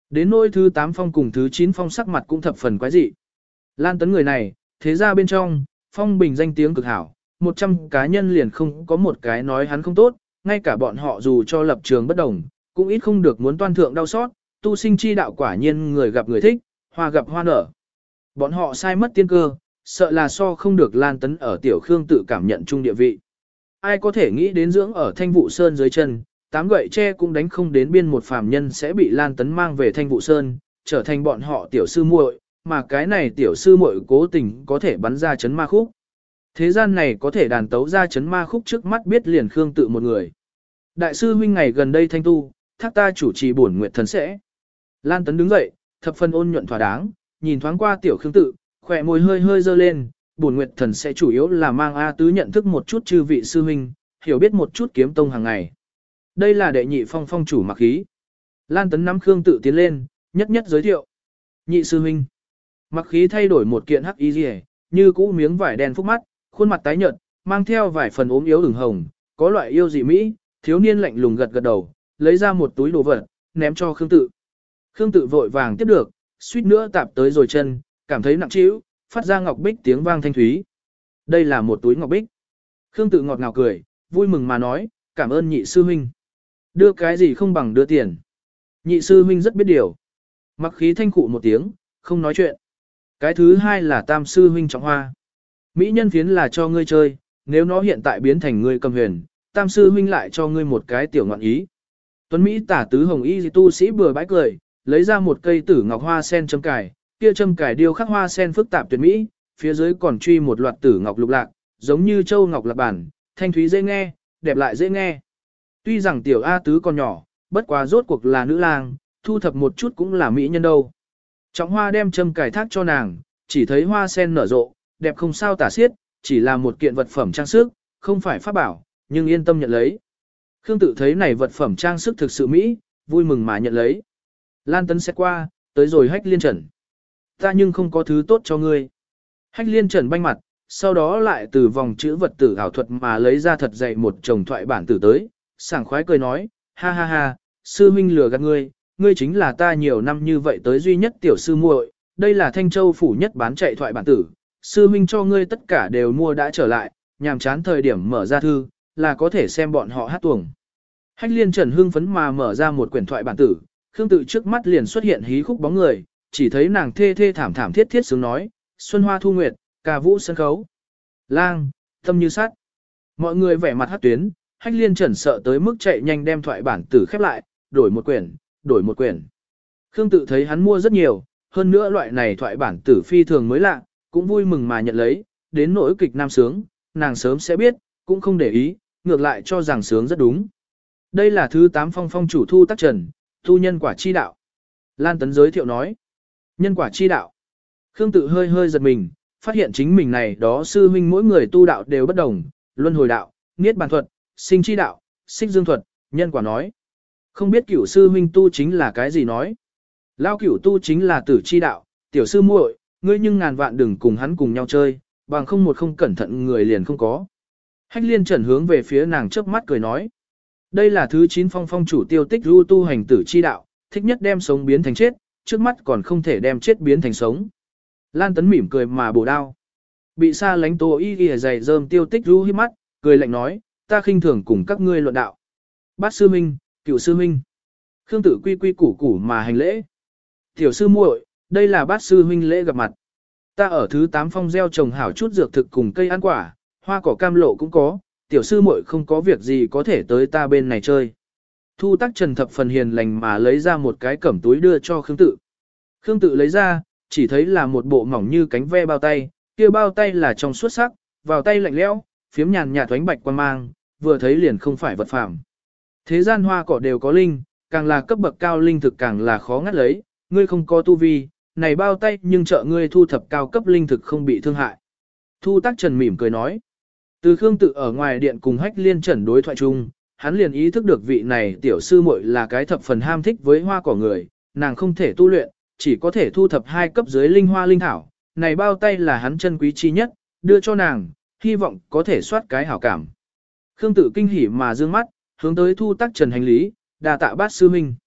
A: Đến nỗi thứ tám phong cùng thứ chín phong sắc mặt cũng thập phần quái dị. Lan Tấn người này, thế ra bên trong, phong bình danh tiếng cực hảo, một trăm cá nhân liền không có một cái nói hắn không tốt, ngay cả bọn họ dù cho lập trường bất đồng, cũng ít không được muốn toan thượng đau xót, tu sinh chi đạo quả nhiên người gặp người thích, hoa gặp hoa nở. Bọn họ sai mất tiên cơ, sợ là so không được Lan Tấn ở Tiểu Khương tự cảm nhận chung địa vị. Ai có thể nghĩ đến dưỡng ở Thanh Vụ Sơn dưới chân, tám gậy tre cũng đánh không đến biên một phàm nhân sẽ bị Lan Tấn mang về Thanh Vụ Sơn, trở thành bọn họ tiểu sư muội, mà cái này tiểu sư muội cố tình có thể bắn ra chấn ma khúc. Thế gian này có thể đàn tấu ra chấn ma khúc trước mắt biết liền Khương tự một người. Đại sư huynh ngày gần đây thanh tu, thác ta chủ trì bổn nguyện thần sẽ. Lan Tấn đứng dậy, thập phần ôn nhuận thỏa đáng, nhìn thoáng qua tiểu Khương tự, khỏe môi hơi hơi dơ lên, bổn nguyện thần sẽ chủ yếu là mang A Tứ nhận thức một chút chư vị sư huynh, hiểu biết một chút kiếm tông hàng ngày. Đây là đệ nhị phong phong chủ mặc khí. Lan Tấn nắm Khương tự tiến lên, nhất nhất giới thiệu. Nhị sư huynh. Mặc khí thay đổi một kiện hắc y rìa, như cũ miếng vải đen phúc mắt, khuôn mặt tái nhợt, mang theo vài phần ốm yếu ửng hồng, có loại yêu dị mỹ, thiếu niên lạnh lùng gật gật đầu, lấy ra một túi đồ vật, ném cho Khương tự. Khương tự vội vàng tiếp được, suýt nữa tạp tới rồi chân, cảm thấy nặng trĩu, phát ra ngọc bích tiếng vang thanh thúy. Đây là một túi ngọc bích. Khương tự ngọt ngào cười, vui mừng mà nói, cảm ơn nhị sư huynh. Đưa cái gì không bằng đưa tiền. Nhị sư huynh rất biết điều. Mặc khí thanh cụ một tiếng, không nói chuyện. Cái thứ hai là tam sư huynh trọng hoa. Mỹ nhân phiến là cho ngươi chơi, nếu nó hiện tại biến thành ngươi cầm huyền, tam sư huynh lại cho ngươi một cái tiểu ngọn ý. Tuấn Mỹ tả tứ hồng y tu sĩ bừa bãi cười, lấy ra một cây tử ngọc hoa sen châm cài, kia châm cài điêu khắc hoa sen phức tạp tuyệt mỹ, phía dưới còn truy một loạt tử ngọc lục lạc, giống như châu ngọc lạc bản, thanh thúy dễ nghe, đẹp lại dễ nghe. Tuy rằng tiểu A tứ còn nhỏ, bất quá rốt cuộc là nữ lang, thu thập một chút cũng là mỹ nhân đâu. Trọng hoa đem châm cài thác cho nàng, chỉ thấy hoa sen nở rộ, đẹp không sao tả xiết, chỉ là một kiện vật phẩm trang sức, không phải pháp bảo, nhưng yên tâm nhận lấy. Khương tự thấy này vật phẩm trang sức thực sự mỹ, vui mừng mà nhận lấy. Lan Tấn xét qua, tới rồi Hách Liên Trần. Ta nhưng không có thứ tốt cho ngươi. Hách Liên Trần banh mặt, sau đó lại từ vòng chữ vật tử ảo thuật mà lấy ra thật dày một chồng thoại bản tử tới, sảng khoái cười nói, ha ha ha, sư huynh lừa gạt ngươi, ngươi chính là ta nhiều năm như vậy tới duy nhất tiểu sư muội, đây là Thanh Châu phủ nhất bán chạy thoại bản tử, sư huynh cho ngươi tất cả đều mua đã trở lại, nhàm chán thời điểm mở ra thư, là có thể xem bọn họ hát tuồng. Hách Liên Trần hưng phấn mà mở ra một quyển thoại bản tử, Khương tự trước mắt liền xuất hiện hí khúc bóng người, chỉ thấy nàng thê thê thảm thảm thiết thiết sướng nói, xuân hoa thu nguyệt, ca vũ sân khấu. Lang, tâm như sắt. Mọi người vẻ mặt hát tuyến, Hách Liên Trần sợ tới mức chạy nhanh đem thoại bản tử khép lại, đổi một quyển, đổi một quyển. Khương tự thấy hắn mua rất nhiều, hơn nữa loại này thoại bản tử phi thường mới lạ, cũng vui mừng mà nhận lấy, đến nỗi kịch nam sướng, nàng sớm sẽ biết, cũng không để ý, ngược lại cho rằng sướng rất đúng. Đây là thứ tám phong phong chủ Thu Tắc Trần, tu nhân quả chi đạo. Lan Tấn giới thiệu nói, nhân quả chi đạo. Khương tự hơi hơi giật mình, phát hiện chính mình này đó sư huynh mỗi người tu đạo đều bất đồng, luân hồi đạo, niết bàn thuật, sinh chi đạo, xích dương thuật, nhân quả nói. Không biết cửu sư huynh tu chính là cái gì nói. Lao cửu tu chính là tử chi đạo, tiểu sư muội, ngươi nhưng ngàn vạn đừng cùng hắn cùng nhau chơi, bằng không một không cẩn thận người liền không có. Hách Liên Trần hướng về phía nàng chớp mắt cười nói. Đây là thứ chín phong phong chủ Tiêu Tích Du tu hành tử chi đạo, thích nhất đem sống biến thành chết, trước mắt còn không thể đem chết biến thành sống. Lan Tấn mỉm cười mà bổ đao. Bị xa lánh Tô Y Y dày rơm Tiêu Tích Du hí mắt, cười lạnh nói, ta khinh thường cùng các ngươi luận đạo. Bát sư minh, cửu sư minh. Khương tự quy quy củ củ mà hành lễ. Tiểu sư muội, đây là bát sư huynh lễ gặp mặt. Ta ở thứ tám phong gieo trồng hảo chút dược thực cùng cây ăn quả, hoa cỏ cam lộ cũng có, tiểu sư muội không có việc gì có thể tới ta bên này chơi. Thu Tắc Trần thập phần hiền lành mà lấy ra một cái cẩm túi đưa cho Khương tự. Khương tự lấy ra, chỉ thấy là một bộ mỏng như cánh ve bao tay, kia bao tay là trong suốt sắc, vào tay lạnh lẽo, phiếm nhàn nhạt thoánh bạch quan mang, vừa thấy liền không phải vật phàm. Thế gian hoa cỏ đều có linh, càng là cấp bậc cao linh thực càng là khó ngắt lấy, ngươi không có tu vi, này bao tay nhưng trợ ngươi thu thập cao cấp linh thực không bị thương hại. Thu Tắc Trần mỉm cười nói. Từ Khương tự ở ngoài điện cùng Hách Liên Trần đối thoại chung, hắn liền ý thức được vị này tiểu sư muội là cái thập phần ham thích với hoa cỏ người, nàng không thể tu luyện, chỉ có thể thu thập hai cấp dưới linh hoa linh thảo, này bao tay là hắn chân quý chi nhất, đưa cho nàng, hy vọng có thể soát cái hảo cảm. Khương tự kinh hỉ mà dương mắt, hướng tới Thu Tắc Trần hành lý, đà tạ bát sư huynh.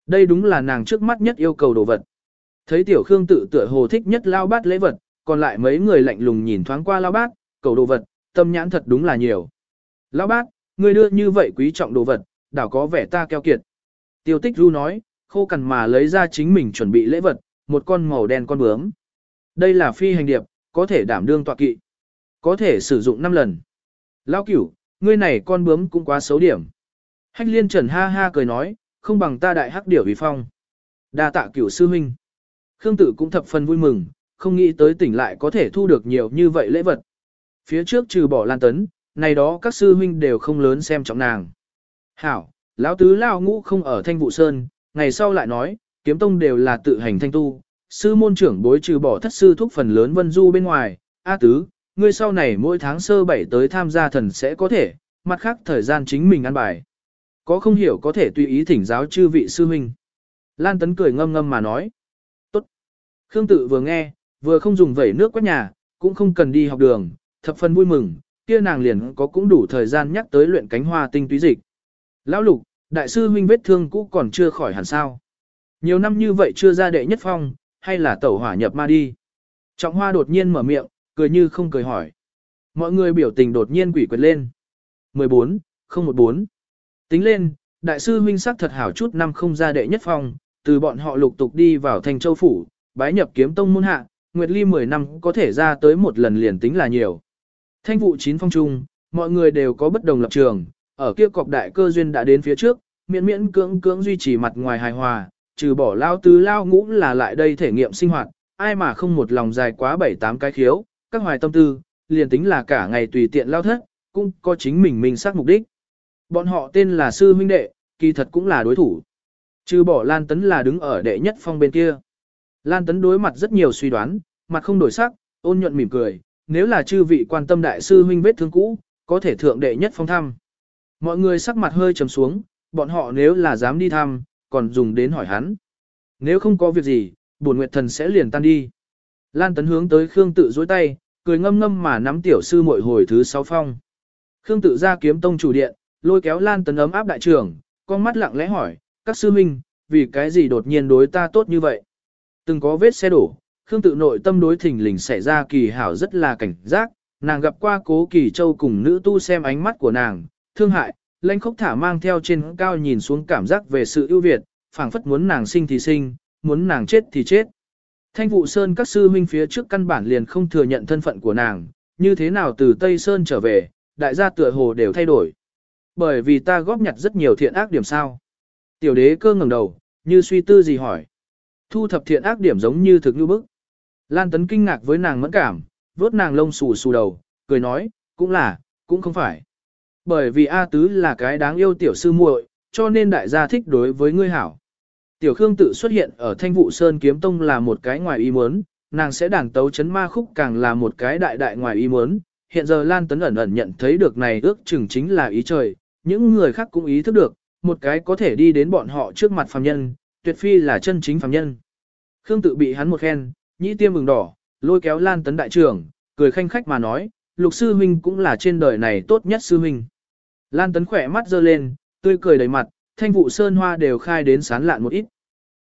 A: Đây đúng là nàng trước mắt nhất yêu cầu đồ vật. Thấy tiểu Khương tự tựa hồ thích nhất lao bát lễ vật, còn lại mấy người lạnh lùng nhìn thoáng qua lao bát, cầu đồ vật, tâm nhãn thật đúng là nhiều. Lao bát, ngươi đưa như vậy quý trọng đồ vật, đảo có vẻ ta keo kiệt. Tiêu Tích Du nói, khô cằn mà lấy ra chính mình chuẩn bị lễ vật, một con màu đen con bướm. Đây là phi hành điệp, có thể đảm đương tọa kỵ. Có thể sử dụng năm lần. Lao Cửu, ngươi này con bướm cũng quá xấu điểm. Hách Liên Trần ha ha cười nói, không bằng ta đại hắc điểu vì phong. Đa tạ Cửu sư huynh. Khương Tự cũng thập phần vui mừng, không nghĩ tới tỉnh lại có thể thu được nhiều như vậy lễ vật. Phía trước trừ bỏ Lan Tấn, này đó các sư huynh đều không lớn xem trọng nàng. Hảo, lão tứ lão ngũ không ở Thanh Vụ Sơn, ngày sau lại nói, kiếm tông đều là tự hành thanh tu, sư môn trưởng bối trừ bỏ thất sư thúc phần lớn vân du bên ngoài, A tứ, ngươi sau này mỗi tháng sơ bảy tới tham gia thần sẽ có thể, mặt khác thời gian chính mình ăn bài. Có không hiểu có thể tùy ý thỉnh giáo chư vị sư huynh. Lan Tấn cười ngâm ngâm mà nói. Tốt. Khương Tự vừa nghe, vừa không dùng vẩy nước quét nhà, cũng không cần đi học đường, thập phần vui mừng, kia nàng liền có cũng đủ thời gian nhắc tới luyện cánh hoa tinh túy dịch. Lão Lục, đại sư huynh vết thương cũ còn chưa khỏi hẳn sao? Nhiều năm như vậy chưa ra đệ nhất phong, hay là tẩu hỏa nhập ma đi? Trọng Hoa đột nhiên mở miệng, cười như không cười hỏi. Mọi người biểu tình đột nhiên quỷ quệt lên. mười bốn, không một bốn. Tính lên, đại sư huynh sắc thật hảo chút năm không ra đệ nhất phong, từ bọn họ lục tục đi vào thành châu phủ, bái nhập kiếm tông môn hạ, Nguyệt Ly mười năm có thể ra tới một lần liền tính là nhiều. Thanh vụ chín phong trung, mọi người đều có bất đồng lập trường, ở kia cọc đại cơ duyên đã đến phía trước, miễn miễn cưỡng cưỡng duy trì mặt ngoài hài hòa, trừ bỏ lao tứ lao ngũ là lại đây thể nghiệm sinh hoạt, ai mà không một lòng dài quá bảy tám cái khiếu, các hoài tâm tư, liền tính là cả ngày tùy tiện lao thất, cũng có chính mình mình xác mục đích. Bọn họ tên là sư huynh đệ, kỳ thật cũng là đối thủ. Trừ bỏ Lan Tấn là đứng ở đệ nhất phong bên kia. Lan Tấn đối mặt rất nhiều suy đoán, mặt không đổi sắc, ôn nhuận mỉm cười, nếu là chư vị quan tâm đại sư huynh vết thương cũ, có thể thượng đệ nhất phong thăm. Mọi người sắc mặt hơi trầm xuống, bọn họ nếu là dám đi thăm, còn dùng đến hỏi hắn. Nếu không có việc gì, bổn nguyệt thần sẽ liền tan đi. Lan Tấn hướng tới Khương Tự dối tay, cười ngâm ngâm mà nắm tiểu sư muội hồi thứ sáu phong. Khương Tự ra kiếm tông chủ điện, lôi kéo Lan Tấn ấm áp đại trưởng, con mắt lặng lẽ hỏi, các sư huynh, vì cái gì đột nhiên đối ta tốt như vậy? Từng có vết xe đổ, Khương Tự nội tâm đối thình lình xảy ra kỳ hảo rất là cảnh giác, nàng gặp qua Cố Kỳ Châu cùng nữ tu xem ánh mắt của nàng, thương hại, lãnh khốc thả mang theo trên cao nhìn xuống cảm giác về sự ưu việt, phảng phất muốn nàng sinh thì sinh, muốn nàng chết thì chết. Thanh Vụ Sơn các sư huynh phía trước căn bản liền không thừa nhận thân phận của nàng, như thế nào từ Tây Sơn trở về, đại gia tựa hồ đều thay đổi. Bởi vì ta góp nhặt rất nhiều thiện ác điểm sao. Tiểu đế cơ ngẩng đầu, như suy tư gì hỏi. Thu thập thiện ác điểm giống như thực như bức. Lan Tấn kinh ngạc với nàng mẫn cảm, vuốt nàng lông xù xù đầu, cười nói, cũng là, cũng không phải. Bởi vì A Tứ là cái đáng yêu tiểu sư muội, cho nên đại gia thích đối với ngươi hảo. Tiểu Khương Tự xuất hiện ở Thanh Vụ Sơn kiếm tông là một cái ngoài ý muốn, nàng sẽ đàn tấu chấn ma khúc càng là một cái đại đại ngoài ý muốn. Hiện giờ Lan Tấn ẩn ẩn nhận thấy được này ước chừng chính là ý trời, những người khác cũng ý thức được, một cái có thể đi đến bọn họ trước mặt phàm nhân, tuyệt phi là chân chính phàm nhân. Khương Tự bị hắn một khen, nhĩ tiêm mừng đỏ, lôi kéo Lan Tấn đại trưởng, cười khanh khách mà nói, Lục sư huynh cũng là trên đời này tốt nhất sư huynh. Lan Tấn khỏe mắt giơ lên, tươi cười đầy mặt, Thanh Vụ Sơn hoa đều khai đến sán lạn một ít.